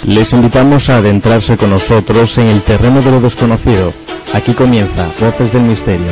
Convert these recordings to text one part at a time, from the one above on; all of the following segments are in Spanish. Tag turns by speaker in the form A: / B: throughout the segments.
A: Les invitamos a adentrarse con nosotros en el terreno de lo desconocido. Aquí comienza Voces del Misterio.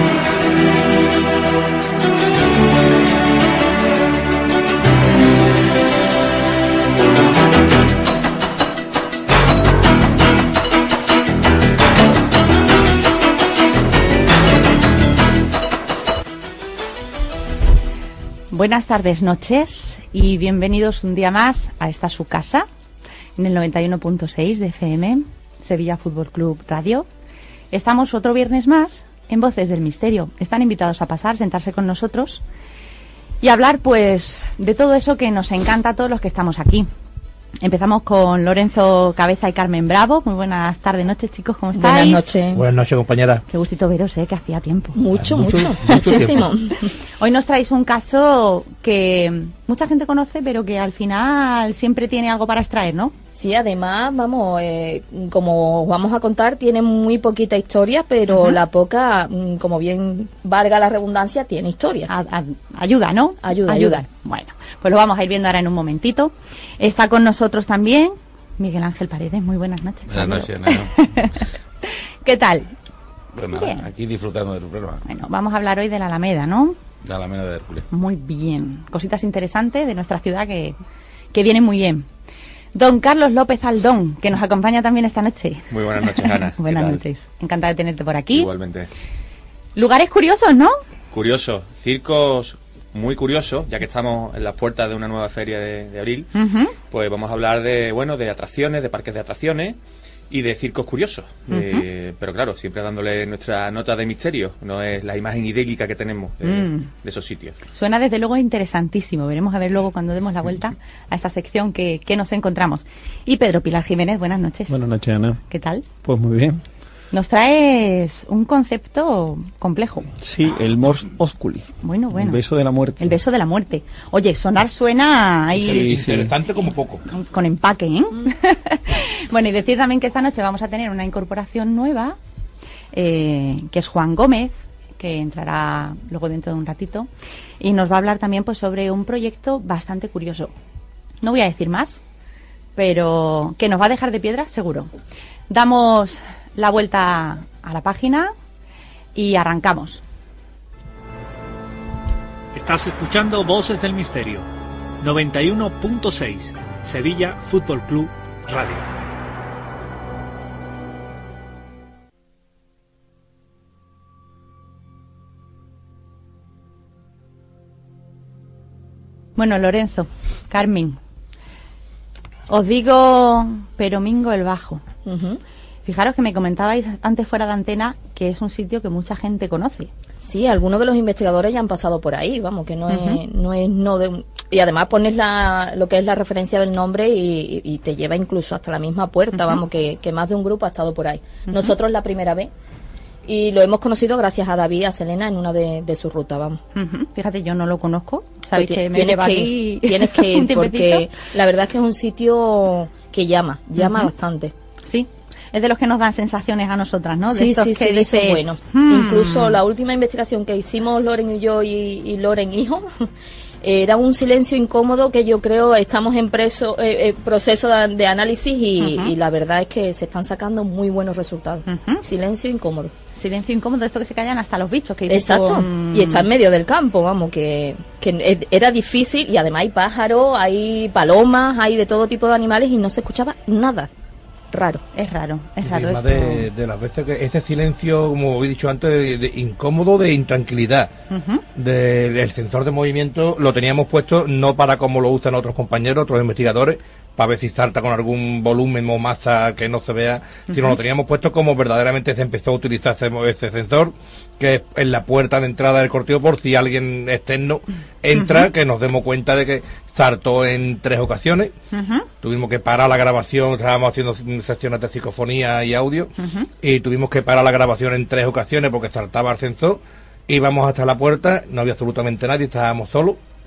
B: Buenas tardes, noches y bienvenidos un día más a esta su casa en el 91.6 de FM, Sevilla Fútbol Club Radio. Estamos otro viernes más en Voces del Misterio. Están invitados a pasar, sentarse con nosotros y hablar pues de todo eso que nos encanta a todos los que estamos aquí. Empezamos con Lorenzo Cabeza y Carmen Bravo. Muy buenas tardes, noches, chicos, ¿cómo estáis?
C: Buenas noches.
D: Buenas noches, compañera.
B: Qué gustito veros, que hacía tiempo.
C: Muchísimo.
B: Hoy nos traéis un caso que mucha gente conoce, pero que al final siempre tiene algo para extraer, ¿no?
C: Sí, además, como vamos a contar, tiene muy poquita historia, pero la poca, como bien valga la redundancia, tiene historia.
B: Ayuda, ¿no?
C: Ayuda.
B: Bueno, pues lo vamos a ir viendo ahora en un momentito. Está con nosotros también Miguel Ángel Paredes. Muy buenas noches.
E: Buenas noches, Nano.
B: ¿Qué tal?
E: Pues nada, aquí disfrutando de tu programa.
B: Bueno, vamos a hablar hoy de la Alameda, ¿no?
E: De la Alameda de Hércules.
B: Muy bien. Cositas interesantes de nuestra ciudad que vienen muy bien. Don Carlos López Aldón, que nos acompaña también esta noche.
E: Muy buenas noches, Ana.
B: Buenas noches. Encantada de tenerte por aquí.
E: Igualmente.
B: Lugares curiosos, ¿no?
E: Curiosos. Circos muy curiosos, ya que estamos en las puertas de una nueva feria de abril. Pues vamos a hablar de atracciones, de parques de atracciones y de circos curiosos. Pero claro, siempre dándole nuestra nota de misterio. No es la imagen idílica que tenemos de esos sitios.
B: Suena desde luego interesantísimo. Veremos a ver luego cuando demos la vuelta a esta sección que nos encontramos. Y Pedro Pilar Jiménez, buenas noches.
A: Buenas noches, Ana.
B: ¿Qué tal?
A: Pues muy bien.
B: Nos traes un concepto complejo.
A: Sí, el mors osculi.
B: Bueno.
A: El beso de la muerte.
B: El beso de la muerte. Oye, sonar suena ahí...
D: Sí, interesante como poco.
B: Con empaque, ¿eh? Bueno, y decir también que esta noche vamos a tener una incorporación nueva, que es Juan Gómez, que entrará luego dentro de un ratito, y nos va a hablar también pues sobre un proyecto bastante curioso. No voy a decir más, pero que nos va a dejar de piedra, seguro. Damos la vuelta a la página y arrancamos.
F: Estás escuchando Voces del Misterio, 91.6, Sevilla Fútbol Club Radio.
B: Bueno, Lorenzo, Carmen, os digo Peromingo el Bajo. Fijaros que me comentabais antes fuera de antena que es un sitio que mucha gente conoce.
C: Sí, algunos de los investigadores ya han pasado por ahí, vamos, que y además pones lo que es la referencia del nombre y te lleva incluso hasta la misma puerta, vamos, que más de un grupo ha estado por ahí. Nosotros la primera vez y lo hemos conocido gracias a David y a Selena en una de sus rutas, vamos.
B: Fíjate, yo no lo conozco. Sabéis
C: pues
B: que me lleva aquí.
C: Tienes que ir porque la verdad es que es un sitio que llama bastante.
B: Sí. Es de los que nos dan sensaciones a nosotras, ¿no?
C: Sí,
B: de
C: eso es bueno. Incluso la última investigación que hicimos Loren y yo y Loren hijo, era un silencio incómodo que yo creo estamos en proceso de análisis y la verdad es que se están sacando muy buenos resultados. Silencio incómodo.
B: Silencio incómodo, esto que se callan hasta los bichos. Que
C: exacto, y está en medio del campo, vamos, que era difícil y además hay pájaros, hay palomas, hay de todo tipo de animales y no se escuchaba nada. Raro. Es raro.
D: Además de las veces que este silencio, como he dicho antes, de incómodo, de intranquilidad. El sensor de movimiento lo teníamos puesto no para como lo usan otros compañeros, otros investigadores, para ver si salta con algún volumen o masa que no se vea, sino lo teníamos puesto como verdaderamente se empezó a utilizar ese sensor, que es en la puerta de entrada del cortijo, por si alguien externo entra, que nos demos cuenta de que saltó en 3 ocasiones. Tuvimos que parar la grabación, estábamos haciendo secciones de psicofonía y audio, y tuvimos que parar la grabación en 3 ocasiones porque saltaba el sensor. Íbamos hasta la puerta, no había absolutamente nadie, estábamos solos.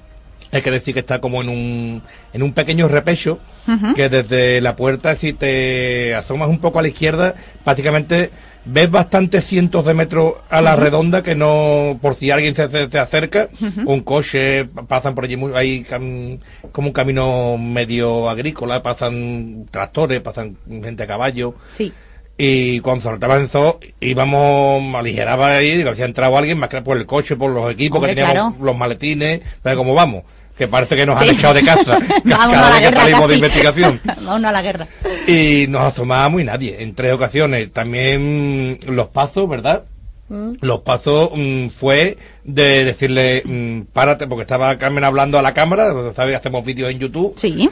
D: hay que decir que está como en un pequeño repecho, que desde la puerta, si te asomas un poco a la izquierda, prácticamente ves bastantes cientos de metros a la redonda, que no, por si alguien se acerca, un coche, pasan por allí, hay como un camino medio agrícola, pasan tractores, pasan gente a caballo.
B: Sí.
D: Y cuando saltaba en zoo, íbamos, aligeraba ahí, digo, si ha entrado alguien, más que por el coche, por los equipos,
B: hombre,
D: que teníamos,
B: claro,
D: los maletines, ¿sabes cómo vamos? Que parece que nos
B: sí,
D: han echado de casa cada vez que salimos de investigación.
B: Vámonos a la guerra.
D: Y nos asomábamos y nadie, en 3 ocasiones. También los pasos, ¿verdad? Los pasos fue de decirle, párate, porque estaba Carmen hablando a la cámara, ¿sabes? Hacemos vídeos en YouTube.
B: Sí.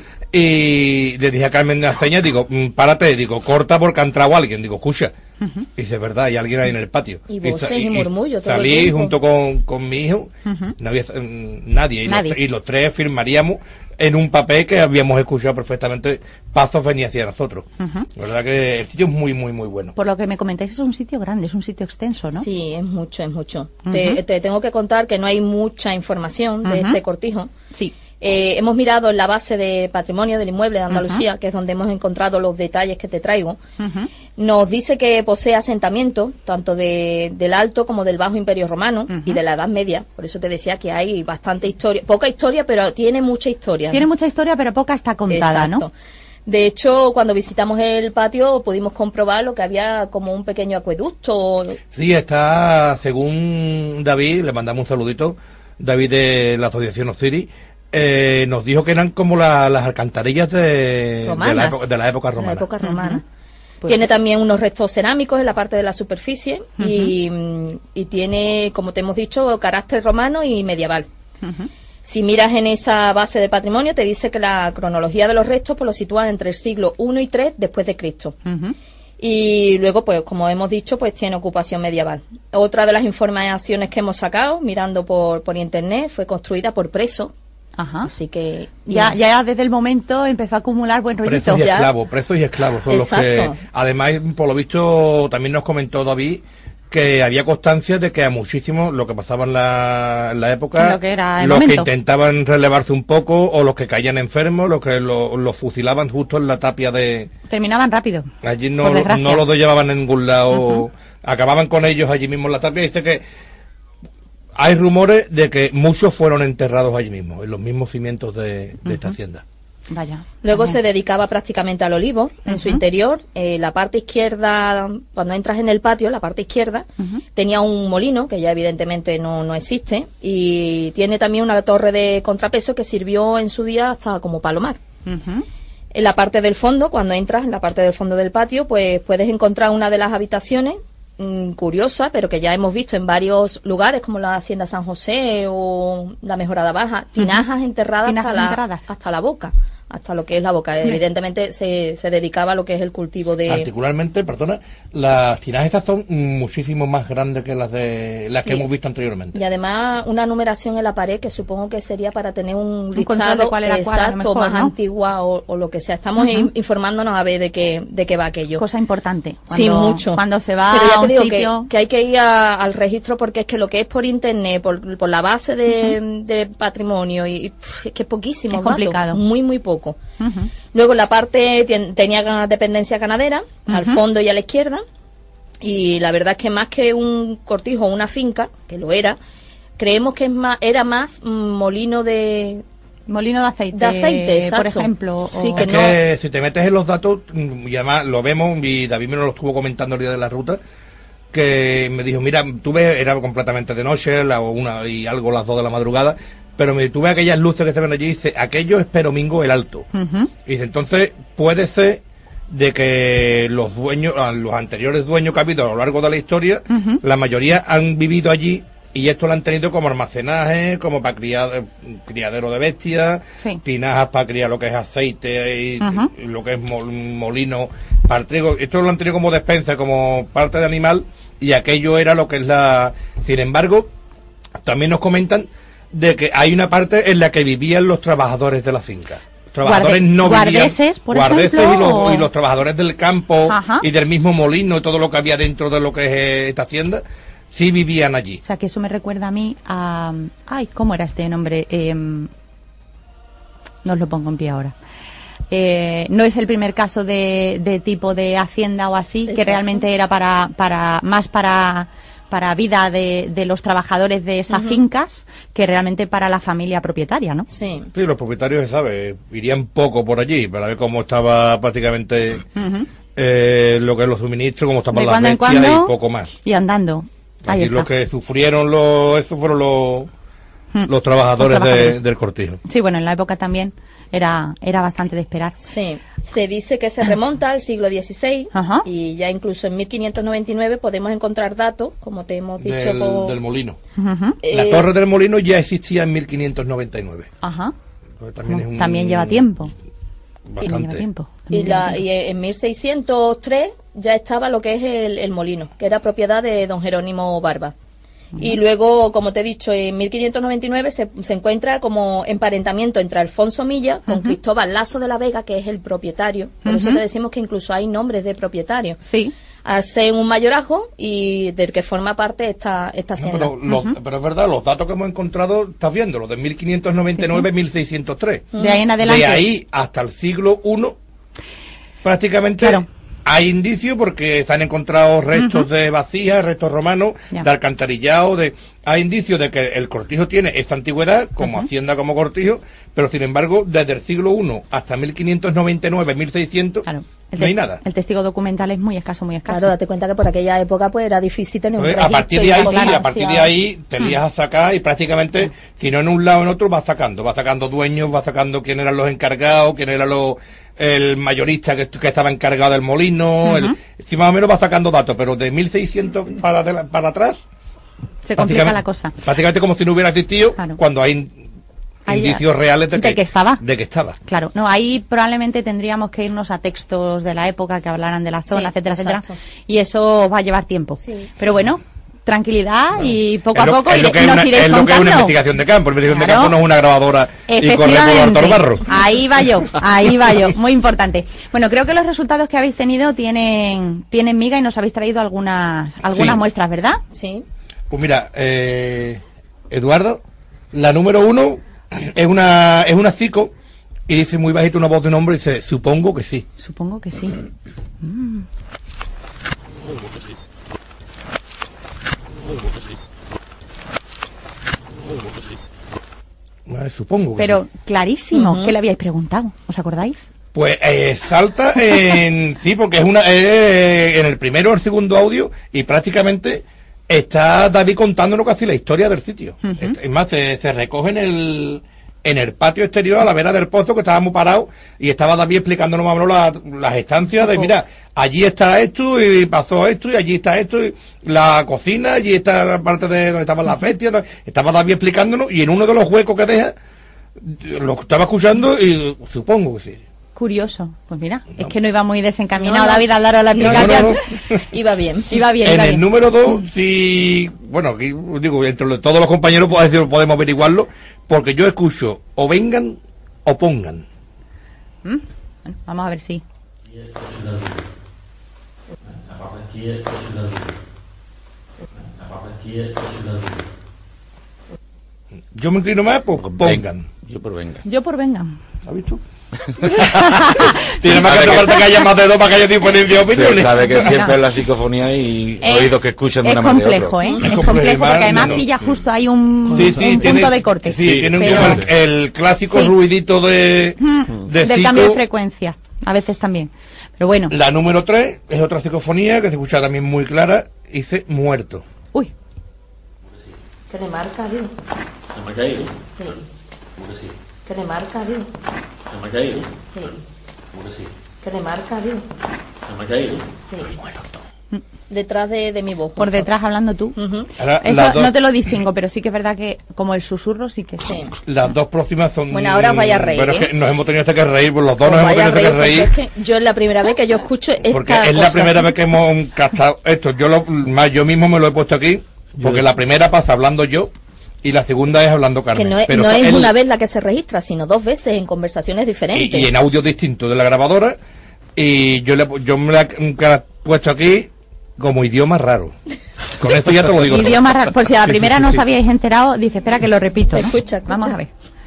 D: Y le dije a Carmen de las señas, digo, párate, digo, corta porque ha entrado alguien, digo, escucha. Y dice, verdad, hay alguien ahí en el patio.
C: Y voces y murmullos.
D: Salí junto con mi hijo, no había nadie. Y los 3 firmaríamos en un papel que habíamos escuchado perfectamente pasos venía hacia nosotros. La verdad que el sitio es muy, muy, muy bueno.
B: Por lo que me comentáis, es un sitio grande, es un sitio extenso, ¿no?
C: Sí, es mucho, es mucho. Te tengo que contar que no hay mucha información de este cortijo.
B: Sí.
C: Hemos mirado en la base de patrimonio del inmueble de Andalucía, que es donde hemos encontrado los detalles que te traigo. Nos dice que posee asentamientos, tanto del Alto como del Bajo Imperio Romano y de la Edad Media. Por eso te decía que hay bastante historia, poca historia, pero tiene mucha historia.
B: Tiene mucha historia, pero poca está contada,
C: exacto,
B: ¿no?
C: De hecho, cuando visitamos el patio pudimos comprobar lo que había como un pequeño acueducto.
D: Sí, está, según David, le mandamos un saludito, David de la Asociación Osiris, nos dijo que eran como las alcantarillas de la época romana.
C: La época romana. Pues tiene también unos restos cerámicos en la parte de la superficie y tiene, como te hemos dicho, carácter romano y medieval. Si miras en esa base de patrimonio, te dice que la cronología de los restos pues lo sitúan entre el siglo I y III después de Cristo. Y luego, pues como hemos dicho, pues tiene ocupación medieval. Otra de las informaciones que hemos sacado, mirando por internet, fue construida por presos.
B: Ajá.
C: Así que
B: ya desde el momento empezó a acumular buen rollito.
D: Presos y esclavos son
C: exacto,
D: los que, además, por lo visto, también nos comentó David que había constancia de que a muchísimos, lo que pasaba en la época, los que intentaban relevarse un poco, o los que caían enfermos, los que los fusilaban justo en la tapia de...
B: Terminaban rápido.
D: Allí no los llevaban en ningún lado, acababan con ellos allí mismo en la tapia. Dice que hay rumores de que muchos fueron enterrados allí mismo, en los mismos cimientos de esta hacienda.
B: Vaya.
C: Luego se dedicaba prácticamente al olivo en su interior. La parte izquierda, cuando entras en el patio, la parte izquierda, tenía un molino, que ya evidentemente no existe, y tiene también una torre de contrapeso que sirvió en su día hasta como palomar. En la parte del fondo, cuando entras en la parte del fondo del patio, pues puedes encontrar una de las habitaciones, curiosa, pero que ya hemos visto en varios lugares, como la Hacienda San José o la Mejorada Baja, tinajas enterradas hasta la boca, hasta lo que es la boca. Evidentemente se dedicaba a lo que es el cultivo de...
D: Particularmente, perdona, las tinajas estas son muchísimo más grandes que las que hemos visto anteriormente.
C: Y además una numeración en la pared que supongo que sería para tener un listado
B: de cuál era
C: exacto,
B: mejor,
C: más
B: ¿no?
C: antigua o lo que sea. Estamos informándonos a ver de qué va aquello.
B: Cosa importante.
C: Sí, mucho.
B: Cuando se va
C: Pero ya
B: a un
C: te digo
B: sitio...
C: que hay que ir al registro, porque es que lo que es por internet, por la base de patrimonio, y es que es poquísimo.
B: Es complicado.
C: Muy, muy poco. Luego en la parte tenía dependencia ganadera, al fondo y a la izquierda, y la verdad es que más que un cortijo o una finca, que lo era, creemos que era más molino de aceite. De aceite, exacto.
B: Por ejemplo.
C: Sí,
D: que si te metes en los datos, y además lo vemos, y David me lo estuvo comentando el día de la ruta, que me dijo, mira, era completamente de noche, las 1 y algo, las 2 de la madrugada, pero tuve aquellas luces que se ven allí, y dice, aquello es Peromingo el Alto. Y dice, entonces puede ser de que los anteriores dueños que ha habido a lo largo de la historia, la mayoría han vivido allí, y esto lo han tenido como almacenaje, como para criadero de bestias, tinajas para criar lo que es aceite y lo que es molino para trigo. Esto lo han tenido como despensa, como parte de animal, y aquello era lo que es la... Sin embargo, también nos comentan de que hay una parte en la que vivían los trabajadores de la finca. Trabajadores no
B: guardeses,
D: vivían, guardeses y los trabajadores del campo y del mismo molino y todo lo que había dentro de lo que es esta hacienda, sí vivían allí.
B: O sea, que eso me recuerda a mí a... Ay, ¿cómo era este nombre? No os lo pongo en pie ahora. No es el primer caso de tipo de hacienda o así,
C: Exacto.
B: que realmente era para vida de los trabajadores de esas fincas que realmente para la familia propietaria, ¿no?
C: Sí.
D: Sí, los propietarios, se sabe, irían poco por allí para ver cómo estaba prácticamente lo que es los suministros, cómo estaban
B: De
D: las
B: cuando en
D: bestias
B: cuando,
D: y poco más.
B: y andando. Ahí
D: Aquí
B: está.
D: lo que sufrieron eso fueron los trabajadores del cortijo.
B: Sí, bueno, en la época también era bastante de esperar.
C: Sí, se dice que se remonta al siglo XVI
B: Ajá.
C: y ya incluso en 1599 podemos encontrar datos, como te hemos dicho,
D: Del molino.
B: Ujú.
D: La torre del molino ya existía en 1599.
B: Ajá.
D: Entonces también es un-
B: También lleva tiempo.
D: Bastante.
B: Lleva tiempo.
C: y en 1603 ya estaba lo que es el molino, que era propiedad de don Jerónimo Barba. Y luego, como te he dicho, en 1599 se encuentra como emparentamiento entre Alfonso Milla con Cristóbal Lasso de la Vega, que es el propietario. Por eso te decimos que incluso hay nombres de propietarios.
B: Sí.
C: Hace un mayorazgo y del que forma parte esta
D: No,
C: hacienda.
D: pero es verdad, los datos que hemos encontrado, estás viendo, los de 1599, 1603.
B: De ahí en adelante.
D: De ahí hasta el siglo I, prácticamente
B: Claro.
D: hay indicios porque se han encontrado restos de vacías, restos romanos,
B: Ya.
D: de alcantarillado, hay indicios de que el cortijo tiene esa antigüedad, como hacienda, como cortijo, pero sin embargo, desde el siglo I hasta 1599, 1600,
B: Claro.
D: no hay nada.
B: El testigo documental es muy escaso, muy escaso.
C: Claro, date cuenta que por aquella época pues era difícil tener un
D: Entonces,
C: registro.
D: a partir de
C: y
D: ahí,
C: una
D: sí, a
C: constancia.
D: partir de ahí te lías a sacar y prácticamente, si no en un lado o en otro, va sacando dueños, va sacando quién eran los encargados, quién era el mayorista que estaba encargado del molino, si más o menos va sacando datos, pero de 1600 para atrás,
B: Se complica
D: prácticamente-
B: la cosa.
D: prácticamente como si no hubiera existido,
B: Claro.
D: cuando hay
B: Ahí ya-
D: indicios reales
B: de que estaba.
D: De que estaba.
B: Claro, no, ahí probablemente tendríamos que irnos a textos de la época que hablaran de la zona,
C: Sí,
B: etcétera,
C: exacto.
B: etcétera. Y eso va a llevar tiempo.
C: Sí.
B: Pero bueno, tranquilidad y poco
D: Es lo-
B: a poco
D: es lo que es
B: nos
D: una-
B: iréis
D: es lo que es una
B: contando.
D: investigación de campo. La investigación de
B: Claro.
D: campo no es una grabadora y correr por
B: Efectivamente.
D: el barro.
B: Ahí va yo, muy importante. Bueno, creo que los resultados que habéis tenido tienen miga y nos habéis traído algunas
D: Sí.
B: muestras, ¿verdad?
C: Sí.
D: Pues mira, Eduardo, la número 1 es una cico y dice muy bajito una voz de un hombre y dice, supongo que sí.
B: Supongo que sí.
D: Supongo que
B: Pero
D: sí.
B: clarísimo,
C: Ujú.
B: ¿qué le habíais preguntado? ¿Os acordáis?
D: Pues salta en... sí, porque es en el primero o el segundo audio y prácticamente está David contándonos casi la historia del sitio. Es más, se recoge en el patio exterior a la vera del pozo que estábamos parados y estaba David explicándonos más o menos las estancias de, mira, allí está esto y pasó esto y allí está esto y la cocina, allí está la parte de donde estaban las bestias, estaba David explicándonos y en uno de los huecos que deja lo estaba escuchando y supongo que sí.
B: Curioso. Pues mira, es que no iba muy desencaminado
C: No, no.
B: David al dar la
C: No,
B: explicación.
C: Iba bien.
B: Iba bien,
D: En
B: iba
D: el
B: bien.
D: número 2, sí, bueno, aquí digo, entre todos los compañeros podemos averiguarlo, porque yo escucho o vengan o pongan.
B: Bueno, vamos a ver si.
D: Yo me inclino más por pongan.
E: Yo por venga.
B: Yo por vengan.
D: ¿Has visto? Tiene más que hacer falta que haya más de dos para que haya diferencia de
G: Se
D: opiniones.
G: sabe que siempre es la psicofonía y oídos que escuchan de
B: es
G: una manera u
B: complejo,
G: otra.
B: ¿eh?
D: Es
B: Es
D: complejo,
B: complejo porque además
D: no.
B: pilla justo ahí un
D: Sí,
B: punto de corte.
D: Sí, tiene un
B: Pero-
D: como el clásico
B: Sí.
D: ruidito de
B: del
D: psico.
B: cambio de frecuencia, a veces también. Pero bueno,
D: La número 3 es otra psicofonía que se escucha también muy clara. Dice muerto.
B: uy,
C: Que le marca bien.
G: Se me ha caído.
C: Sí.
G: ¿Cómo que sí?
C: Que le marca bien.
G: Se me ha caído.
C: Sí.
G: ¿Cómo que sí?
C: Que le marca bien.
G: Se me ha caído.
C: Sí. Detrás de mi voz.
B: por detrás hablando tú.
C: Ujú.
D: Ahora,
B: Eso
D: las dos-
B: no te lo distingo, pero sí que es verdad que como el susurro sí que
C: Sí.
D: Las dos próximas son...
C: Bueno, ahora os vais a reír,
D: Pero es
C: ¿eh?
D: que nos hemos tenido hasta que reír, pues los dos
C: Os
D: nos hemos
C: vaya a
D: tenido hasta
C: reír
D: que
C: porque
D: reír.
C: es que yo es la primera vez que yo escucho esta
D: Porque es la
C: cosa.
D: primera vez que hemos captado esto. Yo mismo me lo he puesto aquí, porque la primera pasa hablando yo y la segunda es hablando
C: Que
D: Carmen.
C: no es,
D: Pero
C: no es
D: él-
C: una vez la que se registra, sino dos veces en conversaciones diferentes.
D: y en audio distinto de la grabadora, y yo me la he puesto aquí como idioma raro. Con esto ya te lo digo. todo.
B: idioma raro. Por si a la
D: Sí,
B: primera
D: sí,
B: no
D: sí,
B: os
D: sí.
B: habíais enterado, dice, espera que lo repito, ¿no?
C: Escucha.
B: Vamos a ver.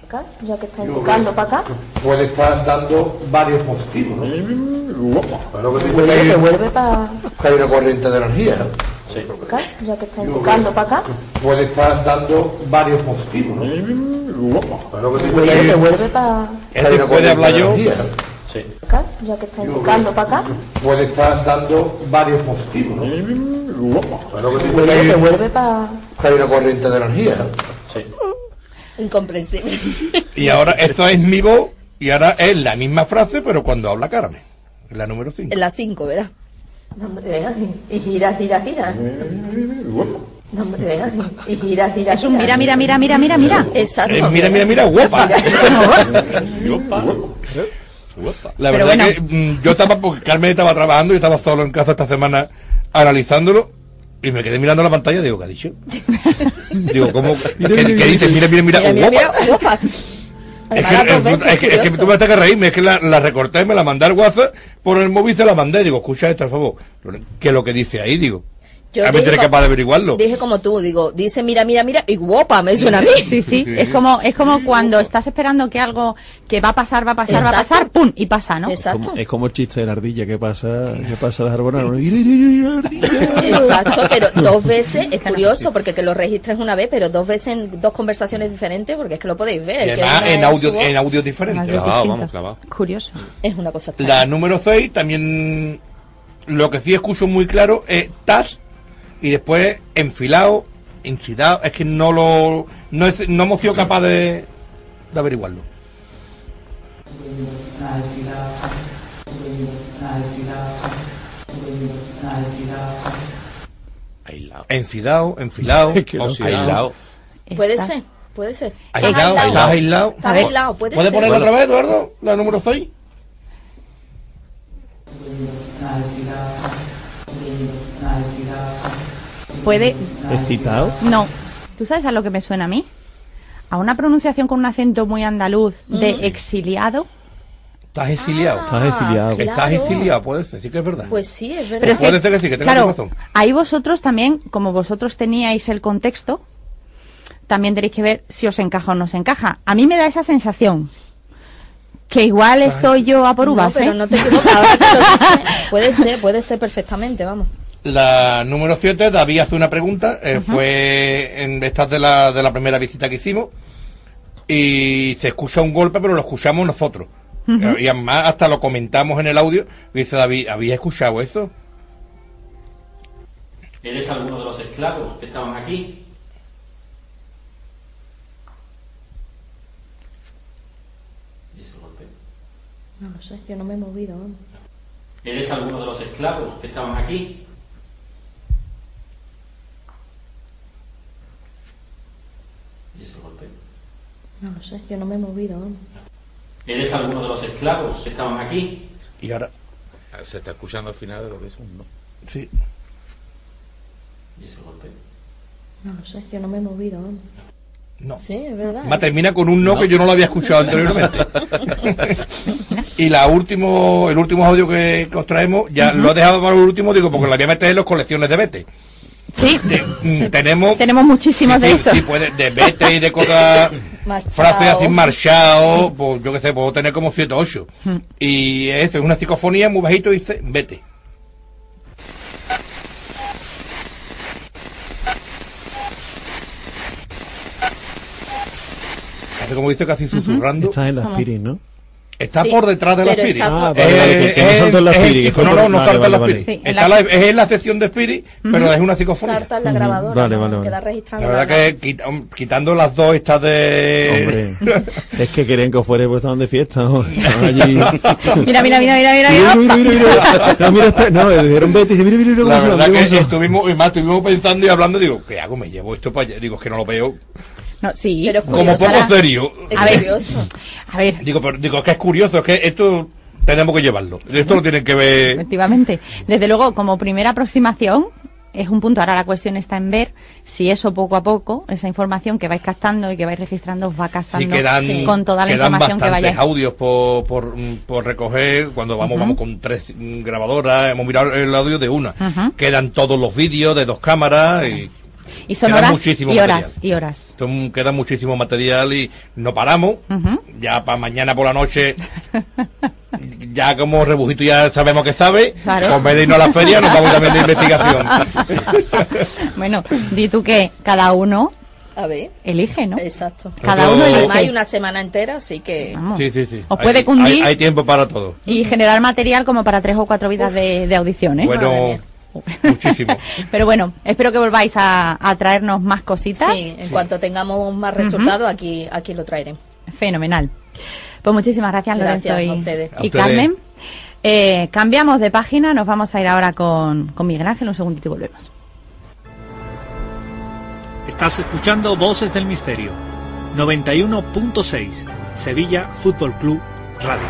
C: Acá, ya que está indicando para acá.
D: Puede estar dando varios positivos, ¿no? Pero que
C: Devuelve para
D: hay una corriente de energía.
C: acá, ya que está indicando para acá.
D: Puede estar dando varios positivos, ¿no? Pero que
C: Devuelve para
D: puede hablar yo.
C: acá, ya que está indicando para acá.
D: Puede estar dando varios positivos, ¿no? Pero que
C: Devuelve para
D: hay una corriente de energía.
C: incomprensible.
D: Y ahora esto es mi voz y ahora es la misma frase, pero cuando habla Carmen. La número 5.
C: En la 5, ¿verdad? No, hombre, venga, y gira. No, hombre, venga, y gira.
B: Es un mira.
C: Exacto.
D: Mira, guapa. La
B: Pero
D: verdad
B: bueno.
D: que yo estaba, porque Carmen estaba trabajando y estaba solo en casa esta semana analizándolo y me quedé mirando la pantalla y digo, ¿qué ha dicho? Digo, ¿cómo? ¿Qué dices? Mira,
C: guapa.
D: Es que tú me estás que reírme, es que la recorté, me la mandé al WhatsApp, por el móvil se la mandé, digo, escucha esto, por favor, que lo que dice ahí, digo, a mí tienes capaz de averiguarlo.
C: Dije como tú, dice mira, y guapa, me suena a mí.
B: Sí. Es como cuando estás esperando que algo que va a pasar,
C: Exacto.
B: pum, y pasa, ¿no?
C: Exacto.
A: Es como el chiste de la ardilla que pasa las arbonadas.
C: Exacto, pero 2 veces, es curioso, porque que lo registres una vez, pero 2 veces en 2 conversaciones diferentes, porque es que lo podéis ver.
D: Y
C: que
D: además
C: una
D: en audio diferente.
E: Clavado.
B: Curioso.
C: es una cosa extraña.
D: La número 6 también, lo que sí escucho muy claro es tas, y después enfilado, incidado, es que no hemos sido capaz de averiguarlo. Enfilado.
E: Aislado.
C: Puede ser.
D: Aislado. ¿Estás aislado?
C: Está aislado, puede
D: ¿Puedes
C: ser.
D: ponerlo otra vez, Eduardo? La número 6.
B: Puede.
A: ¿Excitado?
B: No. ¿Tú sabes a lo que me suena a mí? A una pronunciación con un acento muy andaluz de exiliado.
D: Estás exiliado.
A: Estás exiliado.
C: Claro.
D: Estás exiliado, puede ser, sí que es verdad.
C: Pues sí, es verdad.
B: Pero es
D: Puede ser que sí, que tengas
B: claro,
D: razón.
B: ahí vosotros también, como vosotros teníais el contexto, también tenéis que ver si os encaja o no os encaja. A mí me da esa sensación. Que igual estoy yo a por uvas,
C: no, pero
B: ¿eh?
C: no te equivocas, ahora que lo dices, puede ser perfectamente, vamos.
D: La número 7, David hace una pregunta, fue en estas de la primera visita que hicimos, y se escucha un golpe, pero lo escuchamos nosotros. Y además hasta lo comentamos en el audio, y dice David, ¿habías escuchado eso?
G: ¿Eres alguno de los esclavos que estaban aquí? ¿Y ese golpe?
C: No lo sé, yo no me he movido, vamos.
G: ¿Eres alguno de los esclavos que estaban aquí? ¿Y ese golpe?
C: No lo sé, yo no me he movido, vamos.
G: ¿Eres alguno de los esclavos que estaban aquí?
D: Y ahora,
E: Se está escuchando al final de lo que es un no.
D: sí.
G: ¿Y ese golpe?
C: No lo sé, yo no me he movido, vamos.
D: No.
C: Sí, es verdad.
D: Más termina con un no que yo no lo había escuchado anteriormente. Y el último audio que os traemos, ya lo he dejado para el último, digo, porque lo voy a meter en las colecciones de Bete.
B: Sí,
D: Tenemos
B: muchísimos de esos.
D: Sí, de Bete y de cosas,
C: Marchao.
D: frases así marchado, pues yo qué sé, puedo tener como 7 o 8. Y eso es una psicofonía muy bajito y dice, vete. Hace como dice casi susurrando.
A: Estás en la Spirit, ¿no?
D: Está
C: Sí,
D: por detrás de la
C: pero
D: Spirit.
C: está
A: Ah, vale, que no salta en la Spirit.
D: No salta en la
A: Vale.
D: Spirit.
B: Sí,
D: Es en la sección de Spirit, pero es una psicofonía.
C: Sarta en la grabadora,
A: Vale,
C: ¿no?
A: vale.
C: Queda registrando.
D: La verdad que quitando las dos estas de...
A: Hombre, es que querían que os fuera, pues estaban de fiesta, ¿no? Estaban allí.
B: Mira.
A: No, mira, no, le dijeron vete y dice, mira,
D: La
A: cómo se va,
D: verdad
A: mira
D: que
A: cómo se va.
D: estuvimos pensando y hablando, digo, ¿qué hago? ¿Me llevo esto para allá? Digo, es que no lo veo.
B: No, sí.
C: Pero es
D: Como
C: curioso,
D: poco serio.
C: Es
B: A ver.
C: curioso.
B: A ver,
D: Digo, es que es curioso, es que esto tenemos que llevarlo. Esto lo tienen que ver.
B: efectivamente. Desde luego, como primera aproximación, es un punto. Ahora la cuestión está en ver si eso poco a poco, esa información que vais captando y que vais registrando, os va casando
D: Sí, quedan,
B: con toda la
D: quedan
B: información que
D: bastantes
B: vayáis.
D: audios por recoger. Cuando vamos con 3 grabadoras, hemos mirado el audio de una. Quedan todos los vídeos de 2 cámaras y
B: Y son
D: queda
B: horas
D: muchísimo
B: y
D: material.
B: horas y horas.
D: Queda muchísimo material y no paramos. Ya para mañana por la noche, ya como Rebujito ya sabemos que sabe,
B: Claro.
D: con vez de irnos a la feria nos vamos también de investigación.
B: Bueno, di tú que cada uno
C: A ver.
B: elige, ¿no?
C: Exacto.
B: Cada
D: Nosotros-
B: uno
C: Además
B: elige.
C: hay una semana entera, así que...
B: Vamos.
D: Sí, sí, sí.
B: Os puede
D: Hay-
B: cundir.
D: Hay tiempo para todo.
B: Y generar material como para 3 o 4 vidas de audición, ¿eh?
D: Bueno,
C: Madre
D: muchísimo.
B: Pero bueno, espero que volváis a traernos más cositas.
C: Sí, en cuanto tengamos más resultados, aquí lo traeremos.
B: Fenomenal. Pues muchísimas gracias,
C: Gracias
B: Lorenzo
C: a ustedes.
B: y
D: A ustedes.
B: Carmen. Cambiamos de página, nos vamos a ir ahora con Miguel Ángel, un segundito y volvemos.
F: Estás escuchando Voces del Misterio. 91.6 Sevilla Fútbol Club Radio.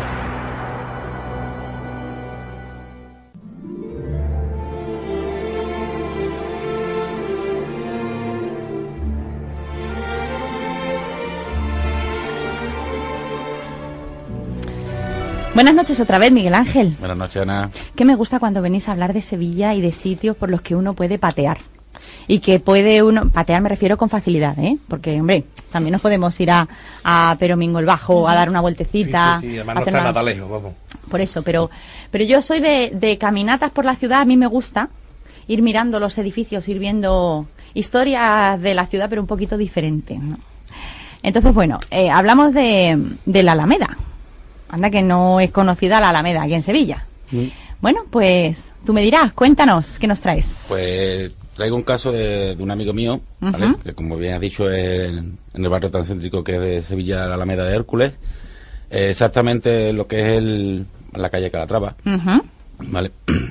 B: Buenas noches otra vez, Miguel Ángel.
H: Buenas noches, Ana.
B: Que me gusta cuando venís a hablar de Sevilla y de sitios por los que uno puede patear. Y que puede uno, patear me refiero con facilidad, ¿eh? Porque, hombre, también nos podemos ir a Peromingo el Bajo, a dar una vueltecita.
D: Sí, sí, además
B: a
D: no
B: hacer
D: está
B: una-
D: nada lejos, vamos.
B: Por eso, pero yo soy de caminatas por la ciudad, a mí me gusta ir mirando los edificios, ir viendo historias de la ciudad, pero un poquito diferentes, ¿no? Entonces, bueno, hablamos de la Alameda. Anda que no es conocida la Alameda aquí en Sevilla. Bueno, pues tú me dirás, cuéntanos, ¿qué nos traes?
H: Pues traigo un caso de un amigo mío, ¿vale?
B: Ujú.
H: Que como bien has dicho es en el barrio tan céntrico que es de Sevilla, la Alameda de Hércules. Exactamente lo que es la calle Calatrava,
B: Ujú.
H: ¿vale?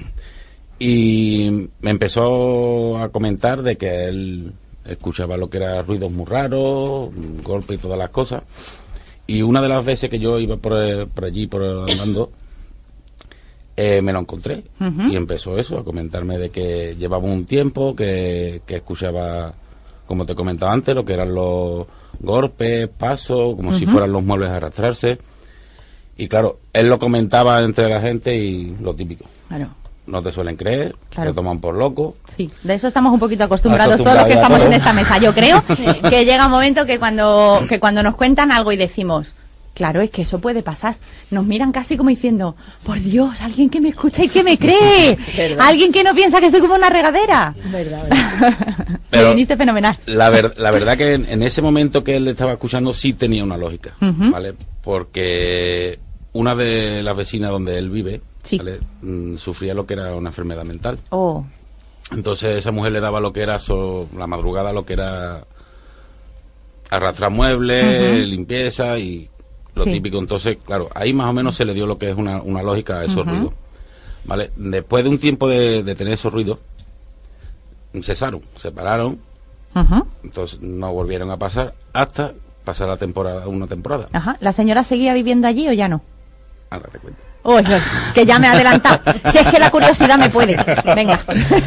H: Y me empezó a comentar de que él escuchaba lo que era ruidos muy raros, golpes y todas las cosas. Y una de las veces que yo iba por allí, andando, me lo encontré.
B: Ujú.
H: Y empezó eso, a comentarme de que llevaba un tiempo, que escuchaba, como te comentaba antes, lo que eran los golpes, pasos, como si
B: Ujú.
H: fueran los muebles a arrastrarse. Y claro, él lo comentaba entre la gente y lo típico.
B: Claro,
H: No te suelen creer,
B: Claro.
H: te toman por loco.
B: sí, de eso estamos un poquito acostumbrados todos los
H: Acostumbrados
B: que
H: ya
B: estamos
H: todos.
B: en esta mesa. Yo creo
C: Sí.
B: que llega un momento que cuando nos cuentan algo y decimos, claro, es que eso puede pasar, nos miran casi como diciendo, por Dios, alguien que me escucha y que me cree,
C: Verdad.
B: alguien que no piensa que soy como una regadera.
C: Verdad.
B: Me
H: Pero-
B: viniste fenomenal.
H: La verdad que en ese momento que él estaba escuchando sí tenía una lógica,
B: Ujú.
H: ¿vale? Porque una de las vecinas donde él vive,
B: Sí.
H: ¿vale? Sufría lo que era una enfermedad mental.
B: Oh,
H: Entonces esa mujer le daba lo que era la madrugada, lo que era arrastrar muebles,
B: Ujú.
H: limpieza y lo
B: Sí.
H: típico. Entonces, claro, ahí más o menos se le dio lo que es una lógica a esos
B: Ujú.
H: ruidos. ¿Vale? Después de un tiempo de tener esos ruidos, cesaron, se pararon,
B: ujú.
H: entonces no volvieron a pasar hasta pasar una temporada.
B: Ajá. ¿La señora seguía viviendo allí o ya no?
H: Ahora te cuento.
B: Uy, que ya me he adelantado. Si es que la curiosidad me puede. Venga.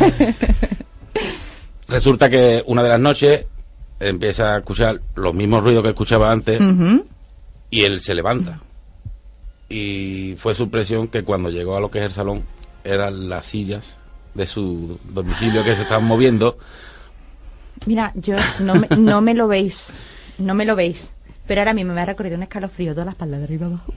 H: Resulta que una de las noches empieza a escuchar los mismos ruidos que escuchaba antes
B: Ujú.
H: y él se levanta. Y fue su impresión que cuando llegó a lo que es el salón eran las sillas de su domicilio que se estaban moviendo.
B: Mira, yo no me lo veis. No me lo veis. Pero ahora mismo me ha recorrido un escalofrío toda la espalda de arriba abajo.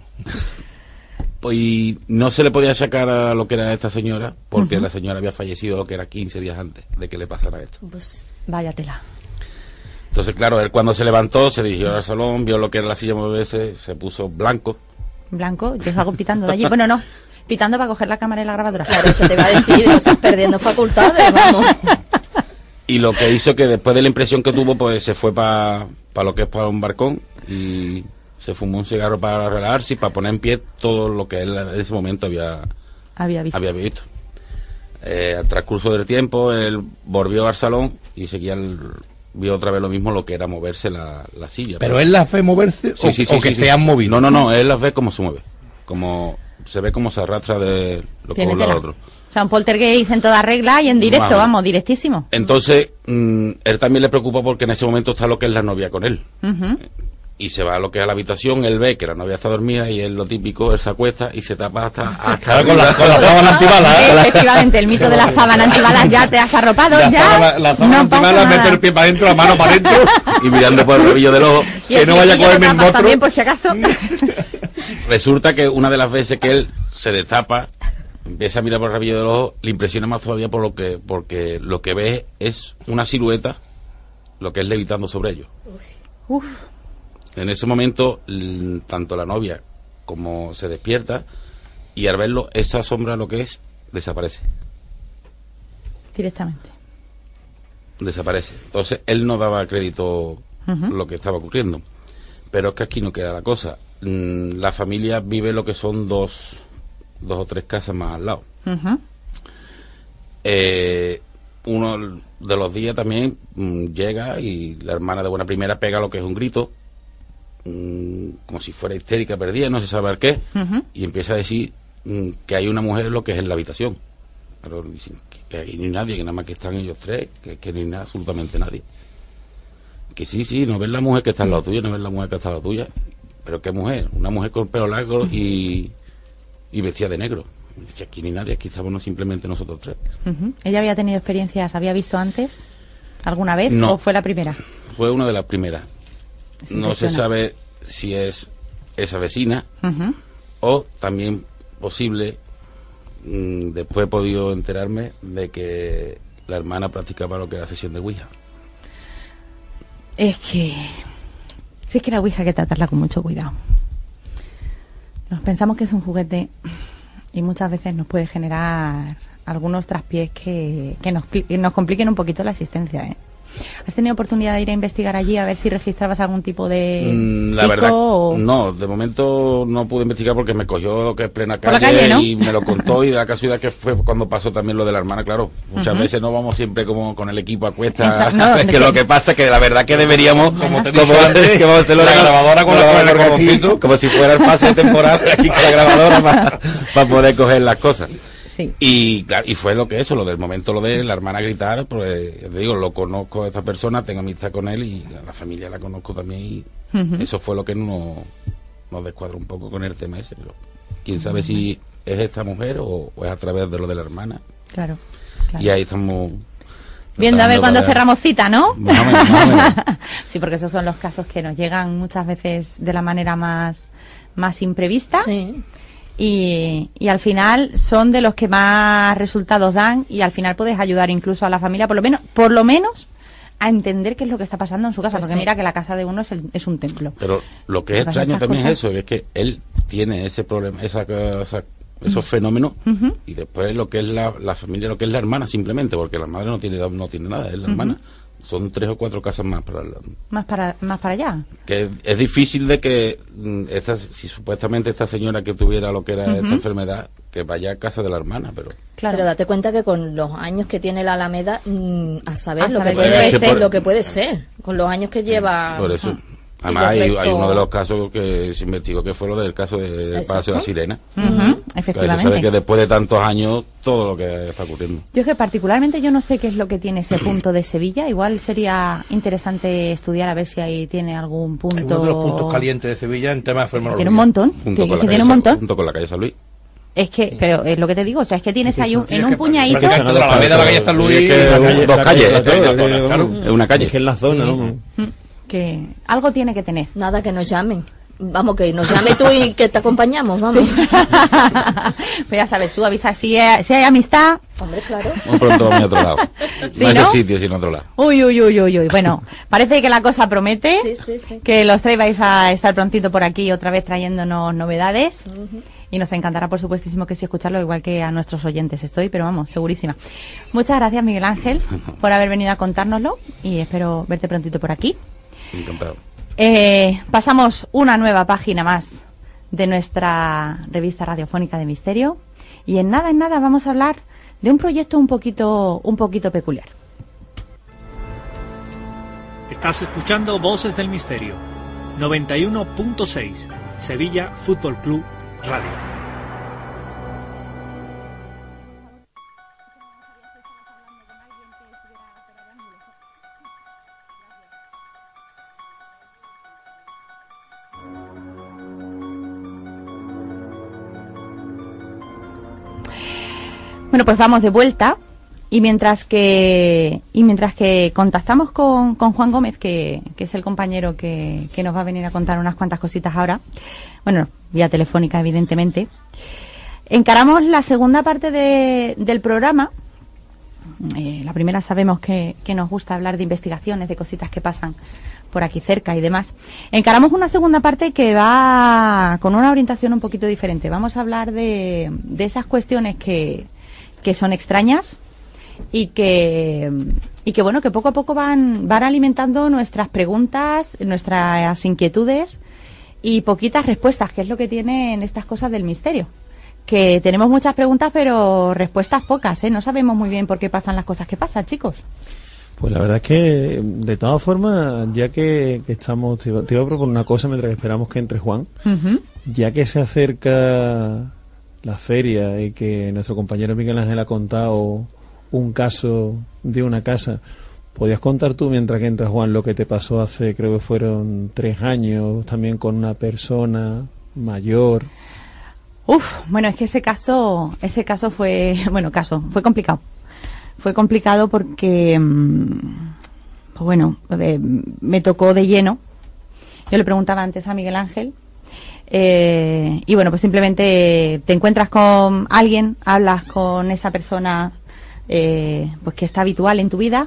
H: Y no se le podía sacar a lo que era esta señora porque
B: Ujú.
H: la señora había fallecido lo que era 15 días antes de que le pasara esto.
C: Pues,
B: Váyatela.
H: Entonces, claro, él cuando se levantó, se dirigió al salón, vio lo que era la silla moverse, se puso blanco.
B: Blanco, yo salgo pitando de allí. Bueno, no. Pitando para coger la cámara y la grabadora.
C: claro, eso te va a decir, no estás perdiendo facultades, vamos.
H: Y lo que hizo que después de la impresión que tuvo, pues se fue para lo que es para un balcón y se fumó un cigarro para relajarse y para poner en pie todo lo que él en ese momento
B: Había visto.
H: había visto. Al transcurso del tiempo, él volvió al salón y vio otra vez lo mismo, lo que era moverse la silla.
D: ¿Pero él la ve moverse
H: Sí,
D: o,
H: sí,
D: o que
H: sí,
D: se
H: sí.
D: han movido?
H: No, él las ve como se mueve. Como se ve como se arrastra de lo que
B: Tiene
H: un lado a
B: tela.
H: otro.
B: O sea, un poltergeist en toda regla y en directo,
H: Vamos.
B: vamos, directísimo.
H: Entonces, él también le preocupa porque en ese momento está lo que es la novia con él.
B: Ujú.
H: y se va a lo que es a la habitación. Él ve que la novia está dormida y él, lo típico, él se acuesta y se tapa hasta
D: con la sábana antibalas.
B: Efectivamente, el mito de la sábana antibalas. Ya te has arropado,
D: La sábana antibalas, mete el pie para adentro, la mano para adentro
H: y mirando por el rabillo del ojo
B: que no vaya a cogerme el monstruo. También, por si acaso.
H: Resulta que una de las veces que él se destapa, empieza a mirar por el rabillo del ojo, le impresiona más todavía porque lo que ve es una silueta, lo que es levitando sobre ellos.
B: Uf.
H: En ese momento, tanto la novia como se despierta, y al verlo, esa sombra, lo que es, desaparece.
B: Directamente.
H: Desaparece. Entonces, él no daba crédito lo que estaba ocurriendo. Pero es que aquí no queda la cosa. La familia vive lo que son dos o tres casas más al lado. Uno de los días también llega y la hermana de buena primera pega lo que es un grito, como si fuera histérica, perdida, no se sabe el qué, y empieza a decir que hay una mujer lo que es en la habitación. Pero dicen que ahí ni nadie, que nada más que están ellos tres, que ni nada, absolutamente nadie. Que sí, no ves la mujer que está al lado tuya, no ves la mujer que está al lado tuya. Pero ¿qué mujer? Una mujer con pelo largo y vestida de negro. Dice, aquí ni nadie, aquí estábamos simplemente nosotros tres.
B: ¿Ella había tenido experiencias, había visto antes alguna vez
H: no,
B: o fue la primera?
H: Fue una de las primeras. No se sabe si es esa vecina o también posible, después he podido enterarme de que la hermana practicaba lo que era sesión de Ouija.
B: Es que la Ouija hay que tratarla con mucho cuidado. Nos pensamos que es un juguete y muchas veces nos puede generar algunos traspiés que nos compliquen un poquito la existencia, ¿eh? ¿Has tenido oportunidad de ir a investigar allí a ver si registrabas algún tipo de
H: la verdad, no, de momento no pude investigar porque me cogió lo que es plena
B: calle, ¿no?
H: Y me lo contó, y de la casualidad que fue cuando pasó también lo de la hermana, claro. Muchas veces no vamos siempre como con el equipo a cuesta, que lo que pasa es que la verdad que deberíamos, como te he dicho antes, que vamos a hacerlo la grabadora con el como si fuera el pase de temporada aquí con la grabadora para poder coger las cosas.
B: Sí.
H: Y claro, y fue lo que eso, lo del momento, lo de la hermana gritar, pues te digo, lo conozco a esta persona, tengo amistad con él y a la familia la conozco también, y eso fue lo que nos descuadró un poco con el tema ese, pero quién sabe si es esta mujer o es a través de lo de la hermana.
B: Claro.
H: Y ahí estamos
B: viendo a ver cuándo cerramos cita, ¿no?
H: Más o menos.
B: Sí, porque esos son los casos que nos llegan muchas veces de la manera más imprevista.
C: Sí.
B: Y al final son de los que más resultados dan, y al final puedes ayudar incluso a la familia por lo menos a entender qué es lo que está pasando en su casa,
C: Pues
B: porque mira que la casa de uno es un templo.
H: Pero lo que es extraño también es eso, es que él tiene ese problema, esos fenómenos, y después lo que es la familia, lo que es la hermana, simplemente, porque la madre no tiene nada, es la hermana. Son 3 o 4 casas más para
B: allá.
H: Que es difícil de que si supuestamente esta señora que tuviera lo que era esta enfermedad, que vaya a casa de la hermana, pero
C: claro. Pero date cuenta que con los años que tiene la Alameda, a saber lo que puede ser, con los años que lleva.
H: Por eso. Además hay uno de los casos que se investigó, que fue lo del caso del Palacio de la Sirena.
B: Efectivamente.
H: Se sabe que después de tantos años todo lo que está ocurriendo.
B: Yo es que particularmente yo no sé qué es lo que tiene ese punto de Sevilla. Igual sería interesante estudiar a ver si ahí tiene algún punto.
D: Uno de los puntos calientes de Sevilla en temas de enfermería.
B: Tiene un montón.
H: Junto con la calle San Luis.
B: Es que, pero es lo que te digo, o sea, es que tienes ahí en un puñadito.
D: De la Alameda a la calle San Luis,
H: dos calles, es una calle.
I: Es que es la zona, ¿no?
B: Que algo tiene que tener.
C: Nada, que nos llamen. Vamos, que nos llame tú y que te acompañamos, vamos.
B: Sí. Pues ya sabes, tú avisas si hay amistad.
C: Hombre, claro.
H: Muy pronto vamos a otro lado.
B: ¿Sí,
H: no es
B: no?
H: el sitio, sino otro lado.
B: Uy. Bueno, parece que la cosa promete.
C: Sí.
B: Que los tres vais a estar prontito por aquí otra vez trayéndonos novedades. Y nos encantará, por supuestísimo, que sí escucharlo, igual que a nuestros oyentes. Pero vamos, segurísima. Muchas gracias, Miguel Ángel, por haber venido a contárnoslo, y espero verte prontito por aquí.
H: Encantado.
B: Pasamos una nueva página más de nuestra revista radiofónica de misterio, y en nada vamos a hablar de un proyecto un poquito peculiar.
F: Estás escuchando Voces del Misterio, 91.6, Sevilla Fútbol Club Radio.
B: Bueno, pues vamos de vuelta y mientras que contactamos con Juan Gómez, que es el compañero que nos va a venir a contar unas cuantas cositas ahora, bueno, vía telefónica evidentemente, encaramos la segunda parte del programa. La primera sabemos que nos gusta hablar de investigaciones, de cositas que pasan por aquí cerca y demás. Encaramos una segunda parte que va con una orientación un poquito diferente. Vamos a hablar de esas cuestiones que son extrañas y que bueno, que poco a poco van alimentando nuestras preguntas, nuestras inquietudes y poquitas respuestas, que es lo que tienen estas cosas del misterio. Que tenemos muchas preguntas pero respuestas pocas, ¿eh? No sabemos muy bien por qué pasan las cosas que pasan, chicos.
I: Pues la verdad es que, de todas formas, ya que estamos, te iba a proponer una cosa mientras que esperamos que entre Juan. Uh-huh. Ya que se acerca la feria y que nuestro compañero Miguel Ángel ha contado un caso de una casa, ¿podías contar tú, mientras que entra Juan, lo que te pasó hace, creo que fueron 3 años, también con una persona mayor?
B: Bueno, es que ese caso fue, fue complicado. Fue complicado porque, pues bueno, me tocó de lleno. Yo le preguntaba antes a Miguel Ángel, y bueno, pues simplemente te encuentras con alguien, hablas con esa persona, pues que está habitual en tu vida.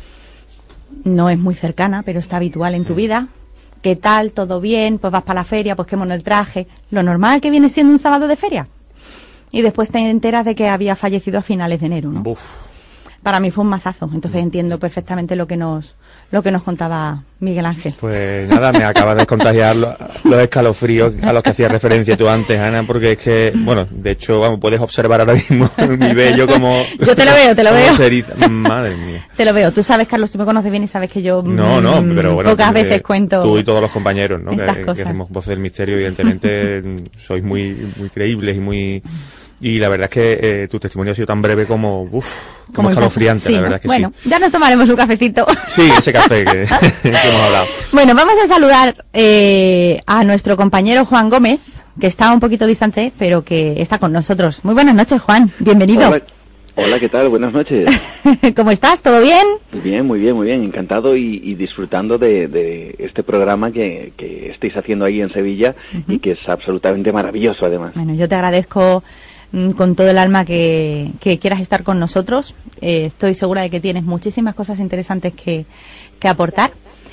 B: No es muy cercana, pero está habitual en tu vida. ¿Qué tal? ¿Todo bien? Pues vas para la feria, pues qué mono el traje. Lo normal que viene siendo un sábado de feria. Y después te enteras de que había fallecido a finales de enero, ¿no? Uf. Para mí fue un mazazo. Entonces entiendo perfectamente lo que nos contaba Miguel Ángel.
E: Pues nada, me acabas de contagiar los escalofríos a los que hacías referencia tú antes, Ana, porque es que, bueno, de hecho, vamos, puedes observar ahora mismo mi vello como...
B: Yo te lo veo.
E: Madre mía.
B: Te lo veo. Tú sabes, Carlos, tú me conoces bien y sabes que yo
E: pero bueno,
B: pocas veces cuento...
E: Tú y todos los compañeros, ¿no?
B: Estas
E: Que
B: cosas.
E: hacemos Voces del Misterio, evidentemente sois muy creíbles y muy... Y la verdad es que tu testimonio ha sido tan breve como escalofriante, sí, la verdad es que
B: bueno, sí. Ya nos tomaremos un cafecito.
E: Sí, ese café que hemos hablado.
B: Bueno, vamos a saludar a nuestro compañero Juan Gómez, que está un poquito distante, pero que está con nosotros. Muy buenas noches, Juan. Bienvenido.
J: Hola, ¿qué tal? Buenas noches.
B: ¿Cómo estás? ¿Todo bien?
J: Bien, muy bien, muy bien. Encantado y disfrutando de este programa que estáis haciendo ahí en Sevilla, uh-huh. Y que es absolutamente maravilloso, además.
B: Bueno, yo te agradezco con todo el alma que quieras estar con nosotros. Estoy segura de que tienes muchísimas cosas interesantes que aportar.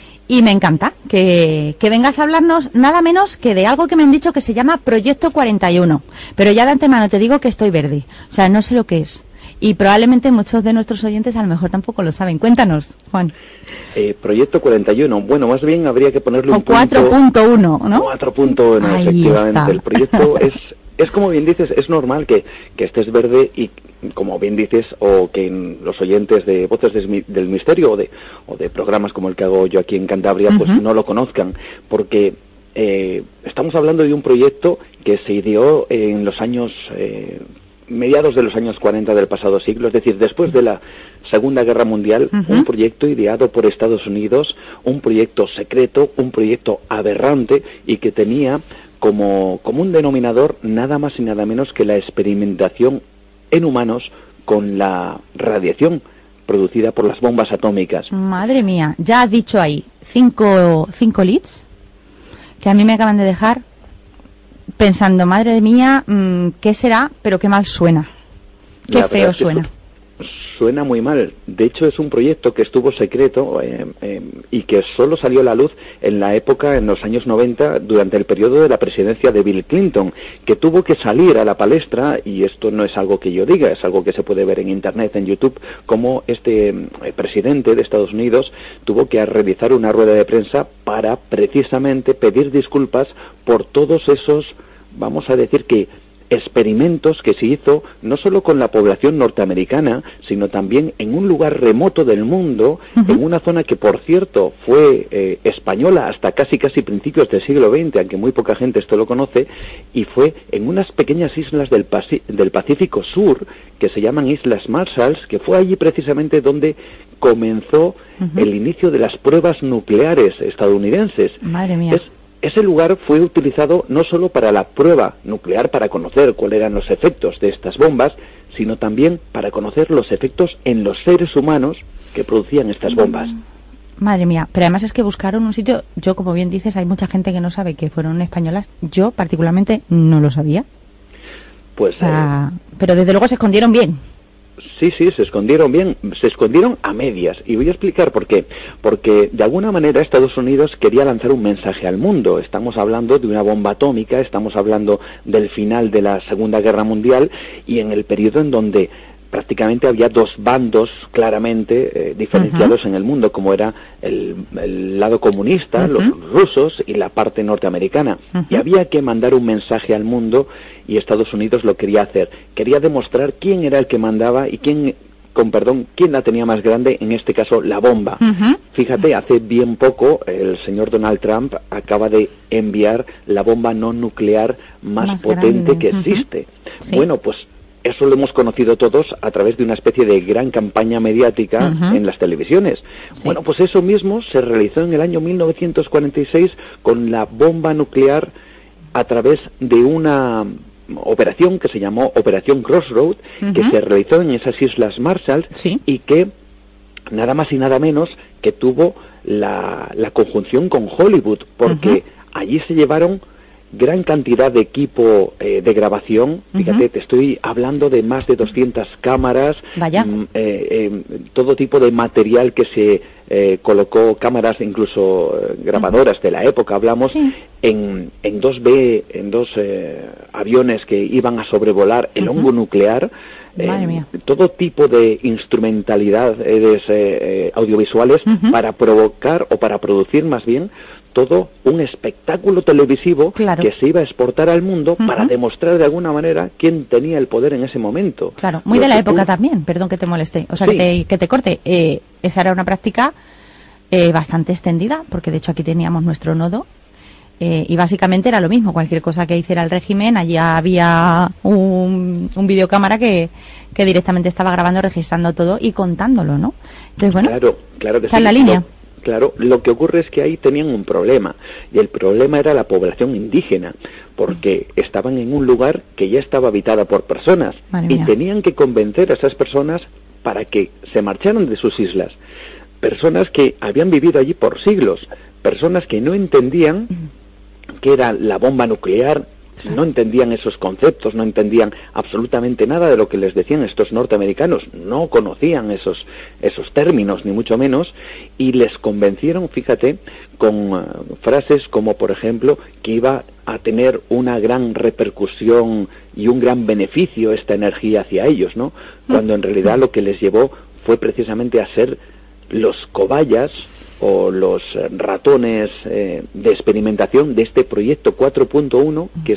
B: Y me encanta que vengas a hablarnos nada menos que de algo que me han dicho que se llama Proyecto 41. Pero ya de antemano te digo que estoy verde. O sea, no sé lo que es. Y probablemente muchos de nuestros oyentes a lo mejor tampoco lo saben. Cuéntanos, Juan.
J: Proyecto 41. Bueno, más bien habría que ponerle un
B: 4.1, ¿no?
J: 4.1, efectivamente. Está. El proyecto es como bien dices, es normal que estés verde y, como bien dices, o que los oyentes de Voces del Misterio o de programas como el que hago yo aquí en Cantabria, pues uh-huh. No lo conozcan, porque estamos hablando de un proyecto que se ideó en los años... mediados de los años 40 del pasado siglo, es decir, después de la Segunda Guerra Mundial, uh-huh. Un proyecto ideado por Estados Unidos, un proyecto secreto, un proyecto aberrante y que tenía como un denominador nada más y nada menos que la experimentación en humanos con la radiación producida por las bombas atómicas.
B: Madre mía, ya has dicho ahí 5 leads que a mí me acaban de dejar pensando, madre mía, ¿qué será? Pero qué mal suena. Qué feo suena.
J: Suena muy mal. De hecho, es un proyecto que estuvo secreto y que solo salió a la luz en la época, en los años 90, durante el periodo de la presidencia de Bill Clinton, que tuvo que salir a la palestra, y esto no es algo que yo diga, es algo que se puede ver en Internet, en YouTube, como este presidente de Estados Unidos tuvo que realizar una rueda de prensa para precisamente pedir disculpas por todos esos, vamos a decir que, experimentos que se hizo no solo con la población norteamericana, sino también en un lugar remoto del mundo, uh-huh. En una zona que, por cierto, fue española hasta casi principios del siglo XX, aunque muy poca gente esto lo conoce, y fue en unas pequeñas islas del Pacífico Sur, que se llaman Islas Marshalls, que fue allí precisamente donde comenzó uh-huh. El inicio de las pruebas nucleares estadounidenses.
B: Madre mía.
J: ese lugar fue utilizado no solo para la prueba nuclear, para conocer cuáles eran los efectos de estas bombas, sino también para conocer los efectos en los seres humanos que producían estas bombas.
B: Madre mía, pero además es que buscaron un sitio, yo como bien dices, hay mucha gente que no sabe que fueron españolas, yo particularmente no lo sabía.
J: Pues,
B: pero desde luego se escondieron bien.
J: Sí, se escondieron bien, se escondieron a medias. Y voy a explicar por qué. Porque de alguna manera Estados Unidos quería lanzar un mensaje al mundo. Estamos hablando de una bomba atómica, estamos hablando del final de la Segunda Guerra Mundial y en el periodo en donde prácticamente había dos bandos claramente diferenciados en el mundo, como era el lado comunista, los rusos, y la parte norteamericana. Y había que mandar un mensaje al mundo, y Estados Unidos lo quería hacer. Quería demostrar quién era el que mandaba y quién la tenía más grande, en este caso la bomba. Fíjate, hace bien poco el señor Donald Trump acaba de enviar la bomba no nuclear más potente que existe. Sí. Bueno, pues eso lo hemos conocido todos a través de una especie de gran campaña mediática en las televisiones. Sí. Bueno, pues eso mismo se realizó en el año 1946 con la bomba nuclear a través de una operación que se llamó Operación Crossroad, que se realizó en esas Islas Marshall y que nada más y nada menos que tuvo la conjunción con Hollywood, porque allí se llevaron gran cantidad de equipo de grabación. Fíjate, te estoy hablando de más de 200 cámaras, todo tipo de material que se colocó, cámaras incluso grabadoras de la época, hablamos, en dos aviones que iban a sobrevolar el hongo nuclear, todo tipo de instrumentalidades audiovisuales para provocar, o para producir más bien, todo un espectáculo televisivo que se iba a exportar al mundo para demostrar de alguna manera quién tenía el poder en ese momento.
B: Claro, muy de la época también, perdón que te moleste, o sea, que te corte. Esa era una práctica bastante extendida, porque de hecho aquí teníamos nuestro nodo, y básicamente era lo mismo, cualquier cosa que hiciera el régimen, allí había un videocámara que directamente estaba grabando, registrando todo y contándolo, ¿no? Entonces, bueno,
J: claro que
B: está en la línea.
J: Claro, lo que ocurre es que ahí tenían un problema, y el problema era la población indígena, porque estaban en un lugar que ya estaba habitada por personas, y tenían que convencer a esas personas para que se marcharan de sus islas. Personas que habían vivido allí por siglos, personas que no entendían qué era la bomba nuclear, no entendían esos conceptos, no entendían absolutamente nada de lo que les decían estos norteamericanos, no conocían esos términos, ni mucho menos, y les convencieron, fíjate, con frases como, por ejemplo, que iba a tener una gran repercusión y un gran beneficio esta energía hacia ellos, ¿no? Cuando en realidad lo que les llevó fue precisamente a ser los cobayas o los ratones de experimentación de este proyecto 4.1 que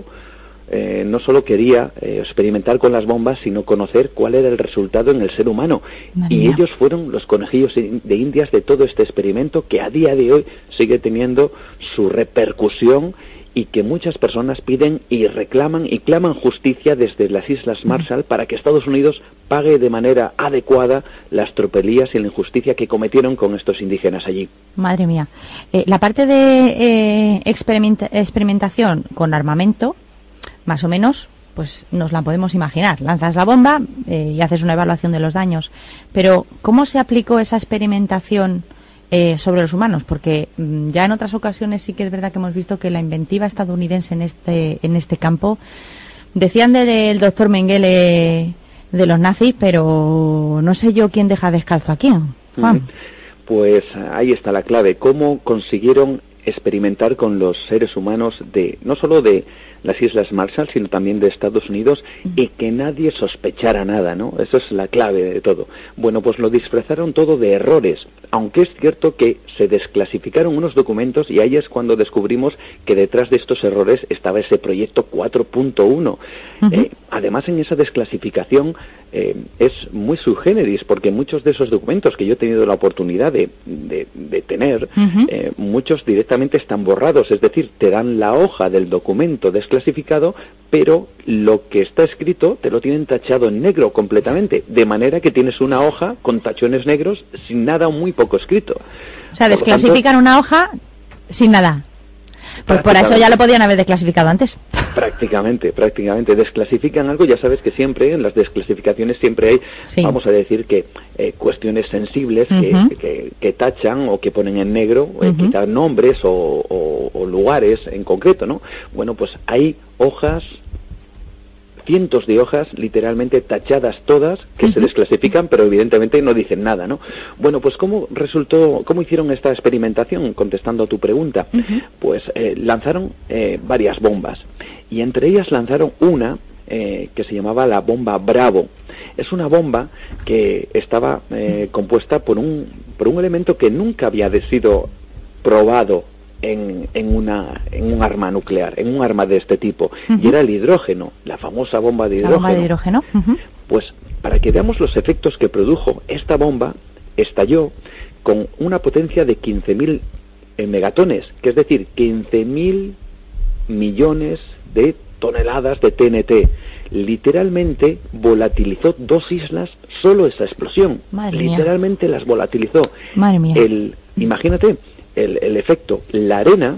J: no solo quería experimentar con las bombas, sino conocer cuál era el resultado en el ser humano. Y ellos fueron los conejillos de indias de todo este experimento, que a día de hoy sigue teniendo su repercusión, y que muchas personas piden y reclaman y claman justicia desde las Islas Marshall para que Estados Unidos pague de manera adecuada las tropelías y la injusticia que cometieron con estos indígenas allí.
B: Madre mía. La parte de experimentación con armamento, más o menos, pues nos la podemos imaginar. Lanzas la bomba y haces una evaluación de los daños. Pero, ¿cómo se aplicó esa experimentación sobre los humanos? Porque ya en otras ocasiones sí que es verdad que hemos visto que la inventiva estadounidense en este campo, decían del doctor Mengele de los nazis, pero no sé yo quién deja descalzo a quién, Juan.
J: Pues ahí está la clave, cómo consiguieron experimentar con los seres humanos no solo de las Islas Marshall, sino también de Estados Unidos, y que nadie sospechara nada, ¿no? Eso es la clave de todo. Bueno, pues lo disfrazaron todo de errores, aunque es cierto que se desclasificaron unos documentos, y ahí es cuando descubrimos que detrás de estos errores estaba ese proyecto 4.1. Además, en esa desclasificación es muy sui generis, porque muchos de esos documentos que yo he tenido la oportunidad de tener, muchos directamente están borrados, es decir, te dan la hoja del documento desclasificado, pero lo que está escrito te lo tienen tachado en negro completamente, de manera que tienes una hoja con tachones negros sin nada o muy poco escrito.
B: O sea, desclasifican una hoja sin nada. Pues por eso ya lo podían haber desclasificado antes.
J: Prácticamente. Desclasifican algo, ya sabes que siempre, en las desclasificaciones siempre hay, vamos a decir que cuestiones sensibles que tachan o que ponen en negro, quizás nombres o lugares en concreto, ¿no? Bueno, pues hay hojas, cientos de hojas, literalmente tachadas todas, que se desclasifican, pero evidentemente no dicen nada, ¿no? Bueno, pues ¿cómo hicieron esta experimentación? Contestando a tu pregunta, pues lanzaron varias bombas, y entre ellas lanzaron una que se llamaba la bomba Bravo. Es una bomba que estaba compuesta por un elemento que nunca había sido probado en un arma nuclear, en un arma de este tipo, y era el hidrógeno, la famosa bomba de hidrógeno.
B: ¿La bomba de hidrógeno?
J: Pues para que veamos los efectos que produjo, esta bomba estalló con una potencia de 15.000 megatones, que es decir, 15.000 millones de toneladas de TNT. Literalmente volatilizó 2 islas, solo esa explosión.
B: Madre mía.
J: Literalmente las volatilizó.
B: Madre mía.
J: Imagínate el efecto. La arena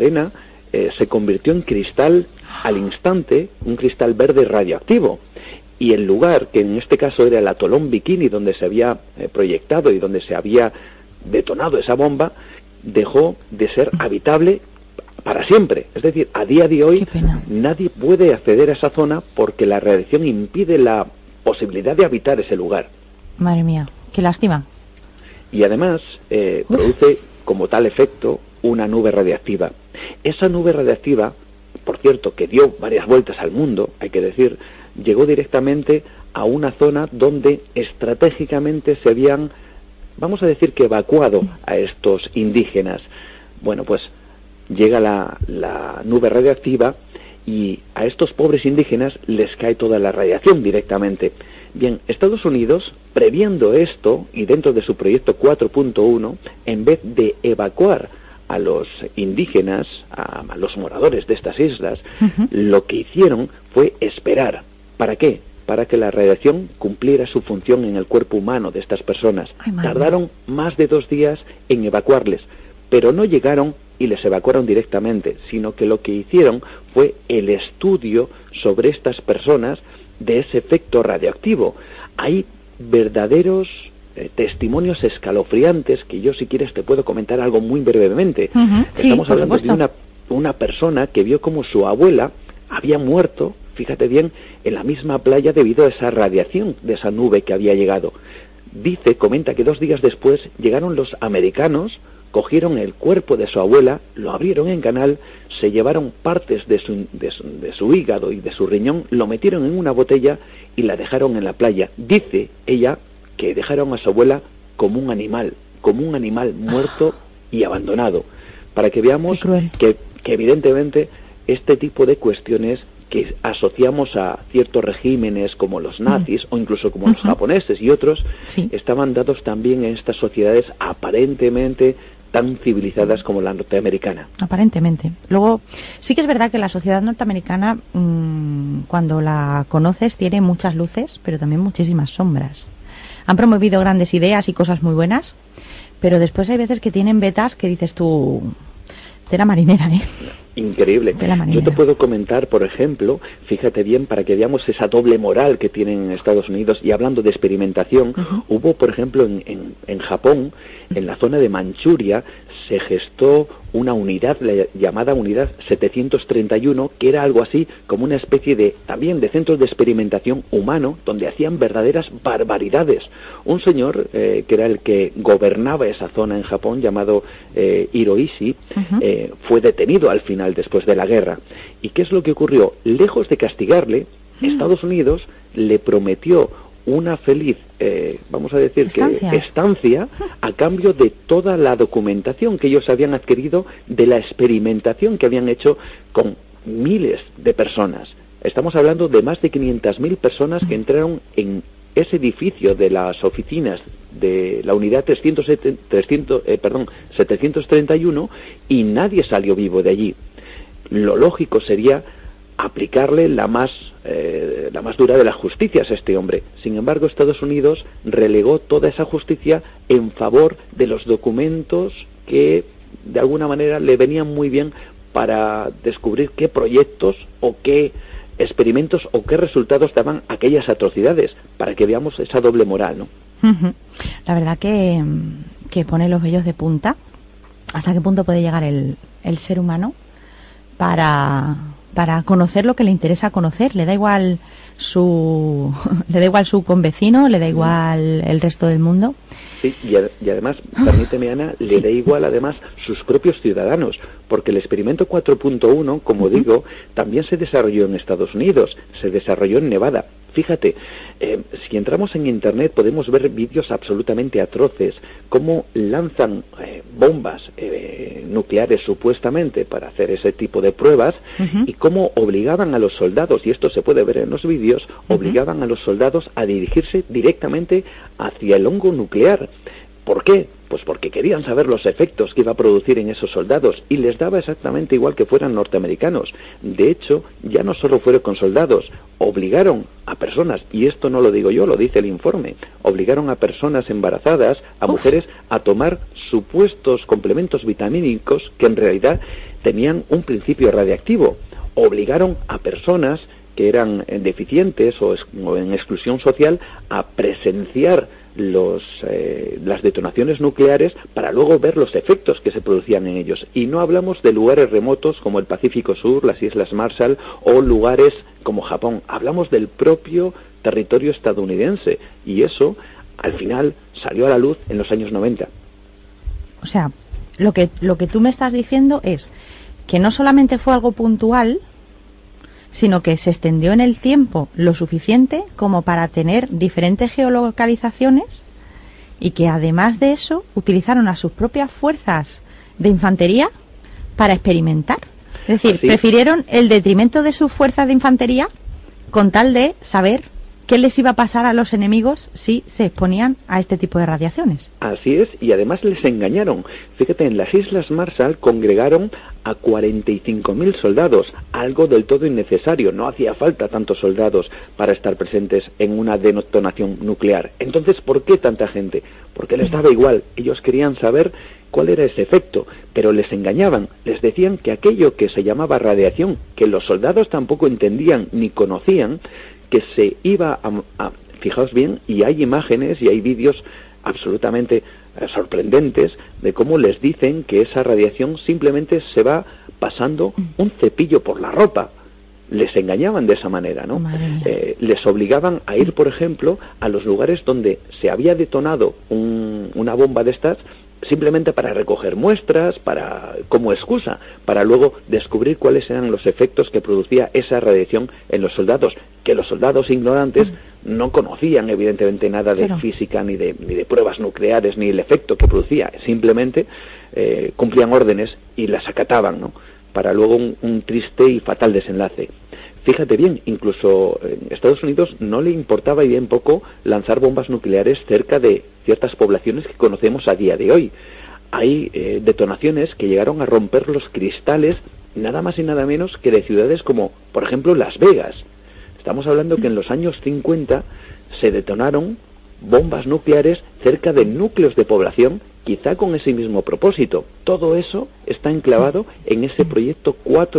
J: se convirtió en cristal al instante, un cristal verde radioactivo. Y el lugar, que en este caso era el atolón Bikini, donde se había proyectado y donde se había detonado esa bomba, dejó de ser habitable para siempre. Es decir, a día de hoy nadie puede acceder a esa zona porque la radiación impide la posibilidad de habitar ese lugar.
B: Madre mía, qué lástima.
J: Y además produce como tal efecto una nube radiactiva. Esa nube radiactiva, por cierto, que dio varias vueltas al mundo, hay que decir, llegó directamente a una zona donde estratégicamente se habían, vamos a decir que evacuado a estos indígenas. Bueno, pues llega la nube radiactiva y a estos pobres indígenas les cae toda la radiación directamente. Bien, Estados Unidos, previendo esto y dentro de su proyecto 4.1, en vez de evacuar a los indígenas, a los moradores de estas islas, lo que hicieron fue esperar. ¿Para qué? Para que la radiación cumpliera su función en el cuerpo humano de estas personas. Tardaron más de 2 días en evacuarles, pero no llegaron y les evacuaron directamente, sino que lo que hicieron fue el estudio sobre estas personas de ese efecto radioactivo. Hay verdaderos testimonios escalofriantes que yo, si quieres, te puedo comentar algo muy brevemente. Estamos hablando de una persona que vio como su abuela había muerto, fíjate bien, en la misma playa debido a esa radiación de esa nube que había llegado. Comenta que 2 días después llegaron los americanos, cogieron el cuerpo de su abuela, lo abrieron en canal, se llevaron partes de su hígado y de su riñón, lo metieron en una botella y la dejaron en la playa. Dice ella que dejaron a su abuela como un animal muerto y abandonado. Para que veamos que evidentemente este tipo de cuestiones que asociamos a ciertos regímenes como los nazis o incluso como los japoneses y otros, estaban dados también en estas sociedades aparentemente tan civilizadas como la norteamericana.
B: Aparentemente. Luego, sí que es verdad que la sociedad norteamericana, cuando la conoces, tiene muchas luces, pero también muchísimas sombras. Han promovido grandes ideas y cosas muy buenas, pero después hay veces que tienen vetas que dices tú, tela marinera, ¿eh?
J: Increíble. Yo te puedo comentar, por ejemplo, fíjate bien, para que veamos esa doble moral que tienen en Estados Unidos, y hablando de experimentación, hubo, por ejemplo, en Japón, en la zona de Manchuria, se gestó una unidad llamada Unidad 731, que era algo así como una especie también de centros de experimentación humano, donde hacían verdaderas barbaridades. Un señor, que era el que gobernaba esa zona en Japón, llamado Hiroishi, fue detenido al final, después de la guerra. ¿Y qué es lo que ocurrió? Lejos de castigarle, Estados Unidos le prometió una feliz, vamos a decir estancia a cambio de toda la documentación que ellos habían adquirido de la experimentación que habían hecho con miles de personas. Estamos hablando de más de 500.000 personas que entraron en ese edificio de las oficinas de la unidad 731 y nadie salió vivo de allí. Lo lógico sería aplicarle la más dura de las justicias a este hombre. Sin embargo, Estados Unidos relegó toda esa justicia en favor de los documentos que de alguna manera le venían muy bien para descubrir qué proyectos o qué experimentos o qué resultados daban aquellas atrocidades, para que veamos esa doble moral, ¿no?
B: La verdad que pone los vellos de punta. ¿Hasta qué punto puede llegar el ser humano para conocer lo que le interesa conocer? Le da igual su convecino, le da igual el resto del mundo.
J: Sí, y además, permíteme, Ana, le da igual además sus propios ciudadanos, porque el experimento 4.1, como digo, también se desarrolló en Estados Unidos, se desarrolló en Nevada. Fíjate, si entramos en Internet podemos ver vídeos absolutamente atroces, cómo lanzan bombas nucleares supuestamente para hacer ese tipo de pruebas, y cómo obligaban a los soldados, y esto se puede ver en los vídeos, obligaban a los soldados a dirigirse directamente hacia el hongo nuclear. ¿Por qué? Pues porque querían saber los efectos que iba a producir en esos soldados, y les daba exactamente igual que fueran norteamericanos. De hecho, ya no solo fueron con soldados, obligaron a personas, y esto no lo digo yo, lo dice el informe, obligaron a personas embarazadas, a mujeres, a tomar supuestos complementos vitamínicos que en realidad tenían un principio radiactivo. Obligaron a personas que eran deficientes o en exclusión social a presenciar las detonaciones nucleares para luego ver los efectos que se producían en ellos. Y no hablamos de lugares remotos como el Pacífico Sur, las Islas Marshall o lugares como Japón. Hablamos del propio territorio estadounidense, y eso al final salió a la luz en los años 90.
B: O sea, lo que tú me estás diciendo es que no solamente fue algo puntual, sino que se extendió en el tiempo lo suficiente como para tener diferentes geolocalizaciones, y que además de eso utilizaron a sus propias fuerzas de infantería para experimentar. Es decir, prefirieron el detrimento de sus fuerzas de infantería con tal de saber qué les iba a pasar a los enemigos si se exponían a este tipo de radiaciones.
J: Así es, y además les engañaron. Fíjate, en las Islas Marshall congregaron a 45.000 soldados, algo del todo innecesario. No hacía falta tantos soldados para estar presentes en una detonación nuclear. Entonces, ¿por qué tanta gente? Porque les daba igual. Ellos querían saber cuál era ese efecto, pero les engañaban. Les decían que aquello que se llamaba radiación, que los soldados tampoco entendían ni conocían, que se iba a fijaos bien, y hay imágenes y hay vídeos absolutamente sorprendentes de cómo les dicen que esa radiación simplemente se va pasando un cepillo por la ropa. Les engañaban de esa manera, ¿no? Les obligaban a ir, por ejemplo, a los lugares donde se había detonado una bomba de estas, simplemente para recoger muestras, como excusa, para luego descubrir cuáles eran los efectos que producía esa radiación en los soldados, que los soldados ignorantes no conocían evidentemente nada de física, ni de pruebas nucleares, ni el efecto que producía, simplemente cumplían órdenes y las acataban, ¿no?, para luego un triste y fatal desenlace. Fíjate bien, incluso en Estados Unidos no le importaba y bien poco lanzar bombas nucleares cerca de ciertas poblaciones que conocemos a día de hoy. Hay detonaciones que llegaron a romper los cristales nada más y nada menos que de ciudades como, por ejemplo, Las Vegas. Estamos hablando que en los años 50 se detonaron bombas nucleares cerca de núcleos de población, quizá con ese mismo propósito. Todo eso está enclavado en ese proyecto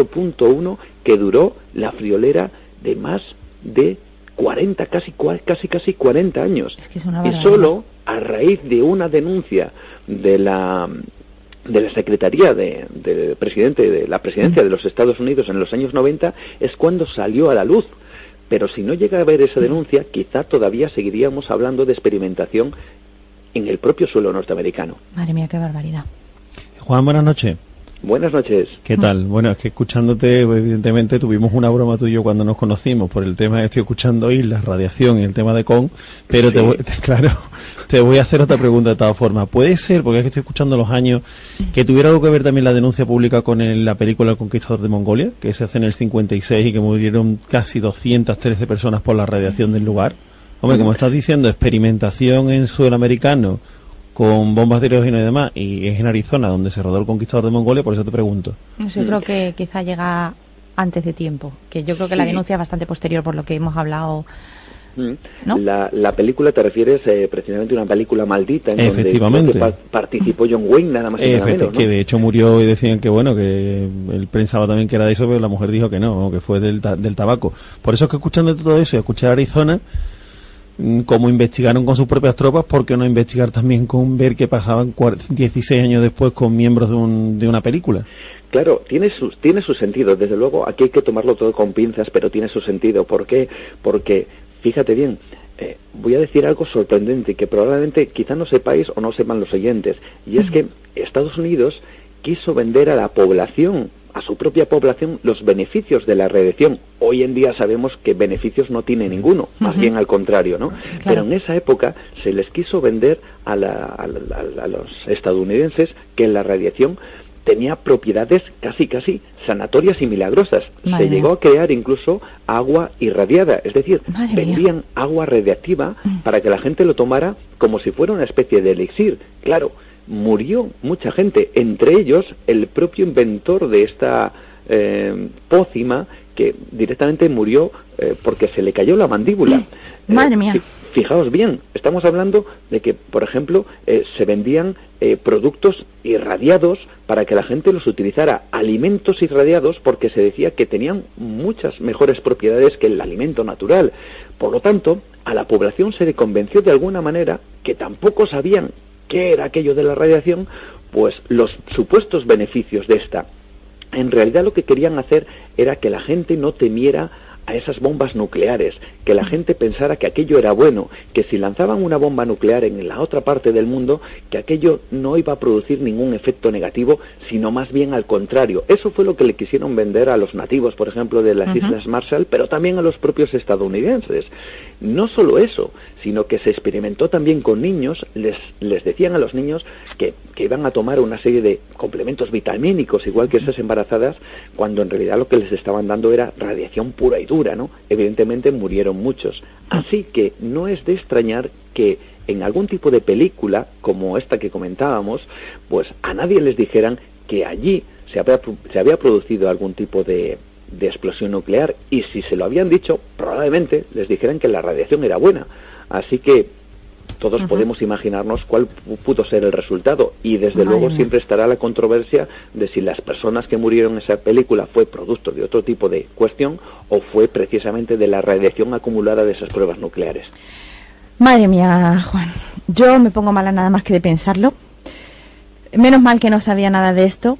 J: 4.1 que duró la friolera de más de 40, casi 40 años.
B: Es que es una
J: y solo a raíz de una denuncia de la Secretaría del presidente de la presidencia de los Estados Unidos en los años 90 es cuando salió a la luz. Pero si no llega a haber esa denuncia, quizá todavía seguiríamos hablando de experimentación en el propio suelo norteamericano.
B: Madre mía, qué barbaridad.
I: Juan, buenas noches.
J: Buenas noches.
I: ¿Qué tal? Bueno, es que escuchándote, evidentemente tuvimos una broma tú y yo cuando nos conocimos por el tema, estoy escuchando hoy la radiación y el tema de Con, pero sí. Te voy a hacer otra pregunta de todas formas. ¿Puede ser, porque es que estoy escuchando los años, que tuviera algo que ver también la denuncia pública con la película El Conquistador de Mongolia, que se hace en el 56 y que murieron casi 213 personas por la radiación del lugar? Hombre, como estás diciendo, experimentación en suelo americano con bombas de hidrógeno y demás, y es en Arizona donde se rodó El Conquistador de Mongolia, por eso te pregunto.
B: Yo creo que quizá llega antes de tiempo, que yo creo que la denuncia es bastante posterior por lo que hemos hablado ¿no?
J: La película, te refieres precisamente a una película maldita en
I: Efectivamente.
J: donde participó John Wayne, nada más y nada menos, ¿no?
I: Que de hecho murió y decían que bueno, que él pensaba también que era de eso, pero la mujer dijo que no, que fue del tabaco. Por eso es que escuchando todo eso y escuchar Arizona, como investigaron con sus propias tropas, ¿por qué no investigar también con ver qué pasaban 16 años después con miembros de una película? Claro, tiene su sentido. Desde luego, aquí hay que tomarlo todo con pinzas, pero tiene su sentido. ¿Por qué? Porque, fíjate bien, voy a decir algo sorprendente que probablemente quizá no sepáis o no sepan los oyentes, y es que Estados Unidos quiso vender a la población, a su propia población, los beneficios de la radiación. Hoy en día sabemos que beneficios no tiene ninguno, más bien al contrario, ¿no? Claro. Pero en esa época se les quiso vender a los estadounidenses que la radiación tenía propiedades casi sanatorias y milagrosas. Se llegó a crear incluso agua irradiada, es decir, vendían agua radiactiva para que la gente lo tomara como si fuera una especie de elixir. Claro, murió mucha gente, entre ellos el propio inventor de esta pócima, que directamente murió porque se le cayó la mandíbula.
B: Madre mía.
J: Fijaos bien, estamos hablando de que, por ejemplo, se vendían productos irradiados para que la gente los utilizara, alimentos irradiados, porque se decía que tenían muchas mejores propiedades que el alimento natural. Por lo tanto, a la población se le convenció de alguna manera, que tampoco sabían qué era aquello de la radiación, pues los supuestos beneficios de esta. En realidad lo que querían hacer era que la gente no temiera a esas bombas nucleares, que la gente pensara que aquello era bueno, que si lanzaban una bomba nuclear en la otra parte del mundo, que aquello no iba a producir ningún efecto negativo, sino más bien al contrario. Eso fue lo que le quisieron vender a los nativos, por ejemplo, de las Islas Marshall, pero también a los propios estadounidenses. No solo eso, sino que se experimentó también con niños. Les decían a los niños que iban a tomar una serie de complementos vitamínicos, igual que esas embarazadas, cuando en realidad lo que les estaban dando era radiación pura y dura, ¿no? Evidentemente murieron muchos. Así que no es de extrañar que en algún tipo de película, como esta que comentábamos, pues a nadie les dijeran que allí se había producido algún tipo de explosión nuclear, y si se lo habían dicho, probablemente les dijeran que la radiación era buena. Así que todos podemos imaginarnos cuál pudo ser el resultado, y desde luego siempre estará la controversia de si las personas que murieron en esa película fue producto de otro tipo de cuestión o fue precisamente de la radiación acumulada de esas pruebas nucleares.
B: Madre mía, Juan, yo me pongo mala nada más que de pensarlo. Menos mal que no sabía nada de esto.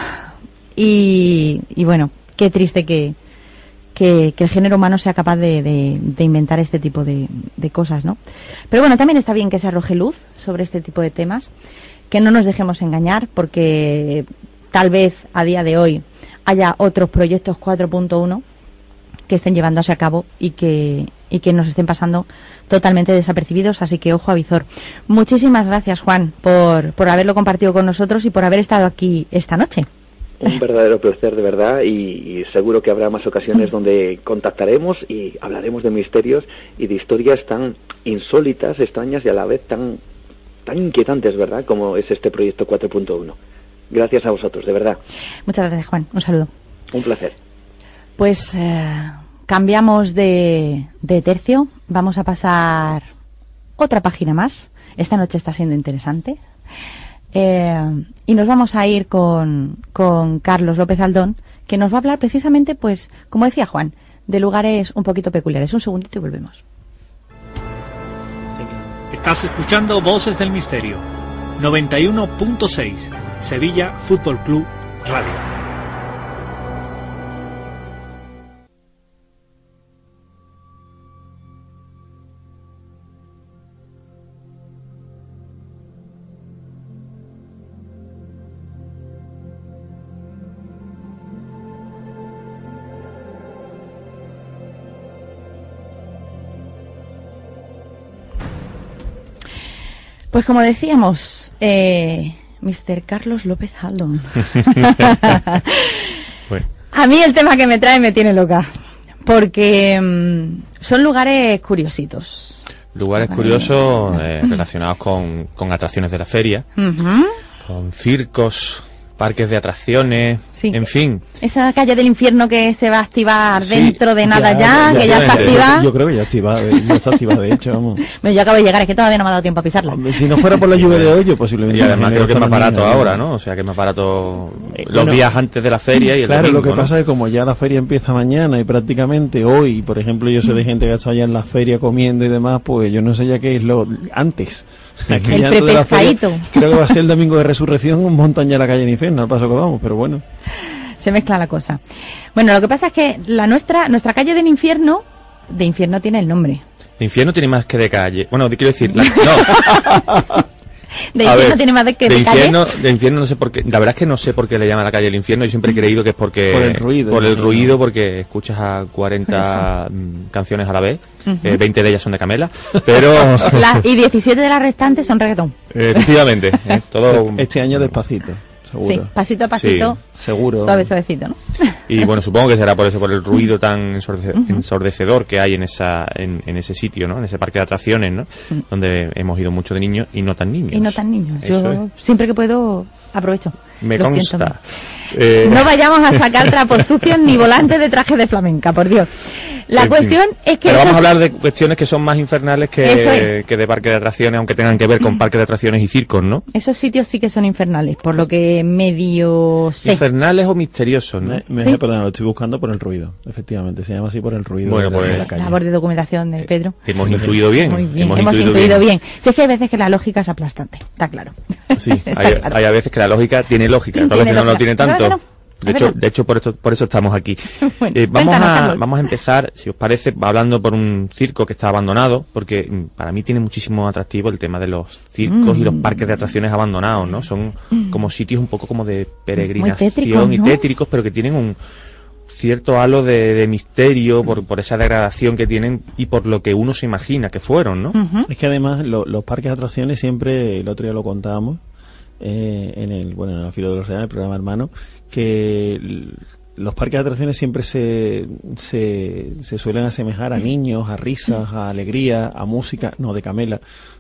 B: Y bueno, qué triste que el género humano sea capaz de inventar este tipo de cosas, ¿no? Pero bueno, también está bien que se arroje luz sobre este tipo de temas, que no nos dejemos engañar, porque tal vez a día de hoy haya otros proyectos 4.1 que estén llevándose a cabo y que nos estén pasando totalmente desapercibidos, así que ojo a visor. Muchísimas gracias, Juan, por haberlo compartido con nosotros y por haber estado aquí esta noche.
J: Un verdadero placer, de verdad, y seguro que habrá más ocasiones donde contactaremos y hablaremos de misterios y de historias tan insólitas, extrañas y a la vez tan inquietantes, ¿verdad?, como es este proyecto 4.1. Gracias a vosotros, de verdad.
B: Muchas gracias, Juan. Un saludo.
J: Un placer.
B: Pues cambiamos de tercio. Vamos a pasar otra página más. Esta noche está siendo interesante. Y nos vamos a ir con Carlos López Aldón, que nos va a hablar precisamente, pues, como decía Juan, de lugares un poquito peculiares. Un segundito y volvemos.
F: Estás escuchando Voces del Misterio, 91.6, Sevilla Fútbol Club Radio.
B: Pues como decíamos, Mr. Carlos López Aldón. Bueno. A mí el tema que me trae me tiene loca, porque son lugares curiositos.
E: Lugares curiosos relacionados con atracciones de la feria, con circos, parques de atracciones,
B: Sí.
E: en fin.
B: Esa calle del infierno que se va a activar
E: Sí,
B: dentro de nada que ya está activada.
I: Yo creo que ya está activada, de hecho, vamos.
B: Bueno, yo acabo de llegar, es que todavía no me ha dado tiempo a pisarla.
I: Si no fuera por la lluvia de hoy, yo posiblemente...
E: Y además creo que es más barato
I: también,
E: ahora, ¿no? O sea, que es más barato los
I: bueno,
E: días antes de la feria y el
I: Claro,
E: domingo,
I: lo que
E: ¿no?
I: pasa es que como ya la feria empieza mañana y prácticamente hoy, por ejemplo, yo sé de gente que ha estado ya en la feria comiendo y demás, pues yo no sé ya qué es lo antes.
B: El
I: Ya antes de la feria,
B: prepescadito.
I: creo que va a ser el domingo de resurrección, montan ya la calle en infierno, al paso que vamos, pero bueno.
B: Se mezcla la cosa. Bueno, lo que pasa es que nuestra calle del infierno, de infierno tiene el nombre.
E: De infierno tiene más que de calle. Bueno, quiero decir, no.
B: De
E: A
B: infierno
E: ver,
B: tiene más que de calle.
E: De infierno no sé por qué. La verdad es que no sé por qué le llaman la calle del infierno. Yo siempre he creído que es porque...
I: Por el ruido.
E: Por el ruido, porque escuchas a 40 canciones a la vez. 20 de ellas son de Camela. Pero...
B: Y 17 de las restantes son reggaetón.
E: efectivamente. Todo...
I: Este año despacito, seguro.
B: Sí, pasito a pasito.
E: Sí.
I: Seguro.
B: Suavecito, ¿no?
E: Y bueno, supongo que será por eso, por el ruido tan ensordecedor que hay en ese sitio, ¿no? En ese parque de atracciones, ¿no? Donde hemos ido mucho de niños y no tan niños.
B: Y no tan niños.
E: Eso
B: Yo siempre que puedo aprovecho.
E: Me
B: Lo
E: consta.
B: siento. No vayamos a sacar trapos sucios ni volantes de traje de flamenca, por Dios. La
E: En
B: cuestión
E: fin.
B: es que...
E: Pero vamos a hablar de cuestiones que son más infernales
B: Eso
E: que
B: es.
E: de parques de atracciones, aunque tengan que ver con parques de atracciones y circos, ¿no?
B: Esos sitios sí que son infernales, por lo que medio sé.
E: Infernales o misteriosos, ¿no?
B: Sí.
I: Perdón, lo estoy buscando por el ruido, efectivamente, se llama así por el ruido
E: Bueno,
I: de
E: pues,
I: la calle.
B: Labor de documentación de Pedro.
E: Hemos intuido bien.
B: Muy bien, hemos intuido bien. Si es que hay veces que la lógica es aplastante, está claro.
E: Sí,
B: Está
E: hay,
B: claro.
E: hay a veces que la lógica tiene lógica, otras veces no lo tiene tanto.
B: Pero bueno,
E: De hecho, por eso estamos aquí.
B: Bueno,
E: vamos
B: cuéntanos, Carlos.
E: vamos a empezar, si os parece, hablando por un circo que está abandonado, porque para mí tiene muchísimo atractivo el tema de los circos y los parques de atracciones abandonados, ¿no? Son como sitios un poco como de peregrinación
B: tétricos,
E: y
B: ¿no?
E: tétricos, pero que tienen un cierto halo de misterio por esa degradación que tienen y por lo que uno se imagina que fueron, ¿no?
I: Es que además los parques de atracciones siempre, el otro día lo contábamos, en la Filo de los Reales, el programa hermano, que los parques de atracciones siempre se suelen asemejar a niños, a risas, a alegría, a música, no, de Camela.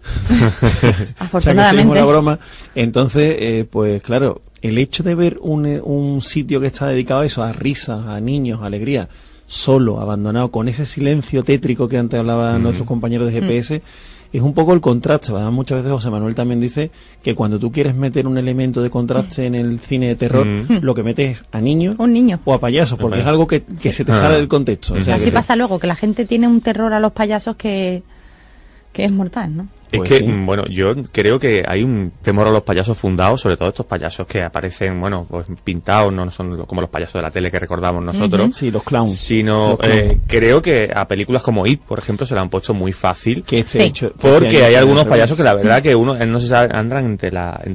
I: O sea, que seguimos la broma. Entonces, pues claro, el hecho de ver un sitio que está dedicado a eso, a risas, a niños, a alegría, solo, abandonado, con ese silencio tétrico que antes hablaban nuestros compañeros de GPS, es un poco el contraste. ¿Verdad? Muchas veces José Manuel también dice que cuando tú quieres meter un elemento de contraste en el cine de terror, lo que metes es a niños o a payasos, porque es algo que se te sale del contexto. O sea,
B: así pasa luego, que la gente tiene un terror a los payasos que es mortal, ¿no?
E: Es
I: Pues
E: que,
I: sí.
E: bueno, yo creo que hay un temor a los payasos fundados, sobre todo estos payasos que aparecen, bueno, pues pintados, no son como los payasos de la tele que recordamos nosotros.
I: Sí, los clowns.
E: Sino,
I: Los clowns.
E: creo que a películas como It, por ejemplo, se la han puesto muy fácil.
I: Que este hecho,
E: Porque hay algunos payasos que la verdad que uno no se sabe, andan entre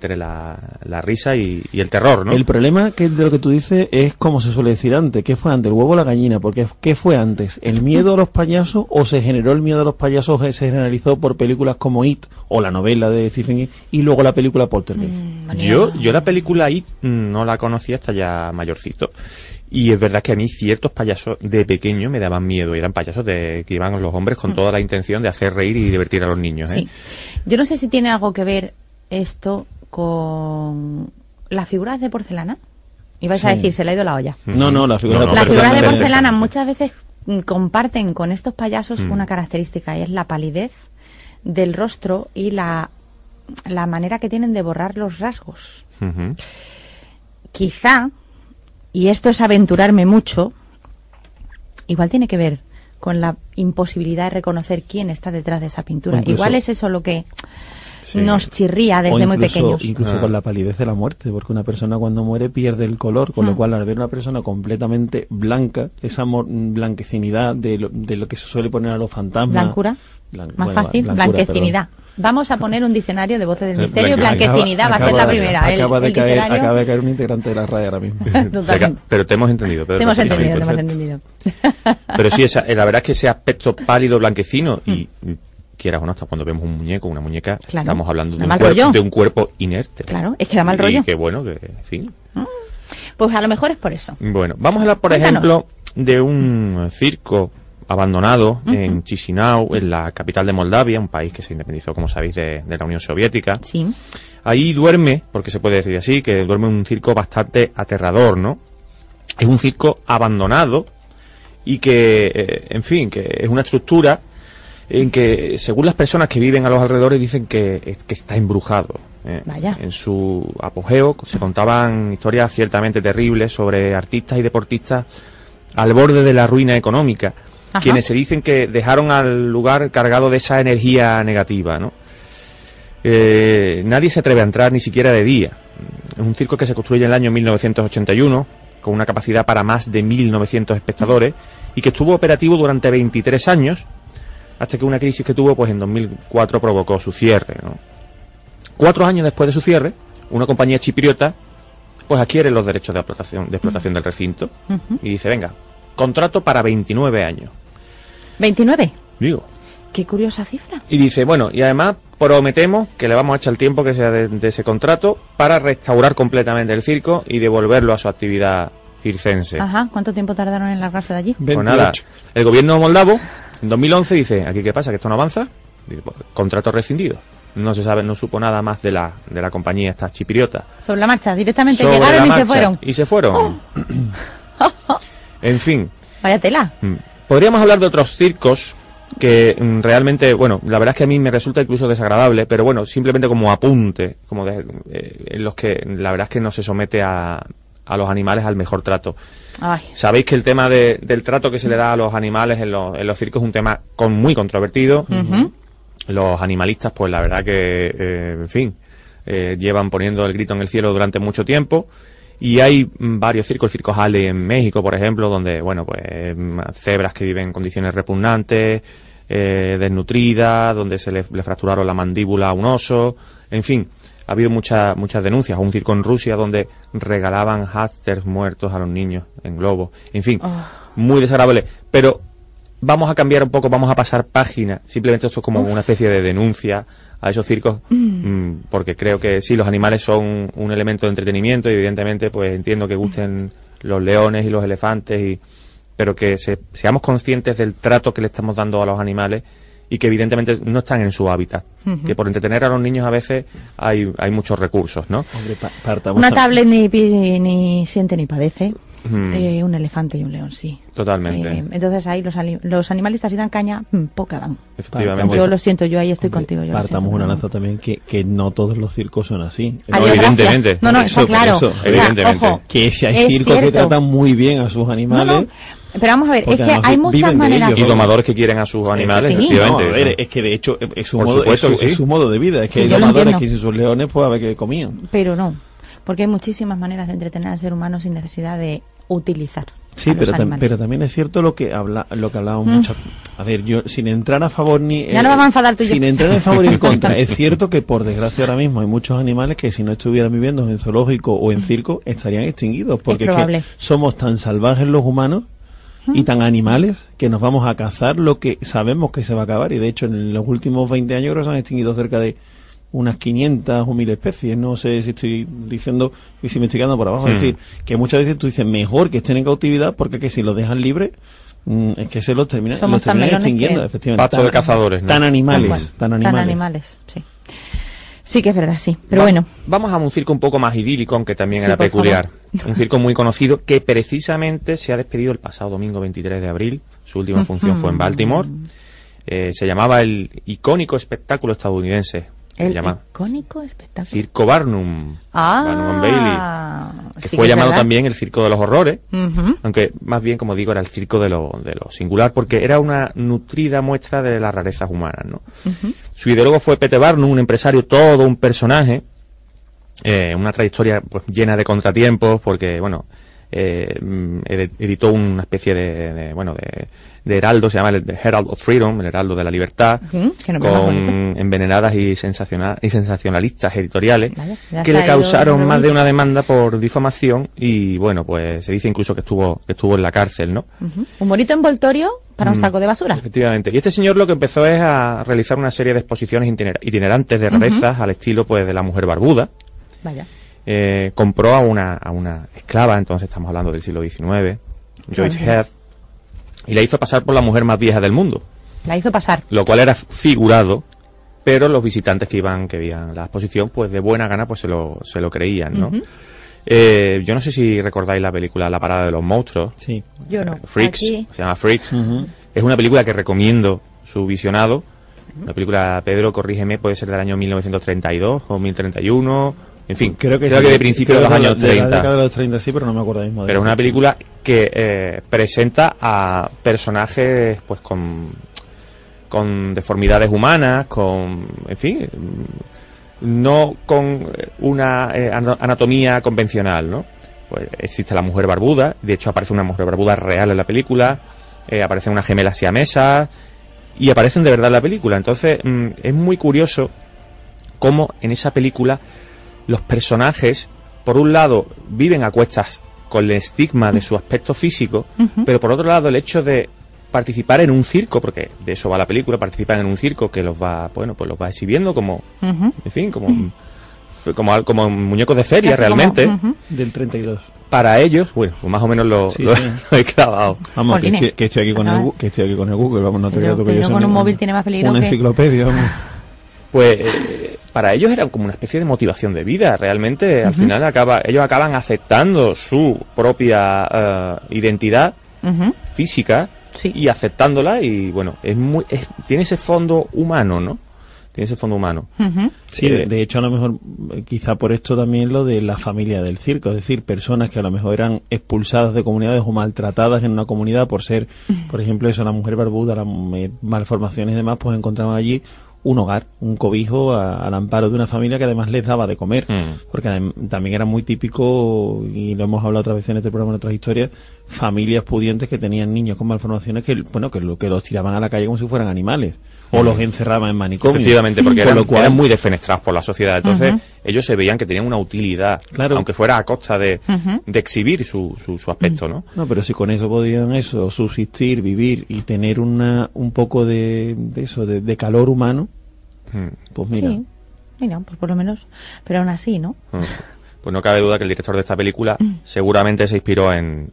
E: la risa y el terror, ¿no?
I: El problema que de lo que tú dices es como se suele decir antes, ¿qué fue antes, el huevo o la gallina? Porque ¿qué fue antes? ¿El miedo a los payasos o se generó el miedo a los payasos que se generalizó por películas como It o la novela de Stephen King y luego la película Poltergeist?
E: Yo la película It no la conocí hasta ya mayorcito. Y es verdad que a mí ciertos payasos de pequeño me daban miedo. Y eran payasos que iban los hombres con toda la intención de hacer reír y divertir a los niños.
B: Sí. Yo no sé si tiene algo que ver esto con las figuras de porcelana. Ibais a decir, se le ha ido la olla.
I: No, las figuras
B: Las figuras de porcelana
E: perfectamente.
B: muchas veces comparten con estos payasos una característica, y es la palidez del rostro y la manera que tienen de borrar los rasgos.
E: Ujú.
B: Quizá, y esto es aventurarme mucho, igual tiene que ver con la imposibilidad de reconocer quién está detrás de esa pintura.
I: Incluso-
B: Igual es eso lo que
E: Sí.
B: nos chirría desde muy pequeños.
I: Incluso con la palidez de la muerte, porque una persona cuando muere pierde el color, con lo cual al ver una persona completamente blanca, esa blanquecinidad de lo que se suele poner a los fantasmas.
B: Blancura, más fácil,
I: blancura,
B: blanquecinidad. Vamos a poner un diccionario de voces del misterio.
E: Blanca-
B: Blanquecinidad va a ser la primera.
I: Acaba de caer
B: diccionario.
I: un integrante de la RAE ahora mismo.
B: Totalmente.
E: Pero te hemos entendido, Pedro.
B: Te hemos
E: Sí,
B: entendido, te hemos
E: perfecto.
B: entendido.
E: Pero sí, la verdad es que ese aspecto pálido, blanquecino y quieras o no, hasta cuando vemos un muñeco, una muñeca,
B: Claro.
E: estamos hablando
B: Da mal rollo.
E: de un cuerpo inerte.
B: Claro, es que da mal rollo.
E: Y que bueno, que en fin.
B: Pues a lo mejor es por eso.
E: Bueno, vamos a hablar, por
B: Cuéntanos.
E: ejemplo, de un circo abandonado en Chisinau, en la capital de Moldavia, un país que se independizó, como sabéis, de la Unión Soviética.
B: Sí.
E: Ahí duerme, porque se puede decir así, que duerme un circo bastante aterrador, ¿no? Es un circo abandonado y que, en fin, que es una estructura en que, según las personas que viven a los alrededores, dicen que está embrujado.
B: Vaya.
E: En su apogeo se contaban historias ciertamente terribles sobre artistas y deportistas al borde de la ruina económica,
B: Ajá.
E: quienes se dicen que dejaron al lugar cargado de esa energía negativa, ¿no? Nadie se atreve a entrar ni siquiera de día. Es un circo que se construye en el año 1981, con una capacidad para más de 1.900 espectadores, y que estuvo operativo durante 23 años, hasta que una crisis que tuvo, pues en 2004 provocó su cierre, ¿no? 4 años después de su cierre, una compañía chipriota pues adquiere los derechos de explotación del recinto y dice, venga, contrato para 29 años.
B: ¿29?
E: Digo.
B: Qué curiosa cifra.
E: Y dice, bueno, y además prometemos que le vamos a echar el tiempo que sea de ese contrato para restaurar completamente el circo y devolverlo a su actividad circense.
B: Ajá, ¿cuánto tiempo tardaron en largarse de allí?
I: 28.
E: Pues nada, el gobierno moldavo en 2011 dice, ¿aquí qué pasa? ¿Que esto no avanza? Dice, pues, contrato rescindido. No se sabe, no supo nada más de la compañía esta chipriota.
B: Sobre la marcha, directamente
E: Sobre
B: llegaron
E: la
B: y
E: marcha,
B: se fueron.
E: Y se fueron. En fin.
B: Vaya tela.
E: Podríamos hablar de otros circos que realmente, bueno, la verdad es que a mí me resulta incluso desagradable, pero bueno, simplemente como apunte, como en los que la verdad es que no se somete a los animales al mejor trato.
B: Ay.
E: Sabéis que el tema del trato que se le da a los animales en los circos es un tema muy controvertido. Los animalistas, pues la verdad que, en fin, llevan poniendo el grito en el cielo durante mucho tiempo. Y hay varios circos, el Circo Halley en México, por ejemplo, donde, bueno, pues cebras que viven en condiciones repugnantes, desnutridas, donde se le fracturaron la mandíbula a un oso, en fin, ha habido muchas denuncias. Un circo en Rusia donde regalaban hámsters muertos a los niños en globos, en fin, muy desagradable. Pero vamos a cambiar un poco, vamos a pasar página. Simplemente esto es como una especie de denuncia a esos circos, porque creo que sí, los animales son un elemento de entretenimiento y evidentemente pues entiendo que gusten los leones y los elefantes, pero que seamos conscientes del trato que le estamos dando a los animales y que evidentemente no están en su hábitat. Que por entretener a los niños a veces hay muchos recursos, ¿no?
I: Hombre,
B: una tablet ni siente ni padece. Un elefante y un león, sí.
E: Totalmente.
B: Entonces ahí los animalistas si dan caña, poca dan.
E: Efectivamente.
B: Yo lo siento, yo ahí estoy contigo.
I: Partamos una lanza también que no todos los circos son así.
B: Adiós,
E: evidentemente.
B: No, está claro.
E: Evidentemente.
B: Ojo,
I: que hay circos que tratan muy bien a sus animales.
B: Pero vamos a ver, es que hay muchas maneras.
E: Y domadores que quieren a sus animales,
B: sí.
E: efectivamente.
I: No, a ver, es que de hecho es su,
E: Por
I: modo,
E: supuesto que sí.
I: es su modo de vida. Es que
B: Sí,
I: hay
B: yo lo
I: domadores
B: entiendo.
I: que sin sus leones pues a ver qué comían.
B: Pero no, porque hay muchísimas maneras de entretener al ser humano sin necesidad de utilizar.
I: Sí,
B: a los animales.
I: pero también es cierto lo que hablábamos mucho. A ver, yo sin entrar a favor ni
B: Ya no vamos a enfadar tú y yo.
I: sin entrar en favor y en contra, es cierto que por desgracia ahora mismo hay muchos animales que si no estuvieran viviendo en zoológico o en circo estarían extinguidos, porque es que somos tan salvajes los humanos y tan animales que nos vamos a cazar lo que sabemos que se va a acabar, y de hecho en los últimos 20 años creo que se han extinguido cerca de unas 500 o 1000 especies. No sé si estoy diciendo y si me estoy quedando por abajo. Es decir, que muchas veces tú dices mejor que estén en cautividad, porque que si los dejan libres es que se los terminan extinguiendo, efectivamente.
E: Pasto de cazadores, ¿no?
I: Tan animales,
B: sí. Sí que es verdad, sí. Pero bueno.
E: Vamos a un circo un poco más idílico, aunque también
B: Sí,
E: era
B: por
E: peculiar.
B: favor.
E: Un circo muy conocido que precisamente se ha despedido el pasado domingo 23 de abril. Su última función fue en Baltimore. Se llamaba el icónico espectáculo estadounidense.
B: El
E: llama
B: icónico espectáculo.
E: Circo Barnum. Barnum and Bailey. Que
B: sí
E: fue
B: que
E: llamado
B: verdad.
E: también el Circo de los Horrores. Aunque más bien, como digo, era el circo de lo singular, porque era una nutrida muestra de las rarezas humanas, ¿no? Su ideólogo fue Peter Barnum, un empresario, todo un personaje. Una trayectoria pues llena de contratiempos, porque, bueno, editó una especie de heraldo, se llama el Herald of Freedom, el heraldo de la libertad, con envenenadas y sensacionalistas editoriales, que le causaron más de una demanda por difamación, y bueno, pues se dice incluso que estuvo en la cárcel, ¿no?
B: Un bonito envoltorio para un saco de basura.
E: Efectivamente. Y este señor lo que empezó es a realizar una serie de exposiciones itinerantes de rarezas al estilo pues de la mujer barbuda.
B: Vaya.
E: Compró a una esclava, entonces estamos hablando del siglo XIX, Joyce Heath, y la hizo pasar por la mujer más vieja del mundo.
B: La hizo pasar.
E: Lo cual era figurado, pero los visitantes que veían la exposición, pues de buena gana pues se lo creían, ¿no? Yo no sé si recordáis la película La parada de los monstruos.
I: Sí.
C: Yo no.
E: Freaks,
C: Aquí.
E: se llama Freaks. Es una película que recomiendo su visionado. Una película, Pedro, corrígeme, puede ser del año 1932 o 1031. En fin, creo que de principios de los años 30.
I: De la década de los 30, sí, pero no me acuerdo mismo.
E: Pero es una película que presenta a personajes pues con deformidades humanas, en fin, no con una anatomía convencional, ¿no? Pues existe la mujer barbuda, de hecho aparece una mujer barbuda real en la película, aparecen unas gemelas siamesas y aparecen de verdad en la película. Entonces es muy curioso cómo en esa película los personajes, por un lado, viven a cuestas con el estigma de su aspecto físico, pero por otro lado el hecho de participar en un circo, porque de eso va la película, participan en un circo que los va, pues los va exhibiendo como, en fin, como muñecos de feria. Casi realmente.
I: Del 32.
E: Para ellos, bueno, pues más o menos lo he clavado.
I: Vamos, que estoy aquí con el Google, vamos, no te creas tú que yo
B: con un móvil tiene más peligro
I: una enciclopedia, vamos.
E: Pues para ellos era como una especie de motivación de vida. Realmente, al final ellos acaban aceptando su propia identidad física y aceptándola, y bueno, tiene ese fondo humano, ¿no? Tiene ese fondo humano.
I: Sí, de hecho, a lo mejor, quizá por esto también lo de la familia del circo, es decir, personas que a lo mejor eran expulsadas de comunidades o maltratadas en una comunidad por ser, por ejemplo, eso, la mujer barbuda, las malformaciones y demás, pues encontraban allí un hogar, un cobijo al amparo de una familia que además les daba de comer, porque también era muy típico, y lo hemos hablado otra vez en este programa en otras historias, familias pudientes que tenían niños con malformaciones que los tiraban a la calle como si fueran animales, o los encerraban en manicomios.
E: Efectivamente, porque eran muy defenestrados por la sociedad. Entonces ellos se veían que tenían una utilidad, aunque fuera a costa de exhibir su aspecto, ¿no?
I: No, pero si con eso podían subsistir, vivir y tener un poco de calor humano, pues mira.
B: Sí, mira, pues por lo menos, pero aún así, ¿no?
E: Pues no cabe duda que el director de esta película seguramente se inspiró en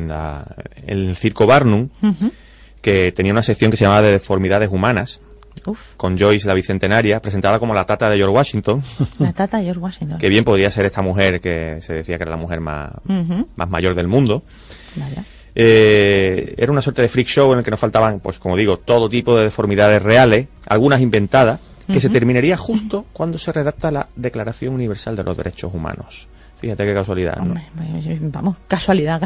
E: el Circo Barnum, que tenía una sección que se llamaba de deformidades humanas, con Joyce la Bicentenaria, presentada como la tata de George Washington.
B: La tata de George Washington.
E: Que bien podría ser esta mujer que se decía que era la mujer más mayor del mundo.
B: Vale.
E: Era una suerte de freak show en el que nos faltaban, pues como digo, todo tipo de deformidades reales, algunas inventadas, que se terminaría justo cuando se redacta la Declaración Universal de los Derechos Humanos. Fíjate qué casualidad, ¿no?
B: Vamos, casualidad.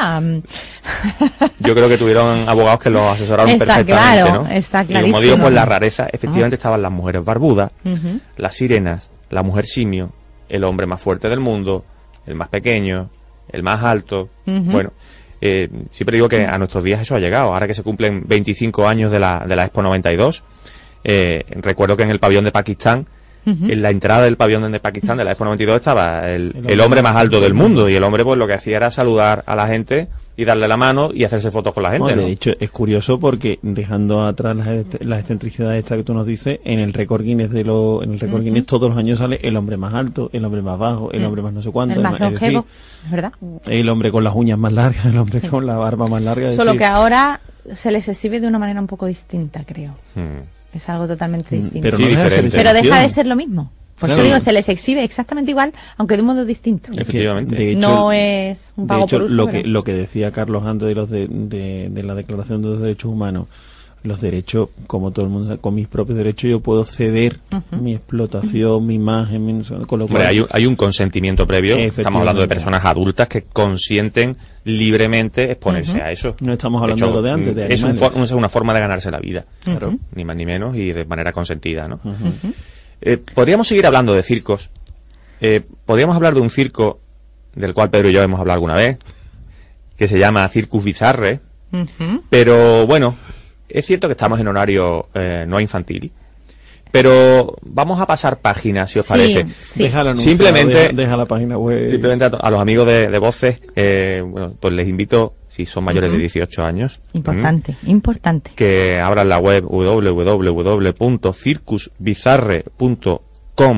E: Yo creo que tuvieron abogados que los asesoraron perfectamente,
B: claro,
E: ¿no?
B: Está clarísimo.
E: Y como digo, pues la rareza, efectivamente estaban las mujeres barbudas, las sirenas, la mujer simio, el hombre más fuerte del mundo, el más pequeño, el más alto. Bueno, siempre digo que a nuestros días eso ha llegado. Ahora que se cumplen 25 años de la Expo 92, recuerdo que en el pabellón de Pakistán, en la entrada del pabellón de Pakistán de la Expo 92 estaba el hombre más alto del mundo, y el hombre pues lo que hacía era saludar a la gente y darle la mano y hacerse fotos con la gente.
I: Bueno,
E: ¿no?
I: De hecho, es curioso porque, dejando atrás las excentricidades estas que tú nos dices, en el récord Guinness Guinness todos los años sale el hombre más alto, el hombre más bajo, el hombre más no sé cuánto,
B: el más longevo, es verdad.
I: El hombre con las uñas más largas, el hombre con la barba más larga.
B: Solo que ahora se les exhibe de una manera un poco distinta, creo. Es algo totalmente distinto.
I: Pero, no
B: pero deja de ser lo mismo. Por eso digo, se les exhibe exactamente igual, aunque de un modo distinto.
E: Efectivamente.
I: De hecho,
B: no es un pago por uso.
I: Lo que decía Carlos antes de la Declaración de los Derechos Humanos, los derechos, como todo el mundo sabe, con mis propios derechos yo puedo ceder mi explotación, mi imagen, con lo cual...
E: hay un consentimiento previo. Estamos hablando de personas adultas que consienten libremente exponerse a eso.
I: No estamos hablando de lo de antes, de animales.
E: Es una forma de ganarse la vida, claro, ni más ni menos, y de manera consentida, ¿no? Podríamos seguir hablando de circos. Podríamos hablar de un circo del cual Pedro y yo hemos hablado alguna vez, que se llama Circus Bizarre, pero bueno, es cierto que estamos en horario no infantil, pero vamos a pasar páginas, si os parece.
B: Sí.
E: Simplemente
I: deja la página web.
E: Simplemente a los amigos de Voces, bueno, pues les invito, si son mayores de 18 años,
B: importante,
E: que abran la web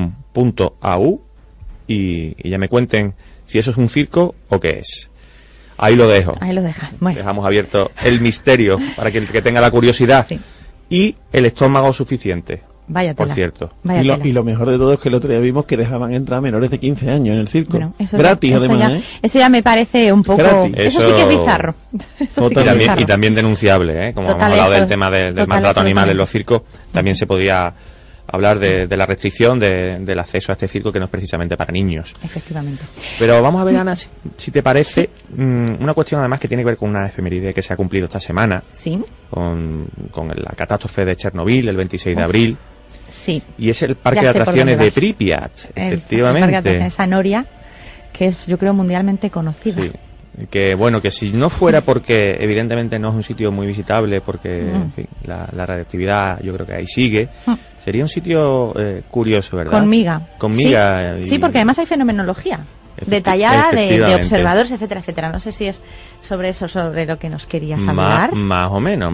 E: www.circusbizarre.com.au y ya me cuenten si eso es un circo o qué es. Ahí lo dejo.
B: Ahí lo dejas. Bueno.
E: Dejamos abierto el misterio para que el que tenga la curiosidad.
B: Sí.
E: Y el estómago suficiente.
B: Váyatela.
E: Por cierto.
I: Y lo mejor de todo es que el otro día vimos que dejaban entrar a menores de 15 años en el circo.
B: Bueno, eso
I: gratis,
B: ya,
I: además.
B: Eso ya me parece un poco...
I: Gratis.
B: Eso sí que es bizarro. Eso sí que es bizarro.
E: Y también denunciable, ¿eh? Como hemos hablado del tema del maltrato animal en los circos, también se podía hablar de la restricción del acceso a este circo, que no es precisamente para niños.
B: Efectivamente.
E: Pero vamos a ver, Ana, si te parece, una cuestión además que tiene que ver con una efeméride que se ha cumplido esta semana.
B: Sí.
E: Con la catástrofe de Chernobyl, el 26 de abril.
B: Sí.
E: Y es el parque de atracciones de Pripyat, efectivamente.
B: El parque de atracciones, esa noria, que es, yo creo, mundialmente conocida.
E: Sí. Que bueno, que si no fuera porque evidentemente no es un sitio muy visitable, porque en fin, la radioactividad yo creo que ahí sigue, sería un sitio curioso, ¿verdad?
B: Con miga.
E: Sí,
B: sí, porque además hay fenomenología detallada de observadores, etcétera, etcétera. No sé si es sobre eso, sobre lo que nos querías hablar.
E: Más o menos.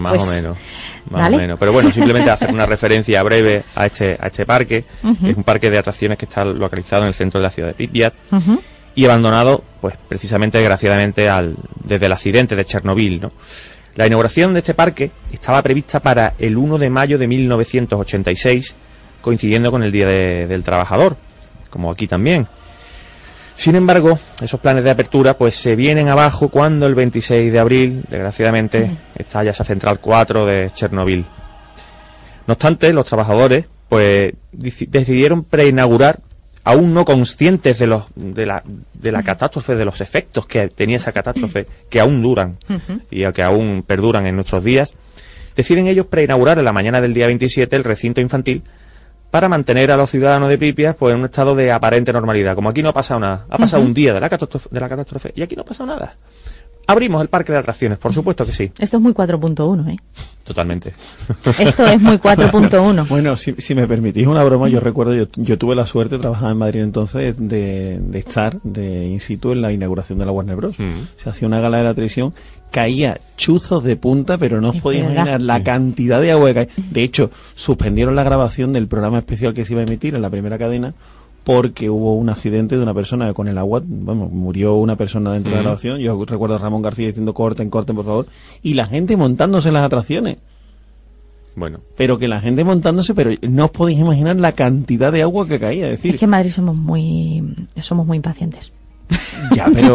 B: ¿vale?
E: Pero bueno, simplemente hacer una referencia breve a este parque, que es un parque de atracciones que está localizado en el centro de la ciudad de Pripyat. Y abandonado, pues precisamente, desgraciadamente, desde el accidente de Chernobyl, ¿no? La inauguración de este parque estaba prevista para el 1 de mayo de 1986, coincidiendo con el Día del Trabajador, como aquí también. Sin embargo, esos planes de apertura pues se vienen abajo cuando el 26 de abril, desgraciadamente, estalla esa central 4 de Chernobyl. No obstante, los trabajadores pues decidieron preinaugurar, aún no conscientes de la catástrofe, de los efectos que tenía esa catástrofe, que aún duran y que aún perduran en nuestros días, deciden ellos preinaugurar en la mañana del día 27 el recinto infantil para mantener a los ciudadanos de Pripyat pues en un estado de aparente normalidad. Como aquí no ha pasado nada, ha pasado un día de la catástrofe y aquí no ha pasado nada. Abrimos el parque de atracciones, por supuesto que sí.
B: Esto es muy 4.1, ¿eh?
E: Totalmente.
B: Esto es muy 4.1.
I: Bueno, si me permitís una broma, yo recuerdo, yo tuve la suerte, trabajaba en Madrid entonces, de estar de in situ en la inauguración de la Warner Bros. Se hacía una gala de la televisión, caía chuzos de punta, pero no os podéis imaginar la cantidad de agua que cae. De hecho, suspendieron la grabación del programa especial que se iba a emitir en la primera cadena, porque hubo un accidente de una persona que con el agua, murió una persona dentro de la grabación. Yo recuerdo a Ramón García diciendo corten, por favor, y la gente montándose en las atracciones.
E: Bueno.
I: Pero que la gente montándose, pero no os podéis imaginar la cantidad de agua que caía. Es decir,
B: que en Madrid somos muy impacientes.
I: Ya, pero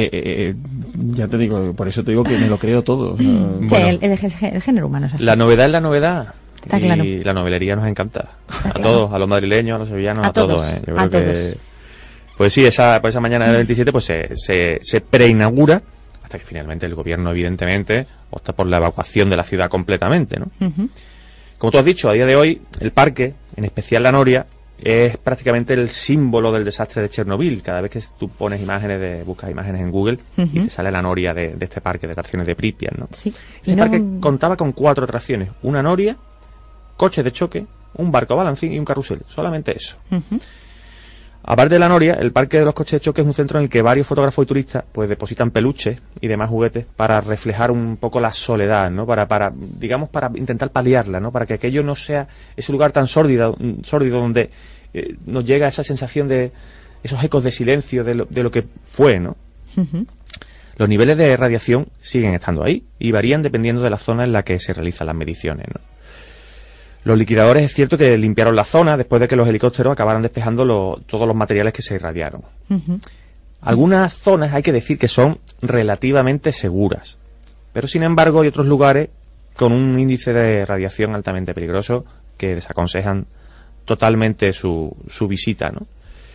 I: ya te digo, por eso te digo que me lo creo todo. O sea,
B: sí, bueno, el género humano es así.
E: La novedad es la novedad.
B: Está
E: y
B: claro.
E: La novelería nos encanta.
B: Está
E: a
B: claro.
E: Todos, a los madrileños, a los sevillanos, a todos. Yo creo
B: a todos.
E: que, pues sí, esa mañana del 27 pues se preinaugura, hasta que finalmente el gobierno, evidentemente, opta por la evacuación de la ciudad completamente, ¿no? Como tú has dicho, a día de hoy, el parque, en especial la noria, es prácticamente el símbolo del desastre de Chernobyl. Cada vez que tú pones buscas imágenes en Google y te sale la noria de este parque de atracciones de Pripyat, ¿no?
B: Sí.
E: Este parque contaba con 4 atracciones: una noria, coches de choque, un barco balancín y un carrusel. Solamente eso. Aparte de la noria, el parque de los coches de choque es un centro en el que varios fotógrafos y turistas pues depositan peluches y demás juguetes para reflejar un poco la soledad, ¿no? Para intentar paliarla, ¿no? Para que aquello no sea ese lugar tan sórdido donde nos llega esa sensación de esos ecos de silencio de lo que fue, ¿no? Los niveles de radiación siguen estando ahí y varían dependiendo de la zona en la que se realizan las mediciones, ¿no? Los liquidadores es cierto que limpiaron la zona después de que los helicópteros acabaran despejando todos los materiales que se irradiaron. Algunas zonas hay que decir que son relativamente seguras, pero sin embargo hay otros lugares con un índice de radiación altamente peligroso que desaconsejan totalmente su visita, ¿no?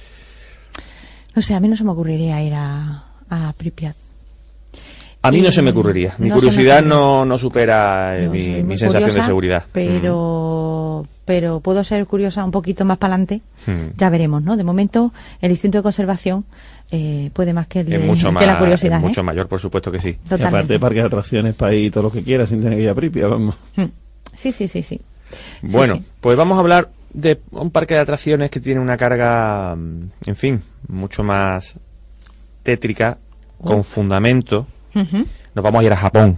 B: No sé, a mí no se me ocurriría ir a Pripyat.
E: A mí no se me ocurriría. Mi curiosidad no supera mi sensación
B: curiosa,
E: de seguridad.
B: Pero puedo ser curiosa un poquito más para adelante. Ya veremos, ¿no? De momento, el instinto de conservación puede más que la curiosidad.
E: Es mucho mayor, por supuesto que sí.
I: Y aparte de parques de atracciones para ir todo lo que quieras sin tener que ir a Pripyat, vamos.
B: Sí.
E: Bueno,
B: sí.
E: Pues vamos a hablar de un parque de atracciones que tiene una carga, en fin, mucho más tétrica, con fundamento. Nos vamos a ir a Japón,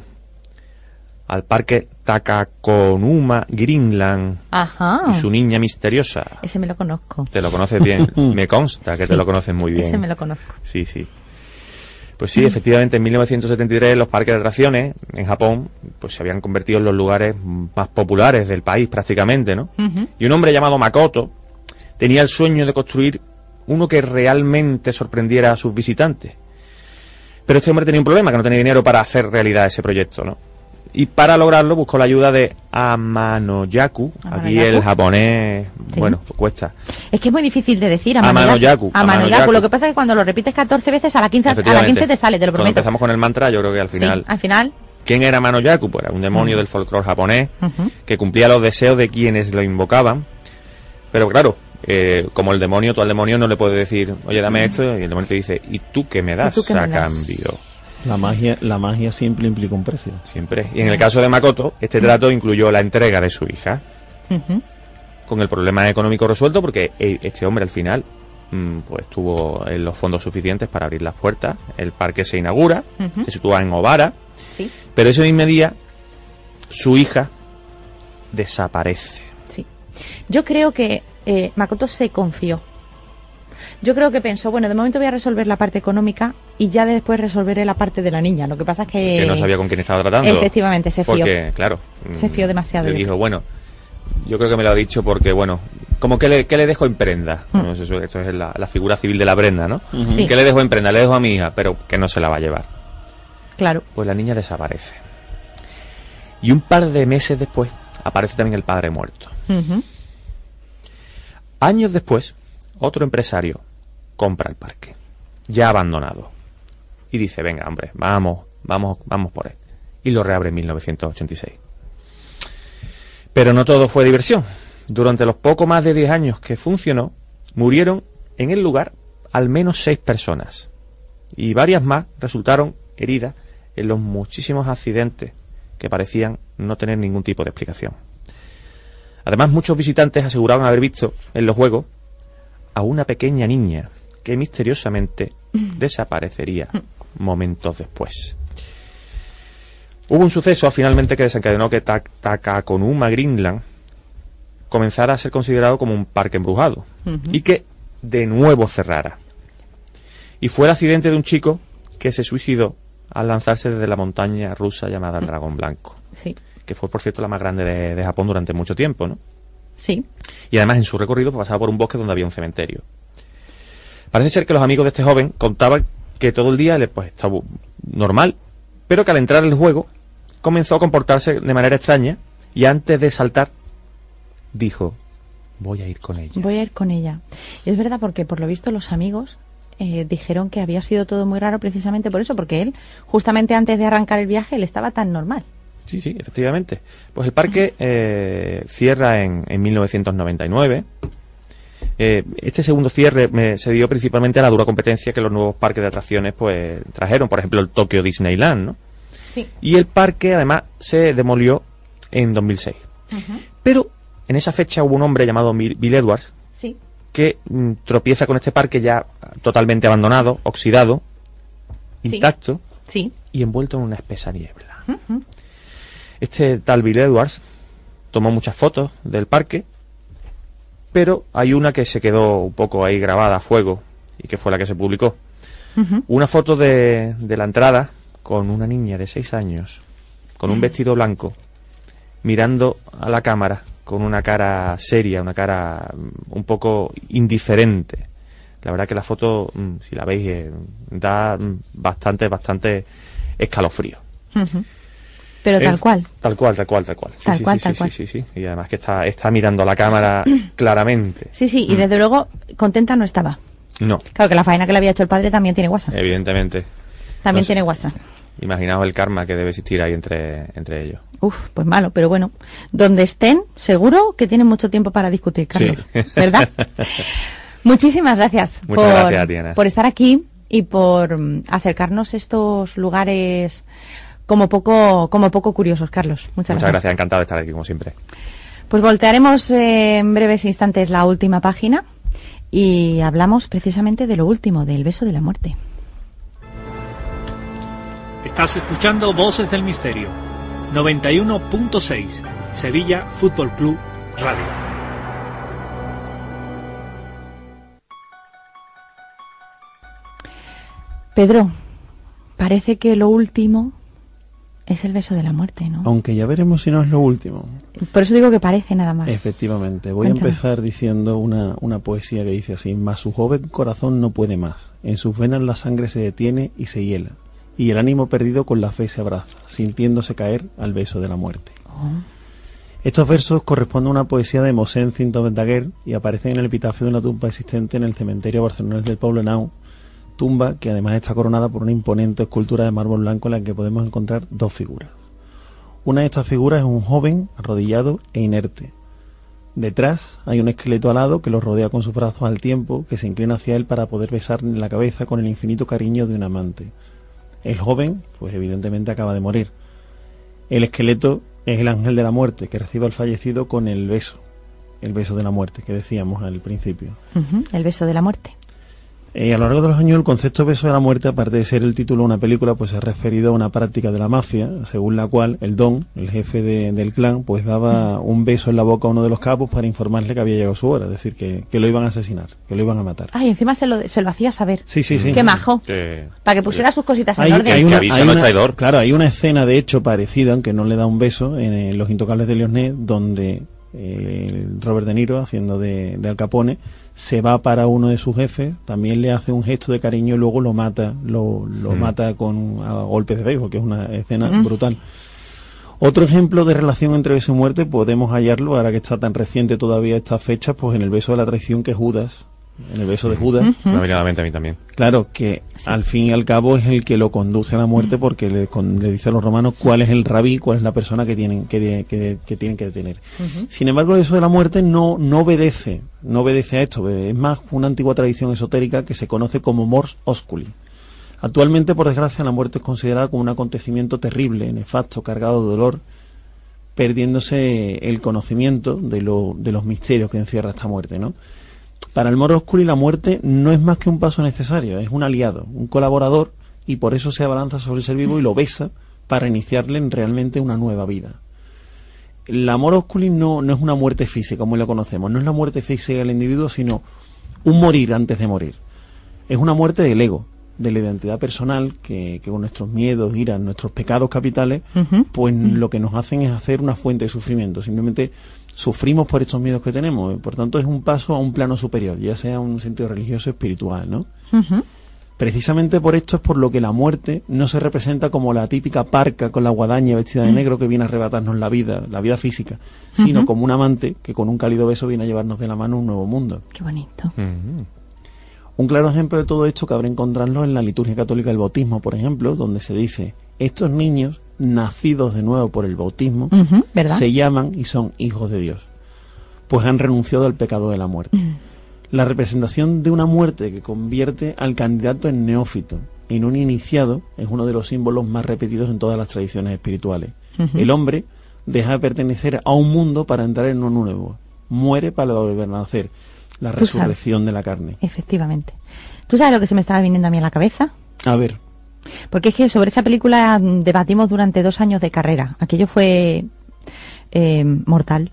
E: al parque Takakonuma Greenland.
B: Ajá.
E: Y su niña misteriosa.
B: Ese me lo conozco.
E: Te lo conoces bien. Me consta que te lo conoces muy bien.
B: Ese me lo conozco.
E: Sí. Pues sí, efectivamente, en 1973 los parques de atracciones en Japón pues se habían convertido en los lugares más populares del país prácticamente, ¿no? Y un hombre llamado Makoto tenía el sueño de construir uno que realmente sorprendiera a sus visitantes. Pero este hombre tenía un problema, que no tenía dinero para hacer realidad ese proyecto, ¿no? Y para lograrlo buscó la ayuda de Amano-yaku. Aquí el japonés, sí, bueno, cuesta.
B: Es que es muy difícil de decir.
E: Amano-yaku.
B: Lo que pasa es que cuando lo repites 14 veces, a la 15 te sale, te lo prometo.
E: Cuando empezamos con el mantra, yo creo que al final...
B: Sí, al final...
E: ¿Quién era Amano-yaku? Pues era un demonio del folclore japonés que cumplía los deseos de quienes lo invocaban. Pero claro, como el demonio, tú al demonio no le puedes decir, oye, dame esto, y el demonio te dice, ¿y tú qué me das a cambio?
I: La magia siempre implica un precio.
E: Siempre. Y en el caso de Makoto, este trato incluyó la entrega de su hija, con el problema económico resuelto, porque este hombre al final pues tuvo los fondos suficientes para abrir las puertas. El parque se inaugura, se sitúa en Obara,
B: sí,
E: pero ese mismo día su hija desaparece.
B: Sí. Yo creo que Makoto se confió. Yo creo que pensó, bueno, de momento voy a resolver la parte económica y ya después resolveré la parte de la niña. Lo que pasa es que
E: no sabía con quién estaba tratando.
B: Efectivamente, se fió.
E: Porque, claro,
B: se fió demasiado.
E: Le dijo, bueno, yo creo que me lo ha dicho porque, bueno, como que le dejo en prenda. Bueno, esto es la figura civil de la prenda, ¿no?
B: Sí.
E: ¿Qué le dejo en prenda? Le dejo a mi hija, pero que no se la va a llevar.
B: Claro.
E: Pues la niña desaparece. Y un par de meses después aparece también el padre muerto. Años después, otro empresario compra el parque, ya abandonado, y dice, venga, hombre, vamos por él. Y lo reabre en 1986. Pero no todo fue diversión. Durante los poco más de 10 años que funcionó, murieron en el lugar al menos 6 personas. Y varias más resultaron heridas en los muchísimos accidentes que parecían no tener ningún tipo de explicación. Además, muchos visitantes aseguraban haber visto en los juegos a una pequeña niña que misteriosamente desaparecería momentos después. Hubo un suceso finalmente que desencadenó que Takakonuma Greenland comenzara a ser considerado como un parque embrujado y que de nuevo cerrara. Y fue el accidente de un chico que se suicidó al lanzarse desde la montaña rusa llamada Dragón Blanco,
B: sí,
E: que fue, por cierto, la más grande de Japón durante mucho tiempo, ¿no?
B: Sí.
E: Y además en su recorrido pasaba por un bosque donde había un cementerio. Parece ser que los amigos de este joven contaban que todo el día pues estaba normal, pero que al entrar al juego comenzó a comportarse de manera extraña y antes de saltar dijo, voy a ir con ella.
B: Voy a ir con ella. Y es verdad, porque por lo visto los amigos dijeron que había sido todo muy raro precisamente por eso, porque él, justamente antes de arrancar el viaje, él estaba tan normal.
E: Sí, sí, efectivamente. Pues el parque cierra en 1999. Este segundo cierre se dio principalmente a la dura competencia que los nuevos parques de atracciones pues trajeron, por ejemplo el Tokyo Disneyland, ¿no?
B: Sí.
E: Y el parque además se demolió en 2006. Pero en esa fecha hubo un hombre llamado Bill Edwards,
B: sí,
E: que tropieza con este parque ya totalmente abandonado, oxidado, intacto,
B: sí,
E: y envuelto en una espesa niebla. Este tal Bill Edwards tomó muchas fotos del parque, pero hay una que se quedó un poco ahí grabada a fuego y que fue la que se publicó. Una foto de la entrada con una niña de 6 años con un vestido blanco mirando a la cámara con una cara seria, una cara un poco indiferente. La verdad que la foto, si la veis, da bastante escalofrío.
B: Pero tal cual.
E: Tal cual. Sí. Y además que está mirando a la cámara claramente.
B: Sí, y desde luego contenta no estaba.
E: No.
B: Claro que la faena que le había hecho el padre también tiene WhatsApp.
E: Evidentemente.
B: También tiene WhatsApp.
E: Imaginaos el karma que debe existir ahí entre ellos.
B: Uf, pues malo, pero bueno. Donde estén, seguro que tienen mucho tiempo para discutir, Carlos. Sí. ¿Verdad? Muchísimas gracias.
E: Muchas gracias, Diana.
B: Por estar aquí y por acercarnos estos lugares como poco curiosos, Carlos. Muchas gracias.
E: Encantado de estar aquí, como siempre.
B: Pues voltearemos en breves instantes la última página y hablamos precisamente de lo último, del beso de la muerte.
F: Estás escuchando Voces del Misterio, 91.6, Sevilla Fútbol Club Radio.
B: Pedro, parece que lo último es el beso de la muerte, ¿no?
I: Aunque ya veremos si no es lo último.
B: Por eso digo que parece nada más.
I: Efectivamente. Voy
B: Cuéntame.
I: a empezar diciendo una poesía que dice así: mas su joven corazón no puede más. En sus venas la sangre se detiene y se hiela. Y el ánimo perdido con la fe se abraza, sintiéndose caer al beso de la muerte.
B: Oh.
I: Estos versos corresponden a una poesía de Mosén Cinto Verdaguer y aparecen en el epitafio de una tumba existente en el cementerio barcelonés del Poblenou, tumba que además está coronada por una imponente escultura de mármol blanco en la que podemos encontrar dos figuras. Una de estas figuras es un joven arrodillado e inerte. Detrás hay un esqueleto alado que lo rodea con sus brazos al tiempo, que se inclina hacia él para poder besarle en la cabeza con el infinito cariño de un amante. El joven, pues evidentemente acaba de morir. El esqueleto es el ángel de la muerte que recibe al fallecido con el beso de la muerte que decíamos al principio.
B: El beso de la muerte.
I: A lo largo de los años el concepto de beso de la muerte, aparte de ser el título de una película, pues se ha referido a una práctica de la mafia, según la cual el Don, el jefe del clan, pues daba un beso en la boca a uno de los capos para informarle que había llegado su hora, es decir, que lo iban a asesinar, que lo iban a matar.
B: Ay, encima se lo hacía saber.
I: Sí.
B: Qué majo. Para que pusiera sus cositas en orden.
I: Claro, hay una escena de hecho parecida, aunque no le da un beso, en Los Intocables de Liosnet, donde Robert De Niro, haciendo de Al Capone, se va para uno de sus jefes, también le hace un gesto de cariño y luego lo mata, mata a golpes de béisbol, que es una escena brutal. Otro ejemplo de relación entre beso y muerte podemos hallarlo, ahora que está tan reciente todavía esta fecha, pues en el beso de la traición, que es Judas, en el beso de Judas.
E: Se me ha venido a la mente a mí también.
I: Claro, que al fin y al cabo es el que lo conduce a la muerte, porque le dice a los romanos cuál es el rabí, cuál es la persona que tienen que detener. Sin embargo, eso de la muerte no obedece a esto, es más una antigua tradición esotérica que se conoce como mors osculi. Actualmente, por desgracia, la muerte es considerada como un acontecimiento terrible, nefasto, cargado de dolor, perdiéndose el conocimiento de los misterios que encierra esta muerte, ¿no? Para el mors osculi la muerte no es más que un paso necesario, es un aliado, un colaborador, y por eso se abalanza sobre el ser vivo y lo besa para iniciarle en realmente una nueva vida. La mors osculi no es una muerte física como lo conocemos, no es la muerte física del individuo, sino un morir antes de morir. Es una muerte del ego, de la identidad personal, que con nuestros miedos, iras, nuestros pecados capitales, pues lo que nos hacen es hacer una fuente de sufrimiento. Simplemente sufrimos por estos miedos que tenemos, por tanto es un paso a un plano superior, ya sea un sentido religioso o espiritual, ¿no? Precisamente por esto es por lo que la muerte no se representa como la típica parca con la guadaña vestida de negro que viene a arrebatarnos la vida física, sino como un amante que con un cálido beso viene a llevarnos de la mano a un nuevo mundo.
B: Qué bonito.
I: Un claro ejemplo de todo esto cabe encontrarlo en la liturgia católica del bautismo, por ejemplo, donde se dice: estos niños nacidos de nuevo por el bautismo se llaman y son hijos de Dios, pues han renunciado al pecado de la muerte. La representación de una muerte que convierte al candidato en neófito, en un iniciado, es uno de los símbolos más repetidos en todas las tradiciones espirituales. El hombre deja de pertenecer a un mundo para entrar en uno nuevo, muere para volver a nacer, la resurrección de la carne.
B: Efectivamente. ¿Tú sabes lo que se me estaba viniendo a mí a la cabeza?
I: A ver.
B: Porque es que sobre esa película debatimos durante 2 años de carrera. Aquello fue mortal.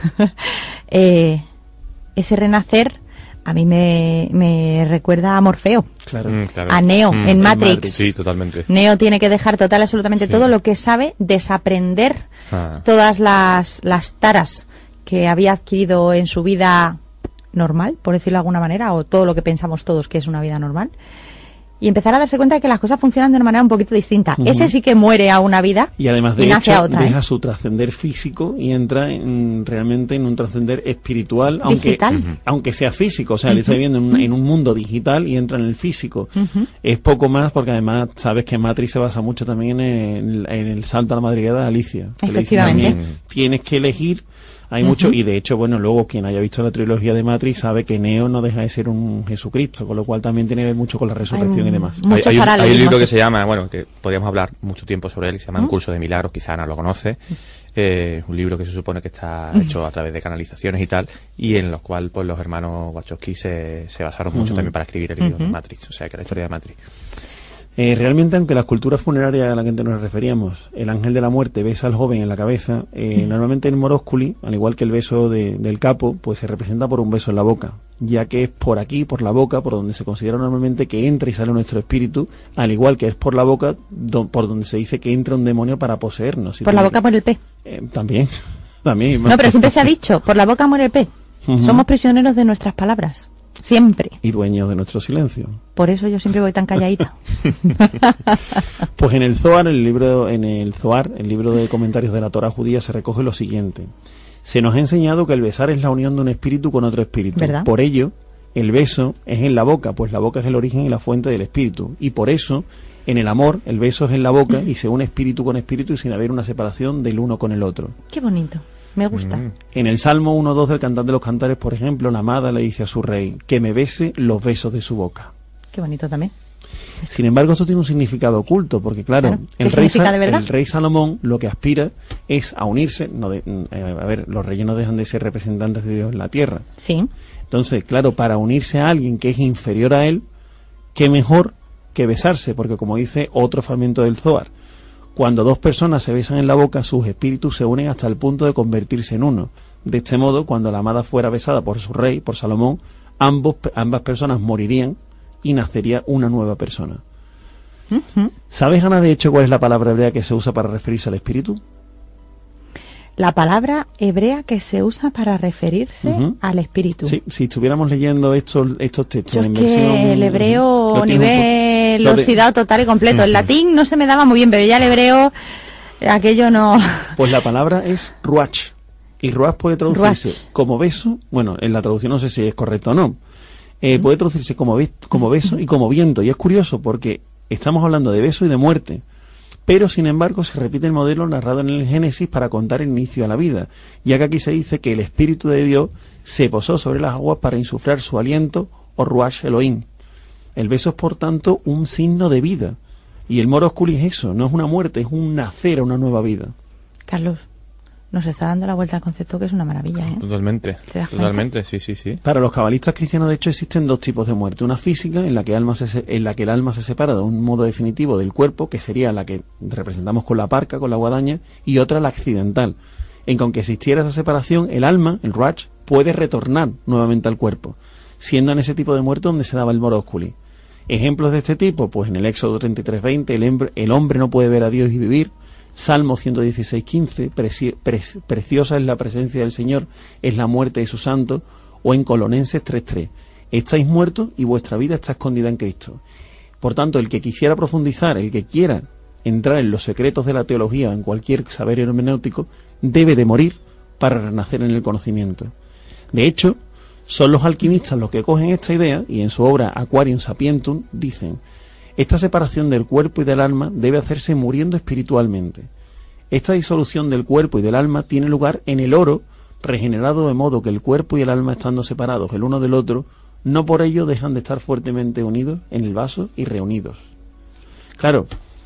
B: Ese renacer a mí me recuerda a Morfeo.
I: Claro.
B: A Neo en Matrix.
E: Sí, totalmente.
B: Neo tiene que dejar total absolutamente todo lo que sabe, desaprender todas las taras que había adquirido en su vida normal, por decirlo de alguna manera, o todo lo que pensamos todos que es una vida normal, y empezar a darse cuenta de que las cosas funcionan de una manera un poquito distinta. Ese sí que muere a una vida
I: y además de
B: nace
I: hecho,
B: a otra.
I: Deja su trascender físico y entra realmente en un trascender espiritual, aunque sea físico. O sea, él está viviendo en un mundo digital y entra en el físico. Es poco más, porque además sabes que Matrix se basa mucho también en el salto a la madriguera de Alicia.
B: Efectivamente.
I: Tienes que elegir. Hay mucho, y de hecho, bueno, luego quien haya visto la trilogía de Matrix sabe que Neo no deja de ser un Jesucristo, con lo cual también tiene que ver mucho con la resurrección y demás.
E: Hay un libro que se llama, bueno, que podríamos hablar mucho tiempo sobre él, se llama Un curso de milagros, quizá Ana lo conoce, un libro que se supone que está hecho a través de canalizaciones y tal, y en los cuales pues los hermanos Wachowski se basaron mucho también para escribir el libro de Matrix, o sea, que la historia de Matrix.
I: Realmente, aunque la cultura funeraria a la que nos referíamos, el ángel de la muerte besa al joven en la cabeza, normalmente el mors osculi, al igual que el beso del capo, pues se representa por un beso en la boca. ya que es por aquí, por la boca, por donde se considera normalmente que entra y sale nuestro espíritu, al igual que es por la boca por donde se dice que entra un demonio para poseernos.
B: Por la boca, por el pez.
I: También.
B: No, pero siempre se ha dicho, por la boca muere el pez. Somos prisioneros de nuestras palabras. Siempre.
I: Y dueños de nuestro silencio.
B: Por eso yo siempre voy tan calladita.
I: Pues en el Zohar, el libro de comentarios de la Torá judía, se recoge lo siguiente. Se nos ha enseñado que el besar es la unión de un espíritu con otro espíritu.
B: ¿Verdad?
I: Por ello, el beso es en la boca, pues la boca es el origen y la fuente del espíritu. Y por eso, en el amor, el beso es en la boca y se une espíritu con espíritu y sin haber una separación del uno con el otro.
B: Qué bonito. Me gusta.
I: En el Salmo 1.2 del Cantar de los Cantares, por ejemplo, la amada le dice a su rey que me bese los besos de su boca.
B: Qué bonito también.
I: Sin embargo, esto tiene un significado oculto, porque claro, el rey Salomón lo que aspira es a unirse. Los reyes no dejan de ser representantes de Dios en la tierra.
B: Sí.
I: Entonces, claro, para unirse a alguien que es inferior a él, qué mejor que besarse, porque como dice otro fragmento del Zohar, cuando dos personas se besan en la boca, sus espíritus se unen hasta el punto de convertirse en uno. De este modo, cuando la amada fuera besada por su rey, por Salomón, ambas personas morirían y nacería una nueva persona. ¿Sabes, Ana, de hecho, cuál es la palabra hebrea que se usa para referirse al espíritu?
B: La palabra hebrea que se usa para referirse al espíritu.
I: Sí, si estuviéramos leyendo estos textos
B: yo
I: en
B: es
I: versión...
B: que el hebreo nivel oxidado total y completo. El latín no se me daba muy bien, pero ya el hebreo, aquello no...
I: Pues la palabra es ruach. Y ruach puede traducirse como beso. Bueno, en la traducción no sé si es correcto o no. Puede traducirse como beso y como viento. Y es curioso porque estamos hablando de beso y de muerte. Pero, sin embargo, se repite el modelo narrado en el Génesis para contar el inicio a la vida, ya que aquí se dice que el Espíritu de Dios se posó sobre las aguas para insuflar su aliento, o Ruach Elohim. El beso es, por tanto, un signo de vida. Y el Moros Culi es eso, no es una muerte, es un nacer a una nueva vida.
B: Carlos, nos está dando la vuelta al concepto, que es una maravilla, ¿eh?
E: Totalmente, sí.
I: Para los cabalistas cristianos, de hecho, existen dos tipos de muerte. Una física, en la que el alma se separa de un modo definitivo del cuerpo, que sería la que representamos con la parca, con la guadaña, y otra, la accidental, en que aunque existiera esa separación, el alma, el ruach, puede retornar nuevamente al cuerpo, siendo en ese tipo de muerte donde se daba el Moros Culi. Ejemplos de este tipo, pues en el Éxodo 33:20, el hombre no puede ver a Dios y vivir. Salmo 116:15, preciosa es la presencia del Señor, es la muerte de sus santos. O en Colonenses 3:3, estáis muertos y vuestra vida está escondida en Cristo. Por tanto, el que quisiera profundizar, el que quiera entrar en los secretos de la teología o en cualquier saber hermenéutico, debe de morir para renacer en el conocimiento. De hecho, son los alquimistas los que cogen esta idea y en su obra Aquarium Sapientum dicen: esta separación del cuerpo y del alma debe hacerse muriendo espiritualmente. Esta disolución del cuerpo y del alma tiene lugar en el oro, regenerado de modo que el cuerpo y el alma, estando separados el uno del otro, no por ello dejan de estar fuertemente unidos en el vaso y reunidos. Claro,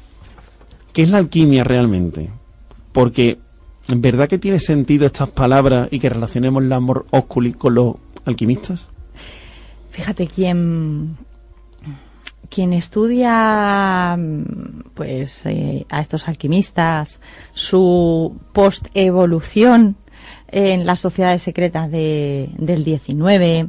I: ¿qué es la alquimia realmente? Porque, ¿en verdad que tiene sentido estas palabras y que relacionemos el amor ósculi con los alquimistas?
B: Fíjate, quien estudia pues a estos alquimistas, su post-evolución en las sociedades secretas del 19,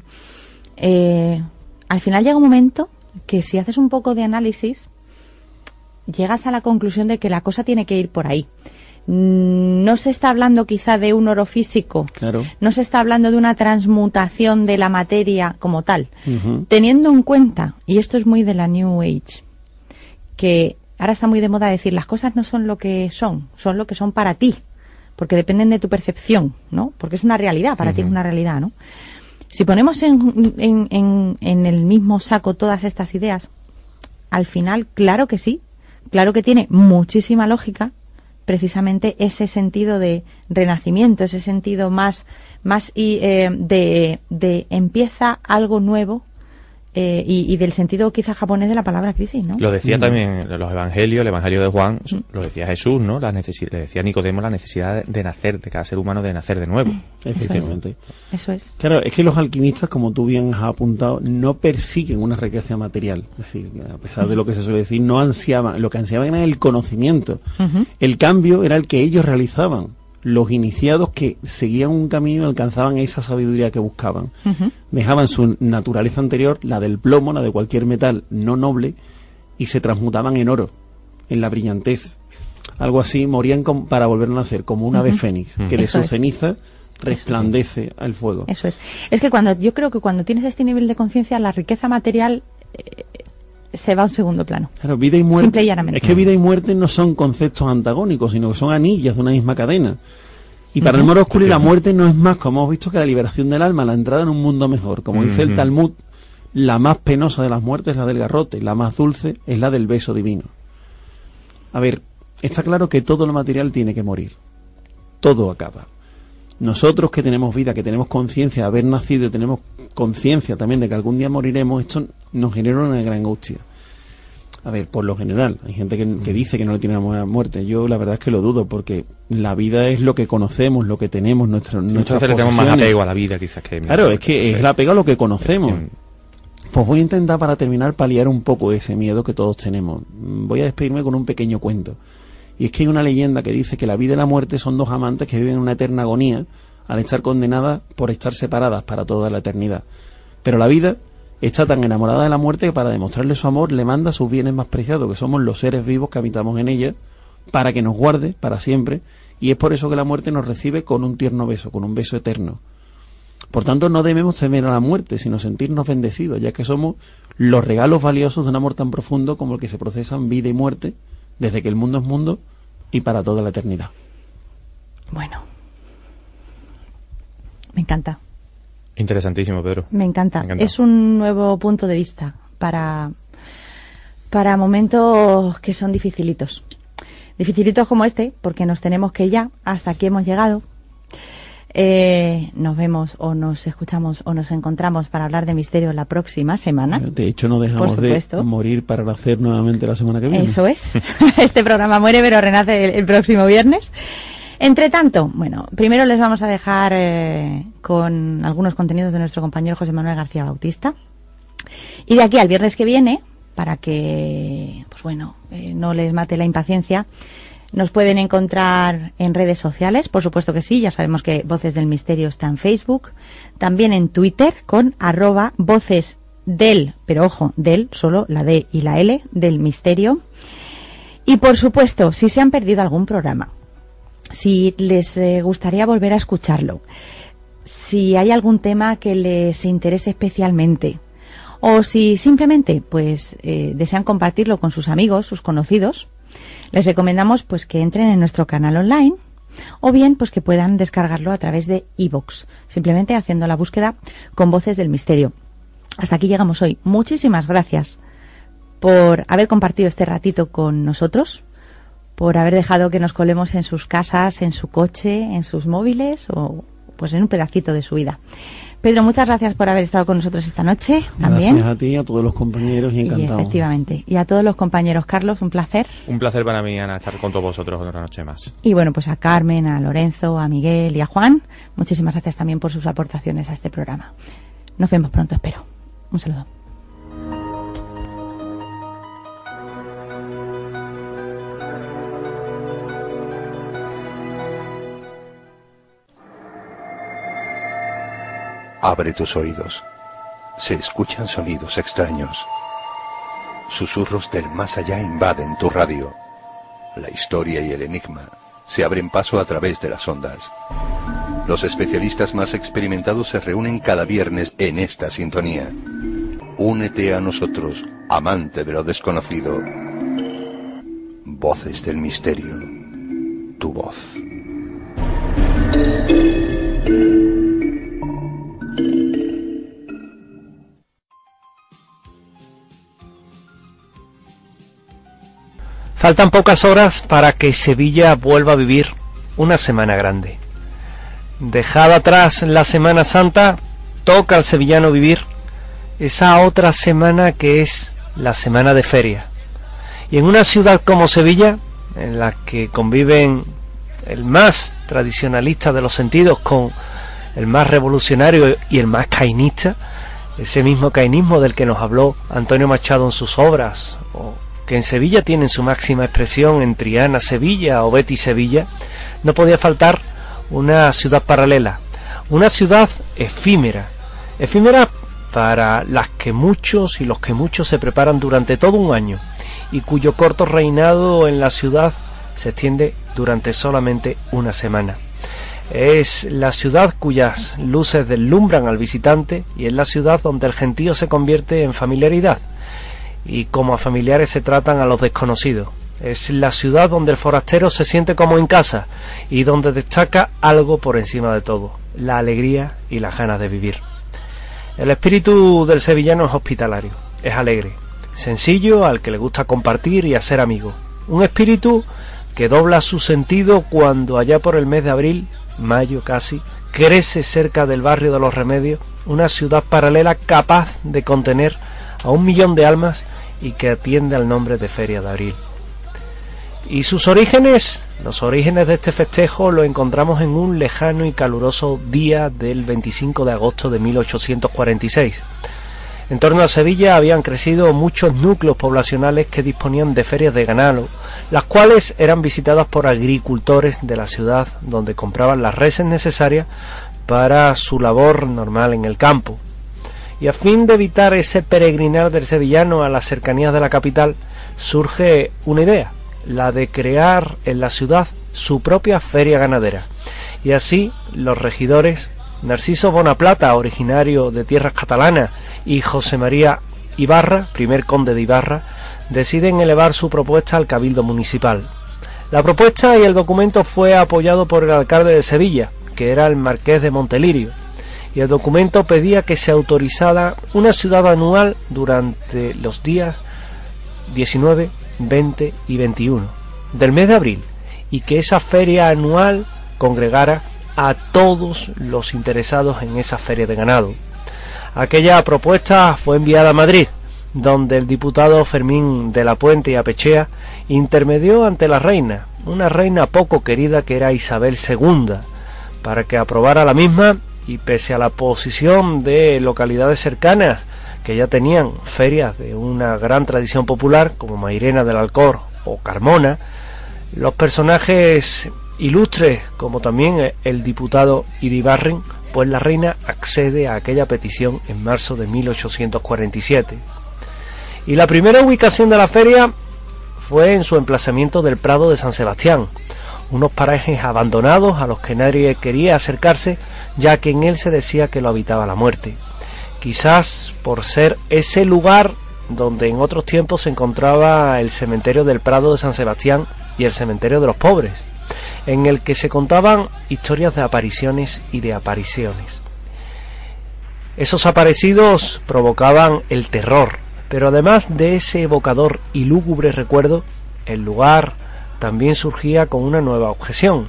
B: al final llega un momento que, si haces un poco de análisis, llegas a la conclusión de que la cosa tiene que ir por ahí. No se está hablando quizá de un oro físico,
I: claro.
B: No se está hablando de una transmutación de la materia como tal, teniendo en cuenta, y esto es muy de la New Age, que ahora está muy de moda decir las cosas no son lo que son lo que son para ti, porque dependen de tu percepción, ¿no? Porque es una realidad, para ti es una realidad, ¿no? Si ponemos en el mismo saco todas estas ideas, al final, claro que sí, claro que tiene muchísima lógica precisamente ese sentido de renacimiento, ese sentido más de empieza algo nuevo, y del sentido quizá japonés de la palabra crisis, ¿no?
E: Lo decía también los evangelios, el evangelio de Juan, lo decía Jesús, ¿no? Le decía a Nicodemo la necesidad de nacer, de cada ser humano, de nacer de nuevo.
I: Efectivamente.
B: Eso es.
I: Claro, es que los alquimistas, como tú bien has apuntado, no persiguen una riqueza material. Es decir, a pesar de lo que se suele decir, no ansiaban, lo que ansiaban era el conocimiento. El cambio era el que ellos realizaban. los iniciados que seguían un camino y alcanzaban esa sabiduría que buscaban. Dejaban su naturaleza anterior, la del plomo, la de cualquier metal no noble, y se transmutaban en oro, en la brillantez. Algo así, morían para volver a nacer, como un ave fénix, que de su ceniza resplandece el fuego.
B: Eso es. Es que yo creo que cuando tienes este nivel de conciencia, la riqueza material se va a un segundo plano.
I: Claro, vida y muerte.
B: Simple y llanamente.
I: Es que vida y muerte no son conceptos antagónicos, sino que son anillas de una misma cadena. Y para el Moro Oscuri la muerte no es más, como hemos visto, que la liberación del alma, la entrada en un mundo mejor. Como dice el Talmud, la más penosa de las muertes es la del garrote, la más dulce es la del beso divino. A ver, está claro que todo lo material tiene que morir. Todo acaba. Nosotros que tenemos vida, que tenemos conciencia de haber nacido, tenemos conciencia también de que algún día moriremos, esto nos genera una gran angustia. A ver, por lo general, hay gente que dice que no le tiene amor a la muerte. Yo la verdad es que lo dudo, porque la vida es lo que conocemos, lo que tenemos, nuestras
E: muchas veces le tenemos más apego a la vida quizás que...
I: Claro, es que es el apego a lo que conocemos. Pues voy a intentar, para terminar, paliar un poco ese miedo que todos tenemos. Voy a despedirme con un pequeño cuento. Y es que hay una leyenda que dice que la vida y la muerte son dos amantes que viven en una eterna agonía al estar condenadas por estar separadas para toda la eternidad. Pero la vida está tan enamorada de la muerte que para demostrarle su amor le manda sus bienes más preciados, que somos los seres vivos que habitamos en ella, para que nos guarde para siempre, y es por eso que la muerte nos recibe con un tierno beso, con un beso eterno. Por tanto, no debemos temer a la muerte, sino sentirnos bendecidos, ya que somos los regalos valiosos de un amor tan profundo como el que se procesan vida y muerte, desde que el mundo es mundo y para toda la eternidad.
B: Bueno, me encanta.
E: Interesantísimo, Pedro.
B: Me encanta. Es un nuevo punto de vista para momentos que son dificilitos. Dificilitos como este, porque nos tenemos que ir ya, hasta aquí hemos llegado. Nos vemos o nos escuchamos o nos encontramos para hablar de misterio la próxima semana.
I: De hecho, no dejamos de morir para nacer nuevamente la semana que viene.
B: Eso es. Este programa muere, pero renace el próximo viernes. Entre tanto, bueno, primero les vamos a dejar con algunos contenidos de nuestro compañero José Manuel García Bautista. Y de aquí al viernes que viene, para que, pues bueno, no les mate la impaciencia, nos pueden encontrar en redes sociales, por supuesto que sí, ya sabemos que Voces del Misterio está en Facebook, también en Twitter con @vocesdel, pero ojo, del, solo la D y la L, del Misterio. Y por supuesto, si se han perdido algún programa, si les gustaría volver a escucharlo, si hay algún tema que les interese especialmente, o si simplemente pues desean compartirlo con sus amigos, sus conocidos, les recomendamos pues que entren en nuestro canal online o bien pues que puedan descargarlo a través de iVoox, simplemente haciendo la búsqueda con Voces del Misterio. Hasta aquí llegamos hoy. Muchísimas gracias por haber compartido este ratito con nosotros, por haber dejado que nos colemos en sus casas, en su coche, en sus móviles o pues en un pedacito de su vida. Pedro, muchas gracias por haber estado con nosotros esta noche. También.
I: Gracias a ti, a todos los compañeros y encantado.
B: Efectivamente. Y a todos los compañeros. Carlos, un placer.
E: Un placer para mí, Ana, estar con todos vosotros otra noche más.
B: Y bueno, pues a Carmen, a Lorenzo, a Miguel y a Juan, muchísimas gracias también por sus aportaciones a este programa. Nos vemos pronto, espero. Un saludo.
K: Abre tus oídos. Se escuchan sonidos extraños. Susurros del más allá invaden tu radio. La historia y el enigma se abren paso a través de las ondas. Los especialistas más experimentados se reúnen cada viernes en esta sintonía. Únete a nosotros, amante de lo desconocido. Voces del Misterio. Tu voz.
L: Faltan pocas horas para que Sevilla vuelva a vivir una semana grande. Dejada atrás la Semana Santa, toca al sevillano vivir esa otra semana que es la semana de feria. Y en una ciudad como Sevilla, en la que conviven el más tradicionalista de los sentidos con el más revolucionario y el más cainista, ese mismo cainismo del que nos habló Antonio Machado en sus obras, o que en Sevilla tienen su máxima expresión en Triana Sevilla o Betis Sevilla, no podía faltar una ciudad paralela, una ciudad efímera para las que muchos y los que muchos se preparan durante todo un año y cuyo corto reinado en la ciudad se extiende durante solamente una semana. Es la ciudad cuyas luces deslumbran al visitante y es la ciudad donde el gentío se convierte en familiaridad y como a familiares se tratan a los desconocidos. Es la ciudad donde el forastero se siente como en casa y donde destaca algo por encima de todo: la alegría y las ganas de vivir. El espíritu del sevillano es hospitalario, es alegre, sencillo, al que le gusta compartir y hacer amigos. Un espíritu que dobla su sentido cuando allá por el mes de abril, mayo casi, crece cerca del barrio de los Remedios una ciudad paralela capaz de contener a 1 millón de almas y que atiende al nombre de Feria de Abril. Y sus orígenes, los orígenes de este festejo, lo encontramos en un lejano y caluroso día del 25 de agosto de 1846. En torno a Sevilla habían crecido muchos núcleos poblacionales que disponían de ferias de ganado, las cuales eran visitadas por agricultores de la ciudad, donde compraban las reses necesarias para su labor normal en el campo. Y a fin de evitar ese peregrinar del sevillano a las cercanías de la capital, surge una idea: la de crear en la ciudad su propia feria ganadera. Y así los regidores Narciso Bonaplata, originario de tierras catalanas, y José María Ibarra, primer conde de Ibarra, deciden elevar su propuesta al Cabildo Municipal. La propuesta y el documento fue apoyado por el alcalde de Sevilla, que era el marqués de Montelirio, y el documento pedía que se autorizara una ciudad anual durante los días 19, 20 y 21 del mes de abril, y que esa feria anual congregara a todos los interesados en esa feria de ganado. Aquella propuesta fue enviada a Madrid, donde el diputado Fermín de la Puente y Apechea intermedió ante la reina, una reina poco querida que era Isabel II, para que aprobara la misma, y pese a la oposición de localidades cercanas que ya tenían ferias de una gran tradición popular como Mairena del Alcor o Carmona, los personajes ilustres como también el diputado Iribarren, pues la reina accede a aquella petición en marzo de 1847. Y la primera ubicación de la feria fue en su emplazamiento del Prado de San Sebastián, unos parajes abandonados a los que nadie quería acercarse, ya que en él se decía que lo habitaba la muerte. Quizás por ser ese lugar donde en otros tiempos se encontraba el cementerio del Prado de San Sebastián y el cementerio de los pobres, en el que se contaban historias de apariciones y de apariciones. Esos aparecidos provocaban el terror, pero además de ese evocador y lúgubre recuerdo, el lugar también surgía con una nueva objeción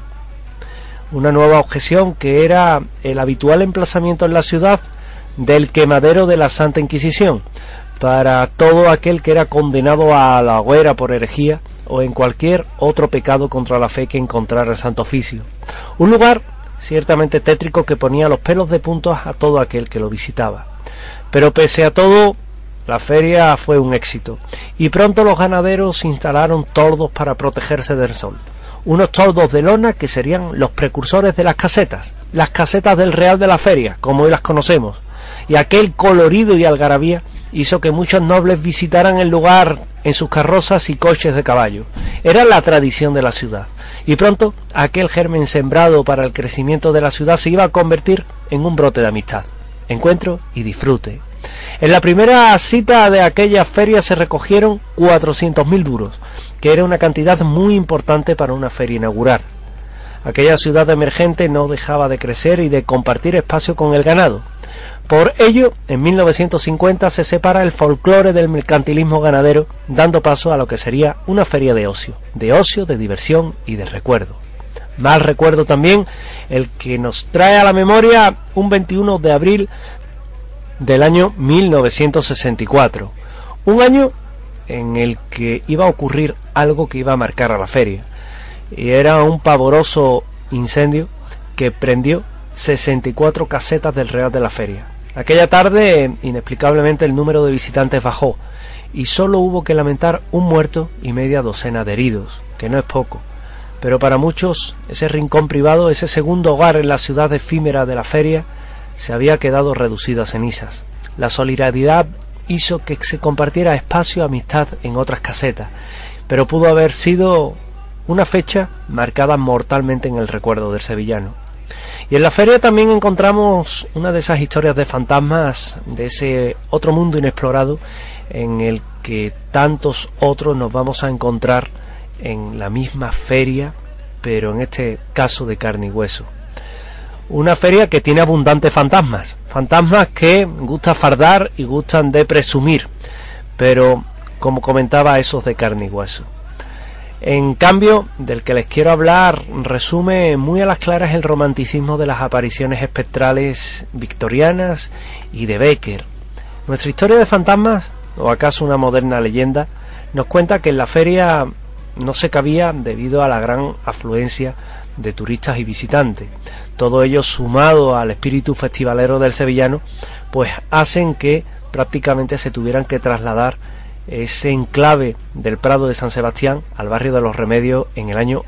L: que era el habitual emplazamiento en la ciudad del quemadero de la Santa Inquisición para todo aquel que era condenado a la hoguera por herejía o en cualquier otro pecado contra la fe que encontrara el Santo Oficio. Un lugar ciertamente tétrico que ponía los pelos de punta a todo aquel que lo visitaba. Pero pese a todo, la feria fue un éxito y pronto los ganaderos instalaron toldos para protegerse del sol. Unos toldos de lona que serían los precursores de las casetas del Real de la Feria, como hoy las conocemos, y aquel colorido y algarabía hizo que muchos nobles visitaran el lugar en sus carrozas y coches de caballo. Era la tradición de la ciudad, y pronto aquel germen sembrado para el crecimiento de la ciudad se iba a convertir en un brote de amistad, encuentro y disfrute. En la primera cita de aquella feria se recogieron 400.000 duros, que era una cantidad muy importante para una feria inaugural. Aquella ciudad emergente no dejaba de crecer y de compartir espacio con el ganado. Por ello, en 1950 se separa el folclore del mercantilismo ganadero, dando paso a lo que sería una feria de ocio, de diversión y de recuerdo. Mal recuerdo también el que nos trae a la memoria un 21 de abril del año 1964, un año en el que iba a ocurrir algo que iba a marcar a la feria, y era un pavoroso incendio que prendió 64 casetas del Real de la Feria. Aquella tarde, inexplicablemente, el número de visitantes bajó y solo hubo que lamentar un muerto y media docena de heridos, que no es poco. pero para muchos ese rincón privado, ese segundo hogar en la ciudad efímera de la feria, se había quedado reducido a cenizas. La solidaridad hizo que se compartiera espacio y amistad en otras casetas, pero pudo haber sido una fecha marcada mortalmente en el recuerdo del sevillano. Y en la feria también encontramos una de esas historias de fantasmas, de ese otro mundo inexplorado en el que tantos otros nos vamos a encontrar en la misma feria, pero en este caso de carne y hueso. Una feria que tiene abundantes fantasmas, fantasmas que gusta fardar y gustan de presumir, pero como comentaba, esos de carne y hueso. En cambio, del que les quiero hablar resume muy a las claras el romanticismo de las apariciones espectrales victorianas y de Becker. Nuestra historia de fantasmas, o acaso una moderna leyenda, nos cuenta que en la feria no se cabía debido a la gran afluencia de turistas y visitantes. Todo ello sumado al espíritu festivalero del sevillano, pues hacen que prácticamente se tuvieran que trasladar ese enclave del Prado de San Sebastián al barrio de los Remedios en el año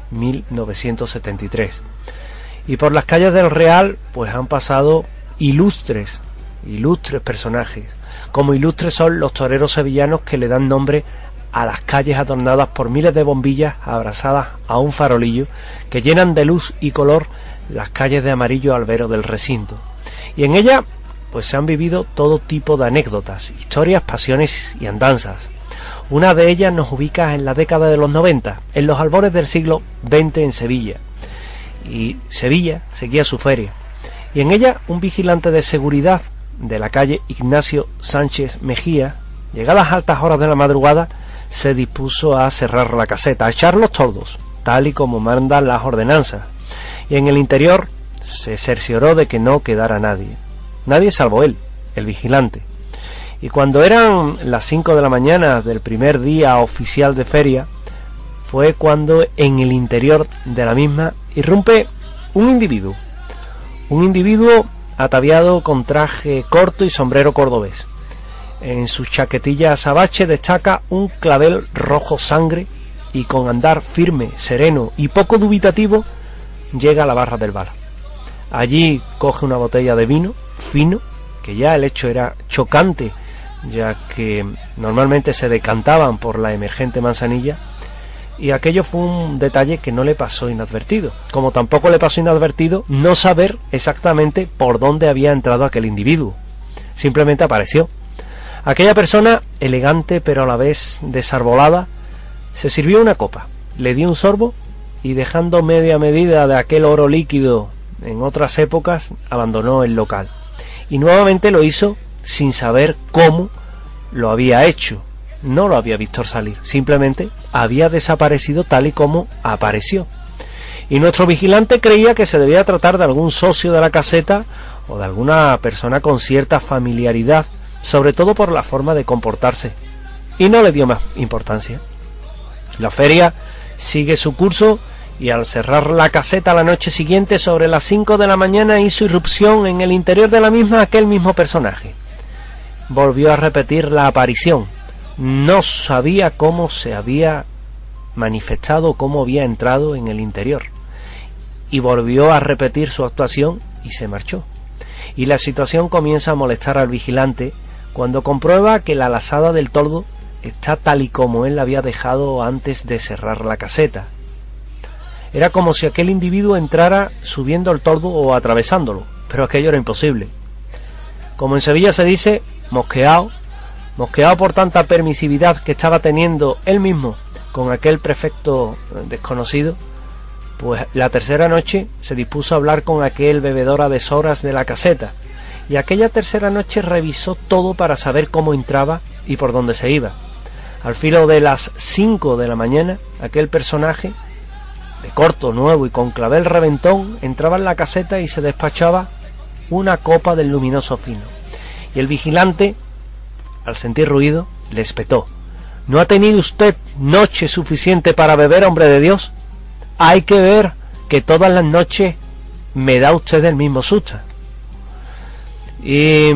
L: 1973. Y por las calles del Real pues han pasado ilustres personajes. Como ilustres son los toreros sevillanos que le dan nombre a las calles adornadas por miles de bombillas abrazadas a un farolillo que llenan de luz y color las calles de amarillo albero del recinto. Y en ella pues se han vivido todo tipo de anécdotas, historias, pasiones y andanzas. Una de ellas nos ubica en la década de los 90, en los albores del siglo XX en Sevilla. Y Sevilla seguía su feria. Y en ella un vigilante de seguridad de la calle Ignacio Sánchez Mejía, llegadas altas horas de la madrugada, se dispuso a cerrar la caseta, a echar los toldos, tal y como mandan las ordenanzas. Y en el interior se cercioró de que no quedara nadie. Nadie salvo él, el vigilante. Y cuando eran las 5 de la mañana del primer día oficial de feria, fue cuando en el interior de la misma irrumpe un individuo ataviado con traje corto y sombrero cordobés. En su chaquetilla azabache destaca un clavel rojo sangre y con andar firme, sereno y poco dubitativo llega a la barra del bar. Allí coge una botella de vino fino, que ya el hecho era chocante, ya que normalmente se decantaban por la emergente manzanilla, y aquello fue un detalle que no le pasó inadvertido, como tampoco le pasó inadvertido no saber exactamente por dónde había entrado aquel individuo. Simplemente apareció. Aquella persona, elegante pero a la vez desarbolada, se sirvió una copa, le dio un sorbo y, dejando media medida de aquel oro líquido en otras épocas, abandonó el local. Y nuevamente lo hizo sin saber cómo lo había hecho. No lo había visto salir, simplemente había desaparecido tal y como apareció. Y nuestro vigilante creía que se debía tratar de algún socio de la caseta o de alguna persona con cierta familiaridad, sobre todo por la forma de comportarse, y no le dio más importancia. La feria sigue su curso, y al cerrar la caseta la noche siguiente, sobre las 5 de la mañana, hizo irrupción en el interior de la misma aquel mismo personaje. Volvió a repetir la aparición. No sabía cómo se había manifestado, cómo había entrado en el interior, y volvió a repetir su actuación y se marchó. Y la situación comienza a molestar al vigilante cuando comprueba que la lazada del toldo está tal y como él la había dejado antes de cerrar la caseta. Era como si aquel individuo entrara subiendo el toldo o atravesándolo, pero aquello era imposible. Como en Sevilla se dice, mosqueado por tanta permisividad que estaba teniendo él mismo con aquel prefecto desconocido, pues la tercera noche se dispuso a hablar con aquel bebedor a deshoras de la caseta, y aquella tercera noche revisó todo para saber cómo entraba y por dónde se iba. Al filo de las 5 de la mañana, aquel personaje, de corto, nuevo y con clavel reventón, entraba en la caseta y se despachaba una copa del luminoso fino. Y el vigilante, al sentir ruido, le espetó: ¿no ha tenido usted noche suficiente para beber, hombre de Dios? Hay que ver que todas las noches me da usted el mismo susto. Y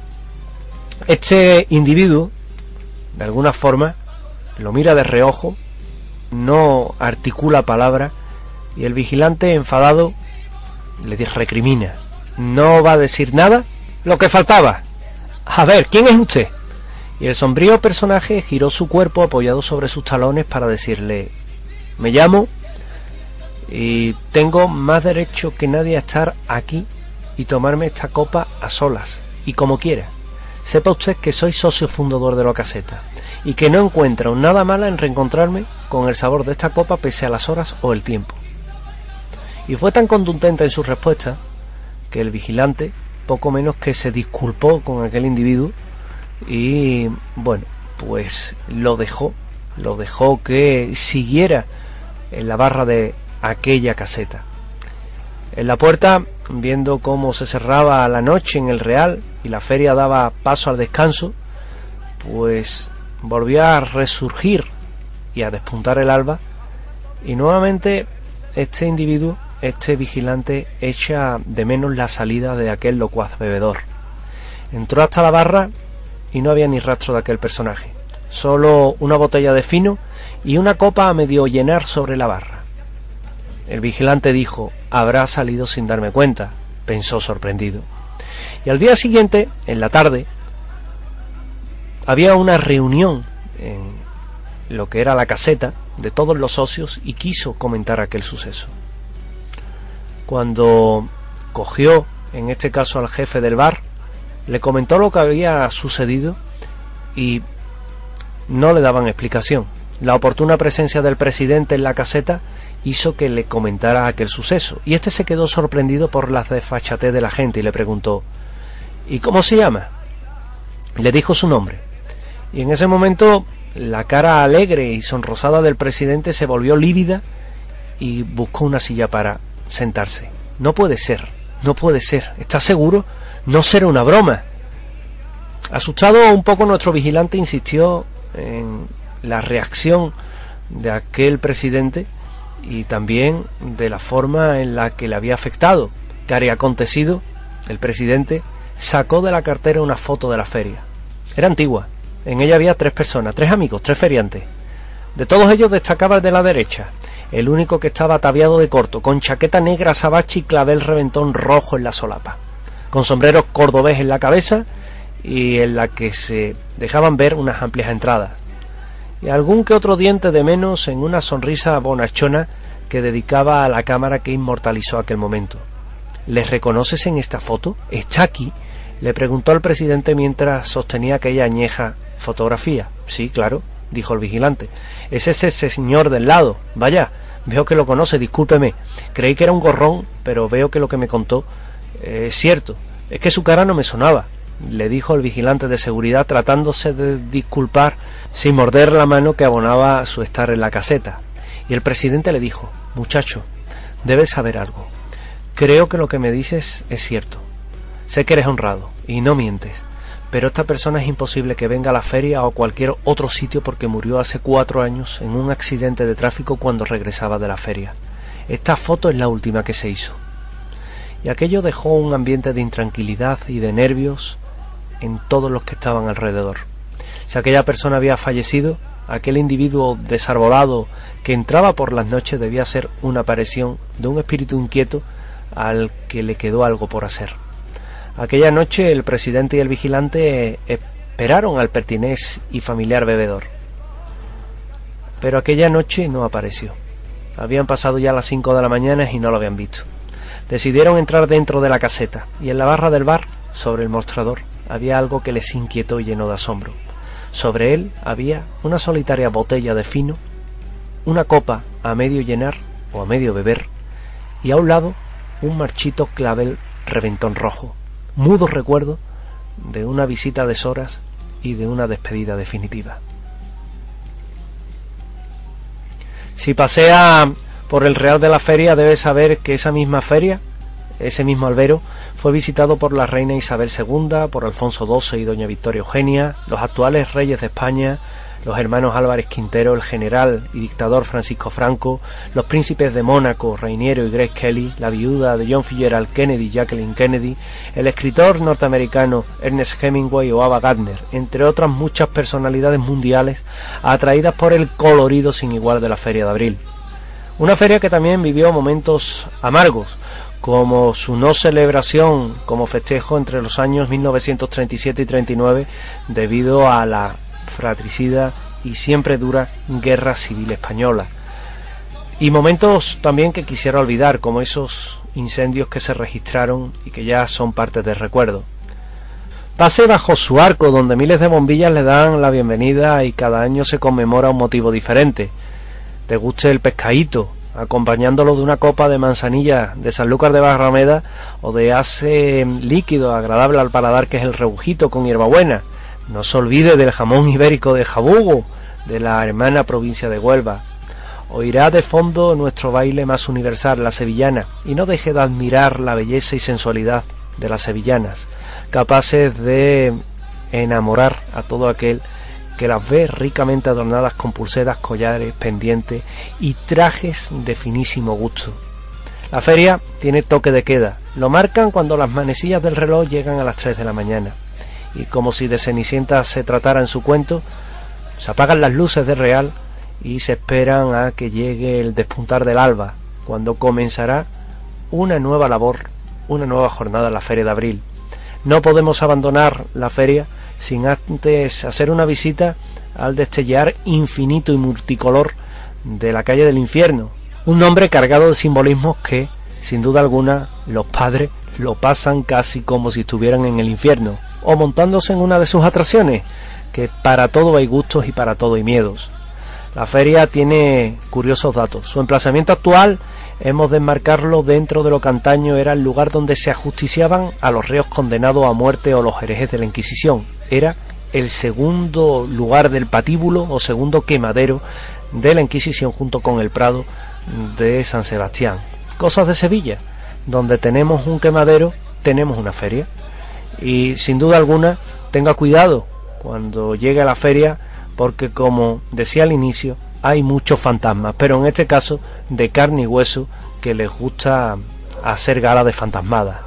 L: este individuo, de alguna forma, lo mira de reojo, no articula palabra Y el vigilante, enfadado, le recrimina: ¿no va a decir nada? ¡Lo que faltaba! A ver, ¿quién es usted? Y el sombrío personaje giró su cuerpo apoyado sobre sus talones para decirle: me llamo y tengo más derecho que nadie a estar aquí y tomarme esta copa a solas y como quiera. Sepa usted que soy socio fundador de la caseta y que no encuentro nada malo en reencontrarme con el sabor de esta copa pese a las horas o el tiempo. Y fue tan contundente en su respuesta que el vigilante poco menos que se disculpó con aquel individuo y, bueno, pues lo dejó que siguiera en la barra de aquella caseta. En la puerta, viendo cómo se cerraba la noche en el Real y la feria daba paso al descanso, pues volvió a resurgir y a despuntar el alba, y nuevamente este individuo, este vigilante, echa de menos la salida de aquel locuaz bebedor. Entró hasta la barra y no había ni rastro de aquel personaje, solo una botella de fino y una copa a medio llenar sobre la barra. El vigilante dijo: habrá salido sin darme cuenta, pensó sorprendido. Y al día siguiente, en la tarde, había una reunión en lo que era la caseta de todos los socios y quiso comentar aquel suceso. Cuando cogió, en este caso al jefe del bar, le comentó lo que había sucedido y no le daban explicación. La oportuna presencia del presidente en la caseta hizo que le comentara aquel suceso, y este se quedó sorprendido por la desfachatez de la gente y le preguntó: ¿y cómo se llama? Le dijo su nombre, y en ese momento la cara alegre y sonrosada del presidente se volvió lívida y buscó una silla para sentarse. No puede ser, ¿estás seguro? No será una broma. Asustado un poco, nuestro vigilante insistió en la reacción de aquel presidente y también de la forma en la que le había afectado. ¿Qué había acontecido? El presidente sacó de la cartera una foto de la feria. Era antigua. En ella había 3 personas, 3 amigos, 3 feriantes. De todos ellos destacaba el de la derecha, el único que estaba ataviado de corto, con chaqueta negra azabache y clavel reventón rojo en la solapa, con sombreros cordobés en la cabeza y en la que se dejaban ver unas amplias entradas, y algún que otro diente de menos en una sonrisa bonachona que dedicaba a la cámara que inmortalizó aquel momento. ¿Les reconoces en esta foto? ¿Está aquí?, le preguntó al presidente mientras sostenía aquella añeja fotografía. Sí, claro, dijo el vigilante. Es ese señor del lado. Vaya, veo que lo conoce, discúlpeme. Creí que era un gorrón, pero veo que lo que me contó es cierto. Es que su cara no me sonaba, le dijo el vigilante de seguridad, tratándose de disculpar sin morder la mano que abonaba su estar en la caseta. Y el presidente le dijo: muchacho, debes saber algo. Creo que lo que me dices es cierto. Sé que eres honrado y no mientes, pero esta persona es imposible que venga a la feria o a cualquier otro sitio porque murió hace 4 años en un accidente de tráfico cuando regresaba de la feria. Esta foto es la última que se hizo. Y aquello dejó un ambiente de intranquilidad y de nervios en todos los que estaban alrededor. Si aquella persona había fallecido, aquel individuo desarbolado que entraba por las noches debía ser una aparición de un espíritu inquieto al que le quedó algo por hacer. Aquella noche el presidente y el vigilante esperaron al pertinaz y familiar bebedor. Pero aquella noche no apareció. Habían pasado ya las 5 de la mañana y no lo habían visto. Decidieron entrar dentro de la caseta, y en la barra del bar, sobre el mostrador, había algo que les inquietó y llenó de asombro. Sobre él había una solitaria botella de fino, una copa a medio llenar o a medio beber, y a un lado un marchito clavel reventón rojo, mudo recuerdo de una visita a deshoras y de una despedida definitiva. Si pasea por el Real de la Feria, debe saber que esa misma feria, ese mismo albero, fue visitado por la reina Isabel II, por Alfonso XII y doña Victoria Eugenia, los actuales reyes de España, los hermanos Álvarez Quintero, el general y dictador Francisco Franco, los príncipes de Mónaco, Rainiero y Grace Kelly, la viuda de John Fitzgerald Kennedy, Jacqueline Kennedy, el escritor norteamericano Ernest Hemingway o Ava Gardner, entre otras muchas personalidades mundiales atraídas por el colorido sin igual de la Feria de Abril. Una feria que también vivió momentos amargos, como su no celebración como festejo entre los años 1937 y 39 debido a la fratricida y siempre dura Guerra Civil Española. Y momentos también que quisiera olvidar, como esos incendios que se registraron y que ya son parte del recuerdo. Pase bajo su arco, donde miles de bombillas le dan la bienvenida y cada año se conmemora un motivo diferente. Deguste el pescadito, acompañándolo de una copa de manzanilla de Sanlúcar de Barrameda o de ase líquido agradable al paladar que es el rebujito con hierbabuena. No se olvide del jamón ibérico de Jabugo, de la hermana provincia de Huelva. Oirá de fondo nuestro baile más universal, la sevillana, y no deje de admirar la belleza y sensualidad de las sevillanas, capaces de enamorar a todo aquel que las ve ricamente adornadas con pulseras, collares, pendientes y trajes de finísimo gusto. La feria tiene toque de queda, lo marcan cuando las manecillas del reloj llegan a las 3 de la mañana, y como si de Cenicienta se tratara en su cuento, se apagan las luces del Real y se esperan a que llegue el despuntar del alba, cuando comenzará una nueva labor, una nueva jornada en la Feria de Abril. No podemos abandonar la feria sin antes hacer una visita al destellar infinito y multicolor de la calle del infierno, un nombre cargado de simbolismos que, sin duda alguna, los padres lo pasan casi como si estuvieran en el infierno, o montándose en una de sus atracciones, que para todo hay gustos y para todo hay miedos. La feria tiene curiosos datos. Su emplazamiento actual hemos de enmarcarlo dentro de lo que antaño era el lugar donde se ajusticiaban a los reos condenados a muerte o los herejes de la Inquisición. Era el segundo lugar del patíbulo o segundo quemadero de la Inquisición junto con el Prado de San Sebastián. Cosas de Sevilla, donde tenemos un quemadero, tenemos una feria. Y sin duda alguna, tenga cuidado cuando llegue a la feria, porque como decía al inicio, hay muchos fantasmas, pero en este caso de carne y hueso, que les gusta hacer gala de fantasmadas.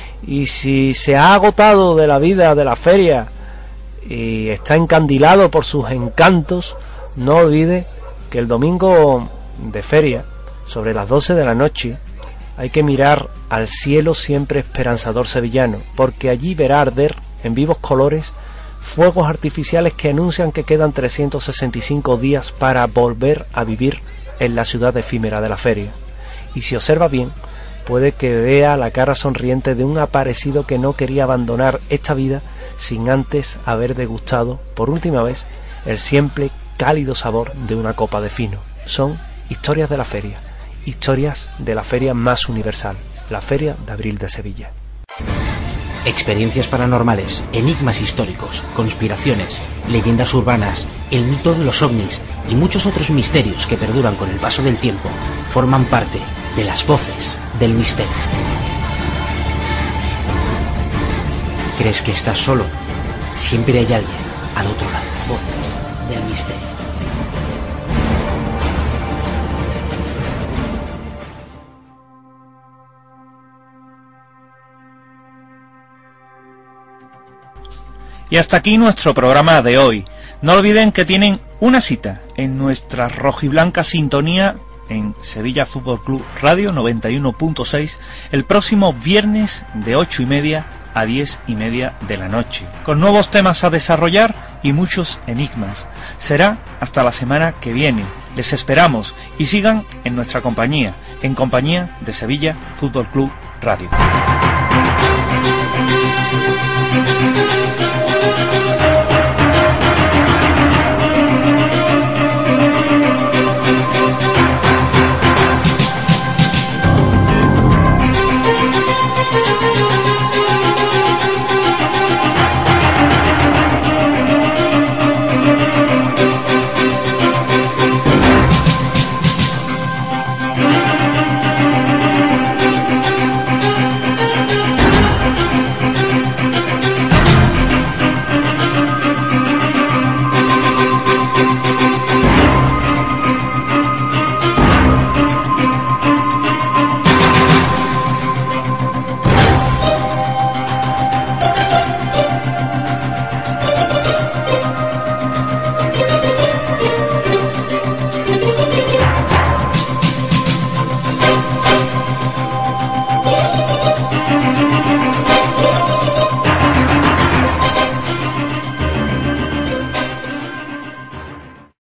L: Y si se ha agotado de la vida de la feria y está encandilado por sus encantos, no olvide que el domingo de feria, sobre las 12 de la noche, hay que mirar al cielo siempre esperanzador sevillano, porque allí verá arder en vivos colores fuegos artificiales que anuncian que quedan 365 días para volver a vivir en la ciudad efímera de la feria. Y si observa bien, puede que vea la cara sonriente de un aparecido que no quería abandonar esta vida sin antes haber degustado por última vez el siempre cálido sabor de una copa de fino. Son historias de la feria, historias de la feria más universal, la Feria de Abril de Sevilla.
M: Experiencias paranormales, enigmas históricos, conspiraciones, leyendas urbanas, el mito de los ovnis y muchos otros misterios que perduran con el paso del tiempo forman parte de las voces del misterio. ¿Crees que estás solo? Siempre hay alguien al otro lado. Voces del misterio.
F: Y hasta aquí nuestro programa de hoy. No olviden que tienen una cita en nuestra rojiblanca sintonía en Sevilla Fútbol Club Radio 91.6 el próximo viernes de 8:30 a 10:30 de la noche, con nuevos temas a desarrollar y muchos enigmas. Será hasta la semana que viene. Les esperamos y sigan en nuestra compañía, en compañía de Sevilla Fútbol Club Radio.